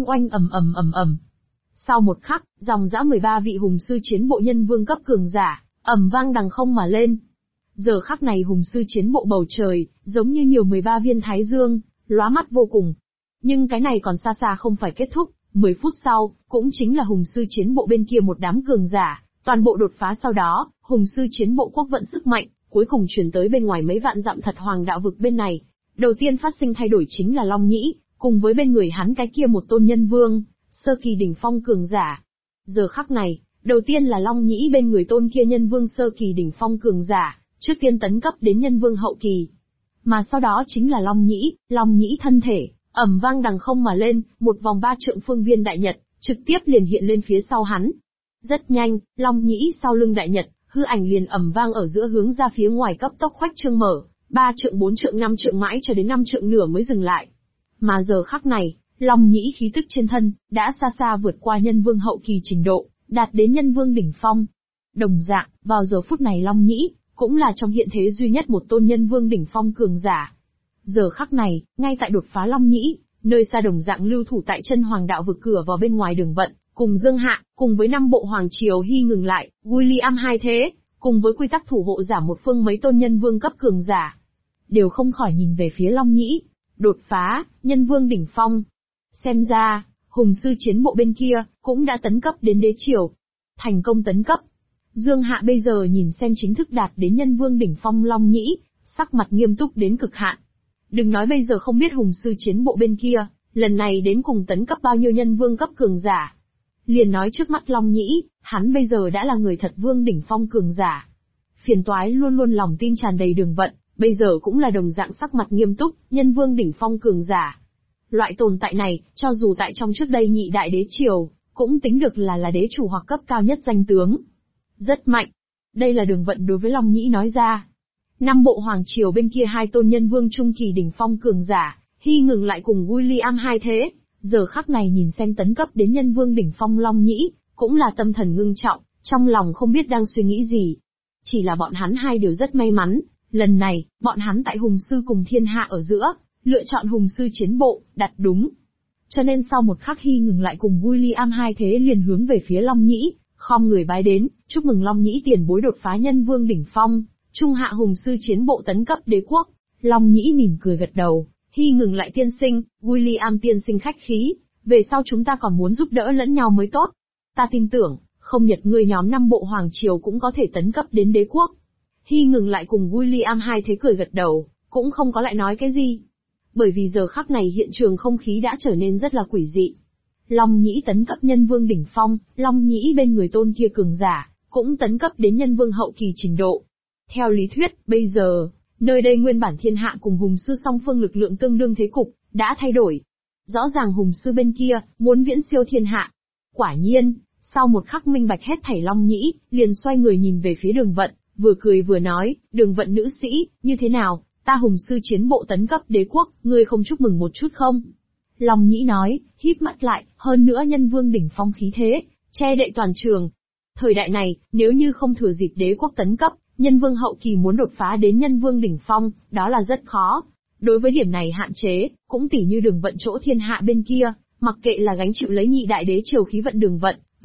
ầm. Sau một khắc, dòng dã 13 vị hùng sư chiến bộ nhân vương cấp cường giả, ầm vang đằng không mà lên. Giờ khắc này hùng sư chiến bộ bầu trời, giống như nhiều 13 viên thái dương, lóa mắt vô cùng. Nhưng cái này còn xa xa không phải kết thúc, 10 phút sau, cũng chính là hùng sư chiến bộ bên kia một đám cường giả, toàn bộ đột phá sau đó, hùng sư chiến bộ quốc vận sức mạnh, cuối cùng chuyển tới bên ngoài mấy vạn dặm thật hoàng đạo vực bên này. Đầu tiên phát sinh thay đổi chính là Long Nhĩ, cùng với bên người hắn cái kia một tôn nhân vương, sơ kỳ đỉnh phong cường giả. Giờ khắc này, đầu tiên là Long Nhĩ bên người tôn kia nhân vương sơ kỳ đỉnh phong cường giả, trước tiên tấn cấp đến nhân vương hậu kỳ. Mà sau đó chính là Long Nhĩ thân thể, ầm vang đằng không mà lên, một vòng 3 trượng phương viên đại nhật, trực tiếp liền hiện lên phía sau hắn. Rất nhanh, Long Nhĩ sau lưng đại nhật, hư ảnh liền ầm vang ở giữa hướng ra phía ngoài cấp tốc khoách trương mở, 3 trượng 4 trượng 5 trượng mãi cho đến 5 trượng nửa mới dừng lại. Mà giờ khắc này, Long Nhĩ khí tức trên thân, đã xa xa vượt qua nhân vương hậu kỳ trình độ, đạt đến nhân vương đỉnh phong. Đồng dạng, vào giờ phút này Long Nhĩ, cũng là trong hiện thế duy nhất một tôn nhân vương đỉnh phong cường giả. Giờ khắc này, ngay tại đột phá Long Nhĩ, nơi xa đồng dạng lưu thủ tại chân hoàng đạo vực cửa vào bên ngoài đường vận, cùng Dương Hạ, cùng với 5 bộ hoàng triều hy ngừng lại, William hai thế, cùng với quy tắc thủ hộ giả một phương mấy tôn nhân vương cấp cường giả, đều không khỏi nhìn về phía Long Nhĩ. Đột phá, nhân vương đỉnh phong. Xem ra, hùng sư chiến bộ bên kia, cũng đã tấn cấp đến đế triều. Thành công tấn cấp. Dương Hạ bây giờ nhìn xem chính thức đạt đến nhân vương đỉnh phong Long Nhĩ, sắc mặt nghiêm túc đến cực hạn. Đừng nói bây giờ không biết hùng sư chiến bộ bên kia, lần này đến cùng tấn cấp bao nhiêu nhân vương cấp cường giả. Liền nói trước mắt Long Nhĩ, hắn bây giờ đã là người thật vương đỉnh phong cường giả. Phiền toái luôn luôn lòng tin tràn đầy đường vận, bây giờ cũng là đồng dạng sắc mặt nghiêm túc, nhân vương đỉnh phong cường giả. Loại tồn tại này, cho dù tại trong trước đây nhị đại đế triều, cũng tính được là đế chủ hoặc cấp cao nhất danh tướng. Rất mạnh. Đây là đường vận đối với Long Nhĩ nói ra. 5 bộ hoàng triều bên kia 2 tôn nhân vương trung kỳ đỉnh phong cường giả, hy ngừng lại cùng William hai thế, giờ khắc này nhìn xem tấn cấp đến nhân vương đỉnh phong Long Nhĩ, cũng là tâm thần ngưng trọng, trong lòng không biết đang suy nghĩ gì. Chỉ là bọn hắn hai đều rất may mắn, lần này, bọn hắn tại hùng sư cùng thiên hạ ở giữa, lựa chọn hùng sư chiến bộ, đặt đúng. Cho nên sau một khắc hy ngừng lại cùng William hai thế liền hướng về phía Long Nhĩ, khom người bái đến, chúc mừng Long Nhĩ tiền bối đột phá nhân vương đỉnh phong, trung hạ hùng sư chiến bộ tấn cấp đế quốc. Long Nhĩ mỉm cười gật đầu, hy ngừng lại tiên sinh, William tiên sinh khách khí, về sau chúng ta còn muốn giúp đỡ lẫn nhau mới tốt. Ta tin tưởng, không nhật ngươi nhóm 5 bộ hoàng triều cũng có thể tấn cấp đến đế quốc. Hy ngừng lại cùng William hai thế cười gật đầu, cũng không có lại nói cái gì. Bởi vì giờ khắc này hiện trường không khí đã trở nên rất là quỷ dị. Long Nhĩ tấn cấp nhân vương đỉnh phong, Long Nhĩ bên người tôn kia cường giả, cũng tấn cấp đến nhân vương hậu kỳ trình độ. Theo lý thuyết, bây giờ, nơi đây nguyên bản thiên hạ cùng hùng sư song phương lực lượng tương đương thế cục, đã thay đổi. Rõ ràng hùng sư bên kia, muốn viễn siêu thiên hạ. Quả nhiên, sau một khắc minh bạch hết thảy Long Nhĩ, liền xoay người nhìn về phía đường vận, vừa cười vừa nói, đường vận nữ sĩ, như thế nào, ta hùng sư chiến bộ tấn cấp đế quốc, ngươi không chúc mừng một chút không? Long Nhĩ nói, híp mắt lại, hơn nữa nhân vương đỉnh phong khí thế, che đậy toàn trường. Thời đại này, nếu như không thừa dịp đế quốc tấn cấp, nhân vương hậu kỳ muốn đột phá đến nhân vương đỉnh phong, đó là rất khó. Đối với điểm này hạn chế, cũng tỉ như đường vận chỗ thiên hạ bên kia, mặc kệ là gánh chịu lấy nhị đại đế triều khí vận đường vận,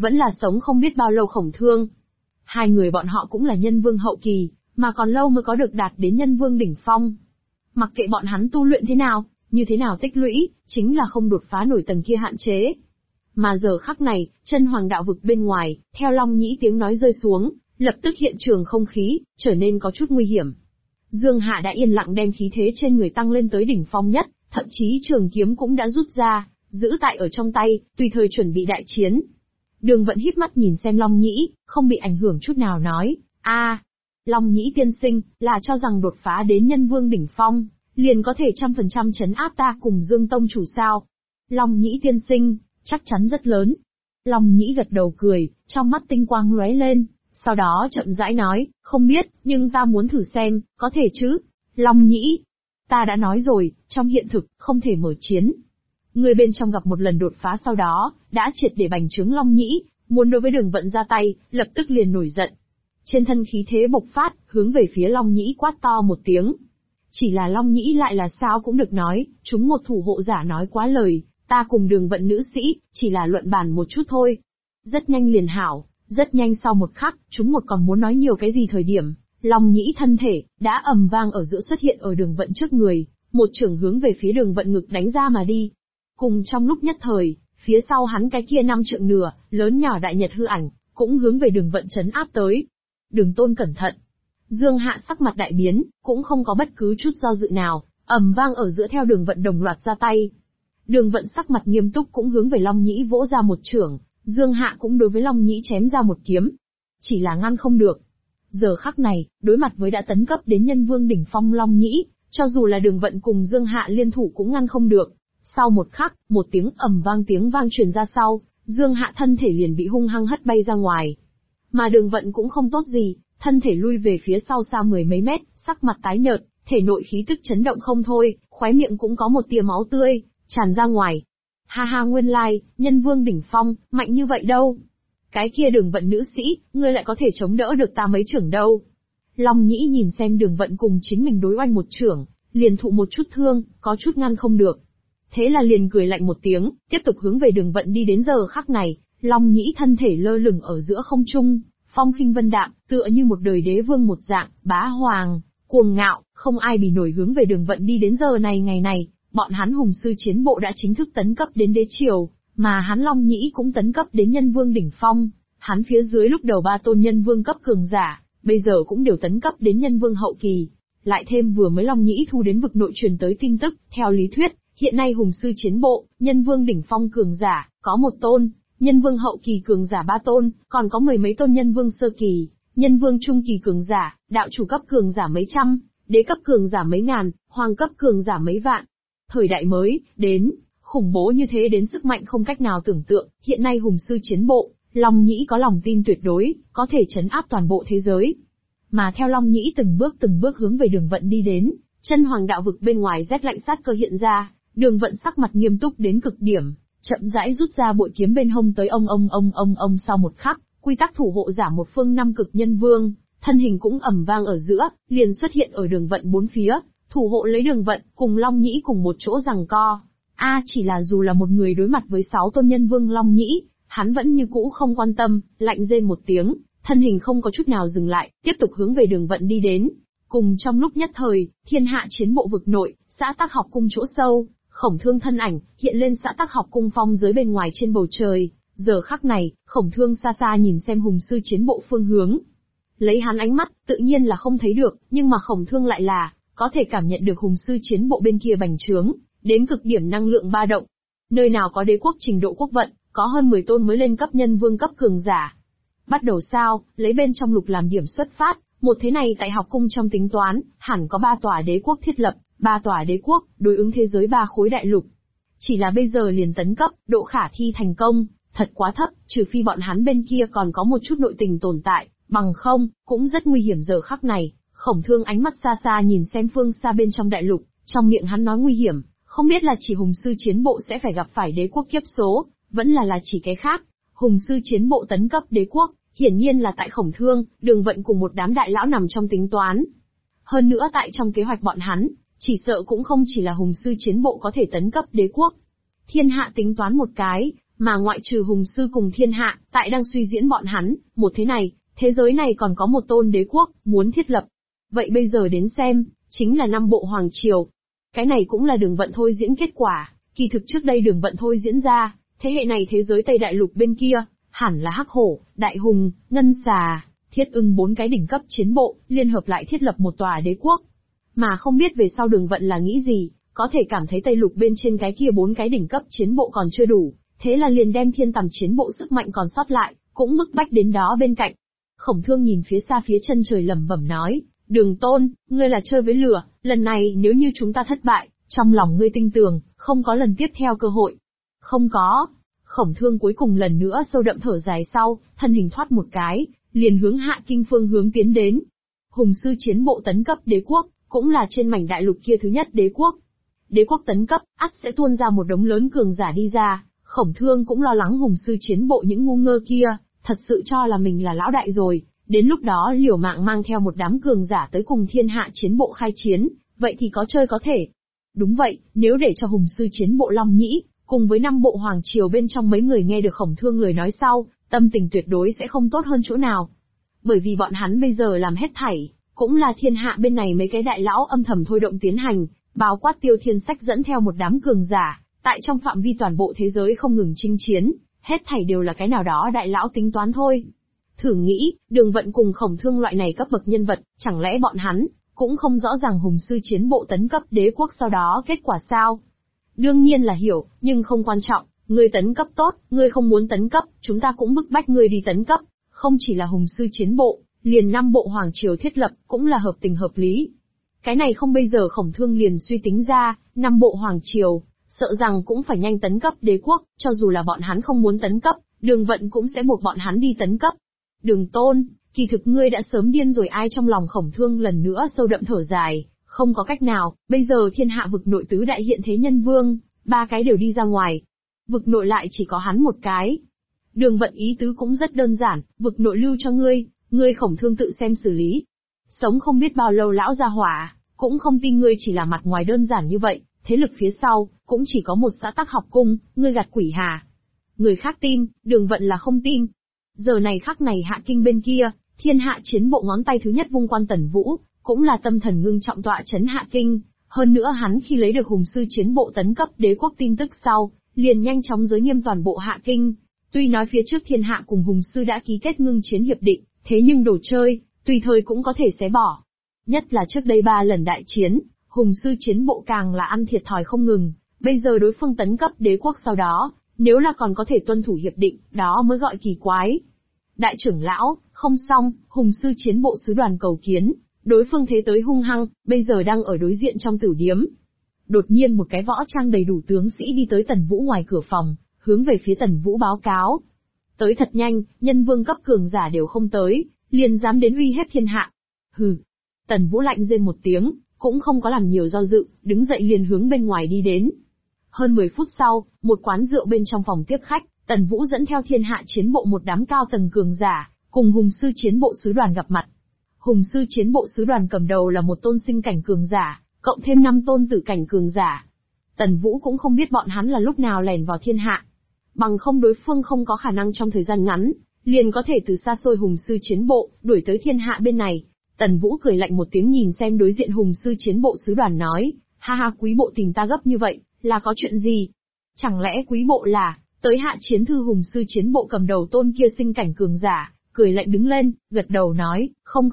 vẫn là sống không biết bao lâu Khổng Thương. Hai người bọn họ cũng là nhân vương hậu kỳ, mà còn lâu mới có được đạt đến nhân vương đỉnh phong. Mặc kệ bọn hắn tu luyện thế nào, như thế nào tích lũy, chính là không đột phá nổi tầng kia hạn chế. Mà giờ khắc này, chân hoàng đạo vực bên ngoài, theo Long Nhĩ tiếng nói rơi xuống, lập tức hiện trường không khí, trở nên có chút nguy hiểm. Dương Hạ đã yên lặng đem khí thế trên người tăng lên tới đỉnh phong nhất, thậm chí trường kiếm cũng đã rút ra, giữ tại ở trong tay, tùy thời chuẩn bị đại chiến. Đường Vận híp mắt nhìn xem Long Nhĩ, không bị ảnh hưởng chút nào nói, Long Nhĩ tiên sinh, là cho rằng đột phá đến nhân vương đỉnh phong, liền có thể 100% trấn áp ta cùng Dương Tông chủ sao? Long Nhĩ tiên sinh, chắc chắn rất lớn. Long Nhĩ gật đầu cười, trong mắt tinh quang lóe lên, sau đó chậm rãi nói, không biết, nhưng ta muốn thử xem, có thể chứ? Long Nhĩ, ta đã nói rồi, trong hiện thực, không thể mở chiến. Người bên trong gặp một lần đột phá sau đó, đã triệt để bành trướng Long Nhĩ, muốn đối với Đường Vận ra tay, lập tức liền nổi giận. Trên thân khí thế bộc phát, hướng về phía Long Nhĩ quát to một tiếng. Chỉ là Long Nhĩ lại là sao cũng được nói, chúng một thủ hộ giả nói quá lời, ta cùng Đường Vận nữ sĩ, chỉ là luận bàn một chút thôi. Rất nhanh liền hảo, rất nhanh sau một khắc, chúng một còn muốn nói nhiều cái gì thời điểm, Long Nhĩ thân thể, đã ầm vang ở giữa xuất hiện ở Đường Vận trước người, một chưởng hướng về phía Đường Vận ngực đánh ra mà đi. Cùng trong lúc nhất thời, phía sau hắn cái kia 5 trượng nửa, lớn nhỏ đại nhật hư ảnh, cũng hướng về Đường Vận trấn áp tới. Đường Tôn cẩn thận. Dương Hạ sắc mặt đại biến, cũng không có bất cứ chút do dự nào, ầm vang ở giữa theo Đường Vận đồng loạt ra tay. Đường Vận sắc mặt nghiêm túc cũng hướng về Long Nhĩ vỗ ra một chưởng, Dương Hạ cũng đối với Long Nhĩ chém ra một kiếm. Chỉ là ngăn không được. Giờ khắc này, đối mặt với đã tấn cấp đến nhân vương đỉnh phong Long Nhĩ, cho dù là Đường Vận cùng Dương Hạ liên thủ cũng ngăn không được. Sau một khắc, một tiếng ầm vang tiếng vang truyền ra sau, Dương Hạ thân thể liền bị hung hăng hất bay ra ngoài. Mà Đường Vận cũng không tốt gì, thân thể lui về phía sau xa 10 mấy mét, sắc mặt tái nhợt, thể nội khí tức chấn động không thôi, khóe miệng cũng có một tia máu tươi tràn ra ngoài. Ha ha, nguyên lai, nhân vương đỉnh phong, mạnh như vậy đâu. Cái kia Đường Vận nữ sĩ, ngươi lại có thể chống đỡ được ta mấy chưởng đâu. Long Nhĩ nhìn xem Đường Vận cùng chính mình đối oanh một chưởng, liền thụ một chút thương, có chút ngăn không được. Thế là liền cười lạnh một tiếng, tiếp tục hướng về Đường Vận đi đến giờ khắc này, Long Nhĩ thân thể lơ lửng ở giữa không trung, phong khinh vân đạm, tựa như một đời đế vương một dạng, bá hoàng, cuồng ngạo, không ai bì nổi hướng về Đường Vận đi đến giờ này ngày này, bọn hắn hùng sư chiến bộ đã chính thức tấn cấp đến đế triều, mà hắn Long Nhĩ cũng tấn cấp đến nhân vương đỉnh phong, hắn phía dưới lúc đầu 3 tôn nhân vương cấp cường giả, bây giờ cũng đều tấn cấp đến nhân vương hậu kỳ. Lại thêm vừa mới Long Nhĩ thu đến vực nội truyền tới tin tức, theo lý thuyết, hiện nay hùng sư chiến bộ, nhân vương đỉnh phong cường giả, có 1 tôn, nhân vương hậu kỳ cường giả 3 tôn, còn có 10 mấy tôn nhân vương sơ kỳ, nhân vương trung kỳ cường giả, đạo chủ cấp cường giả mấy trăm, đế cấp cường giả mấy ngàn, hoàng cấp cường giả mấy vạn. Thời đại mới, đến, khủng bố như thế đến sức mạnh không cách nào tưởng tượng, hiện nay hùng sư chiến bộ, Long Nhĩ có lòng tin tuyệt đối, có thể trấn áp toàn bộ thế giới. Mà theo Long Nhĩ từng bước hướng về Đường Vận đi đến, chân hoàng đạo vực bên ngoài rét lạnh sát cơ hiện ra, Đường Vận sắc mặt nghiêm túc đến cực điểm, chậm rãi rút ra bội kiếm bên hông tới ông sau một khắc, quy tắc thủ hộ giả một phương 5 cực nhân vương, thân hình cũng ầm vang ở giữa, liền xuất hiện ở Đường Vận 4 phía, thủ hộ lấy Đường Vận, cùng Long Nhĩ cùng một chỗ giằng co. Chỉ là dù là một người đối mặt với 6 tôn nhân vương Long Nhĩ, hắn vẫn như cũ không quan tâm, lạnh rên một tiếng, thân hình không có chút nào dừng lại, tiếp tục hướng về Đường Vận đi đến. Cùng trong lúc nhất thời, thiên hạ chiến bộ vực nội, xã Tắc Học cung chỗ sâu, Khổng Thương thân ảnh hiện lên xã Tắc Học cung phong dưới bên ngoài trên bầu trời. Giờ khắc này, Khổng Thương xa xa nhìn xem hùng sư chiến bộ phương hướng. Lấy hắn ánh mắt, tự nhiên là không thấy được, nhưng mà Khổng Thương lại là có thể cảm nhận được hùng sư chiến bộ bên kia bành trướng, đến cực điểm năng lượng ba động. Nơi nào có đế quốc trình độ quốc vận, có hơn 10 tôn mới lên cấp nhân vương cấp cường giả. Bắt đầu sao, lấy bên trong lục làm điểm xuất phát, một thế này tại học cung trong tính toán, hẳn có 3 tòa đế quốc thiết lập, 3 tòa đế quốc, đối ứng thế giới 3 khối đại lục. Chỉ là bây giờ liền tấn cấp, độ khả thi thành công, thật quá thấp, trừ phi bọn hắn bên kia còn có một chút nội tình tồn tại, bằng không, cũng rất nguy hiểm giờ khắc này. Khổng Thương ánh mắt xa xa nhìn xem phương xa bên trong đại lục, trong miệng hắn nói nguy hiểm, không biết là chỉ hùng sư chiến bộ sẽ phải gặp phải đế quốc kiếp số, vẫn là chỉ cái khác. Hùng sư chiến bộ tấn cấp đế quốc, hiển nhiên là tại Khổng Thương, Đường Vận cùng một đám đại lão nằm trong tính toán. Hơn nữa tại trong kế hoạch bọn hắn, chỉ sợ cũng không chỉ là hùng sư chiến bộ có thể tấn cấp đế quốc. Thiên hạ tính toán một cái, Mà ngoại trừ hùng sư cùng thiên hạ, tại đang suy diễn bọn hắn, một thế giới này còn có một tôn đế quốc, muốn thiết lập. Vậy bây giờ đến xem, chính là 5 bộ hoàng triều. Cái này cũng là đường vận thôi diễn kết quả, kỳ thực trước đây đường vận thôi diễn ra, thế hệ này thế giới Tây Đại Lục bên kia, hẳn là Hắc Hổ, Đại Hùng, Ngân Xà, Thiết Ưng 4 cái đỉnh cấp chiến bộ, liên hợp lại thiết lập một tòa đế quốc. Mà không biết về sau đường vận là nghĩ gì, có thể cảm thấy Tây Lục bên trên cái kia 4 cái đỉnh cấp chiến bộ còn chưa đủ, thế là liền đem thiên tầm chiến bộ sức mạnh còn sót lại, cũng bức bách đến đó bên cạnh. Khổng Thương nhìn phía xa phía chân trời lẩm bẩm nói, Đường Tôn, ngươi là chơi với lửa, lần này nếu như chúng ta thất bại, trong lòng ngươi tin tưởng, không có lần tiếp theo cơ hội. Không có. Khổng Thương cuối cùng lần nữa sâu đậm thở dài sau, thân hình thoát một cái, liền hướng Hạ Kinh phương hướng tiến đến. Hùng sư chiến bộ tấn cấp đế quốc, cũng là trên mảnh đại lục kia thứ nhất đế quốc. Đế quốc tấn cấp, ắt sẽ tuôn ra một đống lớn cường giả đi ra, Khổng Thương cũng lo lắng hùng sư chiến bộ những ngu ngơ kia, thật sự cho là mình là lão đại rồi, đến lúc đó liều mạng mang theo một đám cường giả tới cùng thiên hạ chiến bộ khai chiến, vậy thì có chơi có thể. Đúng vậy, nếu để cho hùng sư chiến bộ Long Nhĩ, cùng với 5 bộ hoàng triều bên trong mấy người nghe được Khổng Thương lời nói sau, tâm tình tuyệt đối sẽ không tốt hơn chỗ nào. Bởi vì bọn hắn bây giờ làm hết thảy, cũng là thiên hạ bên này mấy cái đại lão âm thầm thôi động tiến hành, bao quát Tiêu Thiên Sách dẫn theo một đám cường giả, tại trong phạm vi toàn bộ thế giới không ngừng chinh chiến, hết thảy đều là cái nào đó đại lão tính toán thôi. Thử nghĩ, Đường Vận cùng Khổng Thương loại này cấp bậc nhân vật, chẳng lẽ bọn hắn cũng không rõ ràng hùng sư chiến bộ tấn cấp đế quốc sau đó kết quả sao? Đương nhiên là hiểu, nhưng không quan trọng, ngươi tấn cấp tốt, ngươi không muốn tấn cấp, chúng ta cũng bức bách ngươi đi tấn cấp, không chỉ là hùng sư chiến bộ, liền 5 bộ hoàng triều thiết lập, cũng là hợp tình hợp lý. Cái này không bây giờ Khổng Thương liền suy tính ra, 5 bộ hoàng triều, sợ rằng cũng phải nhanh tấn cấp đế quốc, cho dù là bọn hắn không muốn tấn cấp, Đường Vận cũng sẽ buộc bọn hắn đi tấn cấp. Đường Tôn, kỳ thực ngươi đã sớm điên rồi ai trong lòng Khổng Thương lần nữa sâu đậm thở dài, không có cách nào, bây giờ thiên hạ vực nội tứ đại hiện thế nhân vương, 3 cái đều đi ra ngoài. Vực nội lại chỉ có hắn một cái. Đường Vận ý tứ cũng rất đơn giản, vực nội lưu cho ngươi Khổng Thương tự xem xử lý. Sống không biết bao lâu lão gia hỏa, cũng không tin ngươi chỉ là mặt ngoài đơn giản như vậy, thế lực phía sau, cũng chỉ có một xã tắc học cung, ngươi gạt quỷ hà. Người khác tin, Đường Vận là không tin. Giờ này khắc này Hạ Kinh bên kia, thiên hạ chiến bộ ngón tay thứ nhất vung quan Tần Vũ, cũng là tâm thần ngưng trọng tọa chấn Hạ Kinh. Hơn nữa hắn khi lấy được hùng sư chiến bộ tấn cấp đế quốc tin tức sau, liền nhanh chóng giới nghiêm toàn bộ Hạ Kinh. Tuy nói phía trước thiên hạ cùng hùng sư đã ký kết ngưng chiến hiệp định, thế nhưng đồ chơi, tùy thời cũng có thể xé bỏ. Nhất là trước đây 3 lần đại chiến, hùng sư chiến bộ càng là ăn thiệt thòi không ngừng, bây giờ đối phương tấn cấp đế quốc sau đó, nếu là còn có thể tuân thủ hiệp định, đó mới gọi kỳ quái. Đại trưởng lão, không xong, hùng sư chiến bộ sứ đoàn cầu kiến, đối phương thế tới hung hăng, bây giờ đang ở đối diện trong tử điếm. Đột nhiên một cái võ trang đầy đủ tướng sĩ đi tới Tần Vũ ngoài cửa phòng, hướng về phía Tần Vũ báo cáo. Tới thật nhanh, nhân vương cấp cường giả đều không tới, liền dám đến uy hiếp thiên hạ. Hừ. Tần Vũ lạnh rên một tiếng, cũng không có làm nhiều do dự, đứng dậy liền hướng bên ngoài đi đến. Hơn 10 phút sau, một quán rượu bên trong phòng tiếp khách, Tần Vũ dẫn theo thiên hạ chiến bộ một đám cao tầng cường giả, cùng hùng sư chiến bộ sứ đoàn gặp mặt. Hùng sư chiến bộ sứ đoàn cầm đầu là một tôn sinh cảnh cường giả, cộng thêm 5 tôn tử cảnh cường giả. Tần Vũ cũng không biết bọn hắn là lúc nào lẻn vào thiên hạ. Bằng không đối phương không có khả năng trong thời gian ngắn, liền có thể từ xa xôi hùng sư chiến bộ, đuổi tới thiên hạ bên này. Tần Vũ cười lạnh một tiếng nhìn xem đối diện hùng sư chiến bộ sứ đoàn nói, ha ha quý bộ tìm ta gấp như vậy, là có chuyện gì? Chẳng lẽ quý bộ là, tới hạ chiến thư hùng sư chiến bộ cầm đầu tôn kia sinh cảnh cường giả, cười lạnh đứng lên, gật đầu nói, không,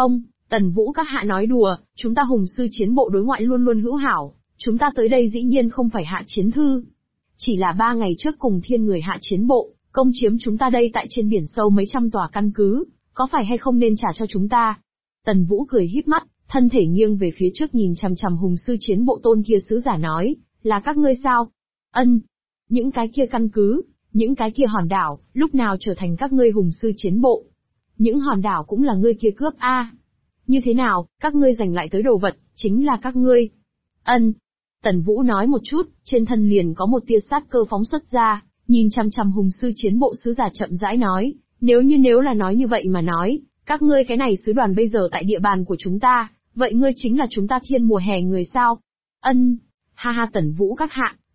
Tần Vũ các hạ nói đùa, chúng ta hùng sư chiến bộ đối ngoại luôn luôn hữu hảo, chúng ta tới đây dĩ nhiên không phải hạ chiến thư. Chỉ là 3 ngày trước cùng thiên người hạ chiến bộ, công chiếm chúng ta đây tại trên biển sâu mấy trăm tòa căn cứ, có phải hay không nên trả cho chúng ta? Tần Vũ cười híp mắt, thân thể nghiêng về phía trước nhìn chằm chằm hùng sư chiến bộ tôn kia sứ giả nói, là các ngươi sao? Ân. Những cái kia căn cứ, những cái kia hòn đảo, lúc nào trở thành các ngươi hùng sư chiến bộ? Những hòn đảo cũng là ngươi kia cướp a? Như thế nào, các ngươi giành lại tới đồ vật, chính là các ngươi. Ân. Tần Vũ nói một chút, trên thân liền có một tia sát cơ phóng xuất ra, nhìn chằm chằm hùng sư chiến bộ sứ giả chậm rãi nói, nếu là nói như vậy mà nói, các ngươi cái này sứ đoàn bây giờ tại địa bàn của chúng ta, vậy ngươi chính là chúng ta thiên mùa hè người sao? Ân. Ha ha Tần Vũ các hạ,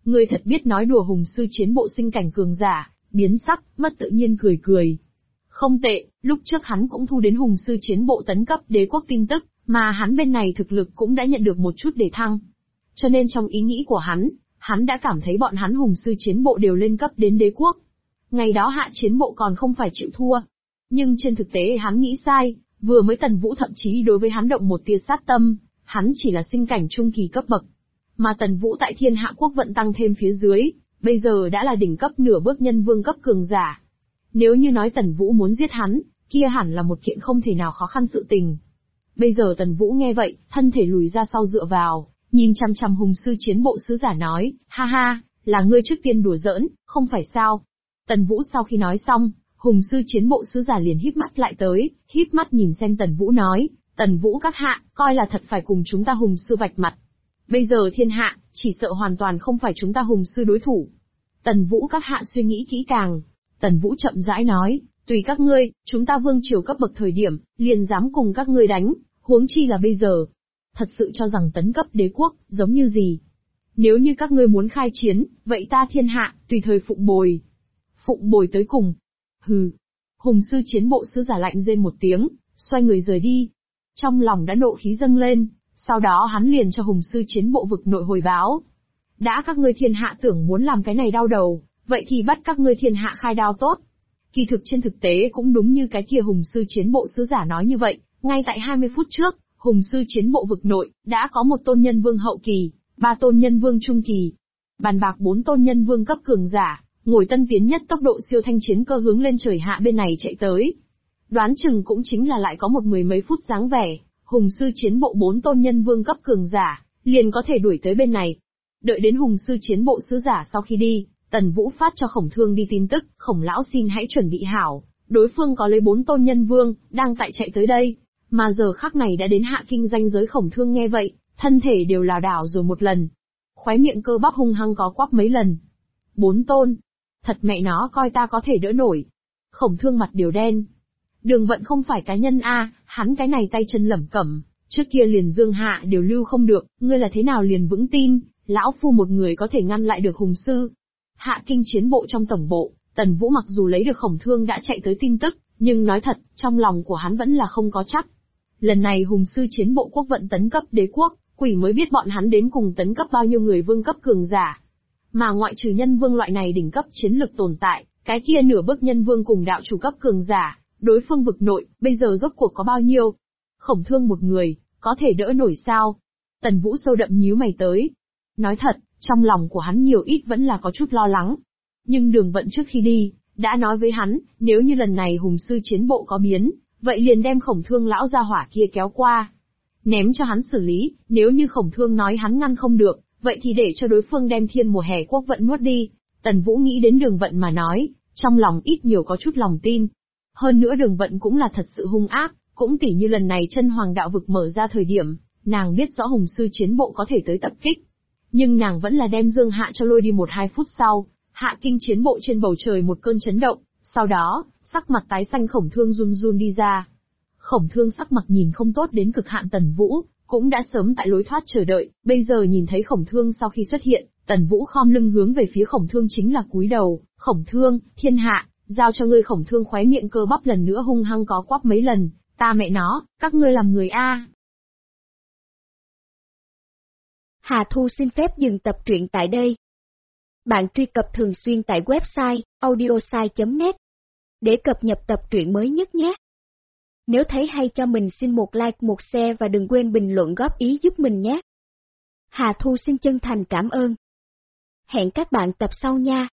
Ngươi thật biết nói đùa. Hùng sư chiến bộ sinh cảnh cường giả, biến sắc, mất tự nhiên cười cười. Không tệ, lúc trước hắn cũng thu đến hùng sư chiến bộ tấn cấp đế quốc tin tức, mà hắn bên này thực lực cũng đã nhận được một chút đề thăng. Cho nên trong ý nghĩ của hắn đã cảm thấy bọn hắn hùng sư chiến bộ đều lên cấp đến đế quốc. Ngày đó hạ chiến bộ còn không phải chịu thua. Nhưng trên thực tế hắn nghĩ sai, vừa mới Tần Vũ thậm chí đối với hắn động một tia sát tâm, hắn chỉ là sinh cảnh trung kỳ cấp bậc. Mà Tần Vũ tại Thiên Hạ Quốc vận tăng thêm phía dưới, bây giờ đã là đỉnh cấp nửa bước nhân vương cấp cường giả. Nếu như nói Tần Vũ muốn giết hắn, kia hẳn là một kiện không thể nào khó khăn sự tình. Bây giờ Tần Vũ nghe vậy, thân thể lùi ra sau dựa vào, nhìn chằm chằm hùng sư chiến bộ sứ giả nói, ha ha, là ngươi trước tiên đùa giỡn, không phải sao. Tần Vũ sau khi nói xong, hùng sư chiến bộ sứ giả liền híp mắt lại tới, híp mắt nhìn xem Tần Vũ nói, Tần Vũ các hạ, coi là thật phải cùng chúng ta hùng sư vạch mặt. Bây giờ thiên hạ, chỉ sợ hoàn toàn không phải chúng ta hùng sư đối thủ. Tần Vũ các hạ suy nghĩ kỹ càng. Tần Vũ chậm rãi nói, tùy các ngươi, chúng ta vương triều cấp bậc thời điểm, liền dám cùng các ngươi đánh, huống chi là bây giờ. Thật sự cho rằng tấn cấp đế quốc, giống như gì? Nếu như các ngươi muốn khai chiến, vậy ta thiên hạ, tùy thời phụng bồi. Phụng bồi tới cùng. Hừ. Hùng sư chiến bộ sứ giả lạnh rên một tiếng, xoay người rời đi. Trong lòng đã nộ khí dâng lên, sau đó hắn liền cho hùng sư chiến bộ vực nội hồi báo. Đã các ngươi thiên hạ tưởng muốn làm cái này đau đầu, vậy thì bắt các ngươi thiên hạ khai đao tốt. Kỳ thực trên thực tế cũng đúng như cái kia hùng sư chiến bộ sứ giả nói như vậy, ngay tại 20 phút trước, hùng sư chiến bộ vực nội, đã có một tôn nhân vương hậu kỳ, 3 tôn nhân vương trung kỳ, bàn bạc 4 tôn nhân vương cấp cường giả, ngồi tân tiến nhất tốc độ siêu thanh chiến cơ hướng lên trời hạ bên này chạy tới. Đoán chừng cũng chính là lại có một mười mấy phút dáng vẻ, hùng sư chiến bộ 4 tôn nhân vương cấp cường giả, liền có thể đuổi tới bên này. Đợi đến hùng sư chiến bộ sứ giả sau khi đi, Tần Vũ phát cho Khổng Thương đi tin tức, Khổng lão xin hãy chuẩn bị hảo, đối phương có lấy 4 tôn nhân vương, đang tại chạy tới đây. Mà giờ khắc này đã đến hạ kinh danh giới. Khổng Thương nghe vậy, thân thể đều lảo đảo rồi một lần. Khóe miệng cơ bắp hung hăng có quắp mấy lần. 4 tôn. Thật mẹ nó coi ta có thể đỡ nổi. Khổng Thương mặt đều đen. Đường Vận không phải cá nhân a, hắn cái này tay chân lẩm cẩm, trước kia liền Dương Hạ đều lưu không được, ngươi là thế nào liền vững tin, lão phu một người có thể ngăn lại được hùng sư. Hạ kinh chiến bộ trong tổng bộ, Tần Vũ mặc dù lấy được Khổng Thương đã chạy tới tin tức, nhưng nói thật, trong lòng của hắn vẫn là không có chắc. Lần này hùng sư chiến bộ quốc vận tấn cấp đế quốc, quỷ mới biết bọn hắn đến cùng tấn cấp bao nhiêu người vương cấp cường giả. Mà ngoại trừ nhân vương loại này đỉnh cấp chiến lực tồn tại, cái kia nửa bước nhân vương cùng đạo chủ cấp cường giả, đối phương vực nội, bây giờ rốt cuộc có bao nhiêu? Khổng Thương một người, có thể đỡ nổi sao? Tần Vũ sâu đậm nhíu mày tới. Nói thật, trong lòng của hắn nhiều ít vẫn là có chút lo lắng. Nhưng Đường Vận trước khi đi, đã nói với hắn, nếu như lần này hùng sư chiến bộ có biến, vậy liền đem Khổng Thương lão gia hỏa kia kéo qua. Ném cho hắn xử lý, nếu như Khổng Thương nói hắn ngăn không được, vậy thì để cho đối phương đem thiên mùa hè quốc vận nuốt đi. Tần Vũ nghĩ đến Đường Vận mà nói, trong lòng ít nhiều có chút lòng tin. Hơn nữa Đường Vận cũng là thật sự hung ác, cũng tỉ như lần này chân hoàng đạo vực mở ra thời điểm, nàng biết rõ hùng sư chiến bộ có thể tới tập kích. Nhưng nàng vẫn là đem Dương Hạ cho lôi đi 1-2 phút sau, hạ kinh chiến bộ trên bầu trời một cơn chấn động, sau đó, sắc mặt tái xanh Khổng Thương run run đi ra. Khổng Thương sắc mặt nhìn không tốt đến cực hạn. Tần Vũ cũng đã sớm tại lối thoát chờ đợi, bây giờ nhìn thấy Khổng Thương sau khi xuất hiện, Tần Vũ khom lưng hướng về phía Khổng Thương chính là cúi đầu, Khổng Thương, thiên hạ, giao cho ngươi. Khổng Thương khóe miệng cơ bắp lần nữa hung hăng có quắp mấy lần, ta mẹ nó, các ngươi làm người a. Hà Thu xin phép dừng tập truyện tại đây. Bạn truy cập thường xuyên tại website audiosai.net để cập nhật tập truyện mới nhất nhé. Nếu thấy hay cho mình xin một like, một share và đừng quên bình luận góp ý giúp mình nhé. Hà Thu xin chân thành cảm ơn. Hẹn các bạn tập sau nha.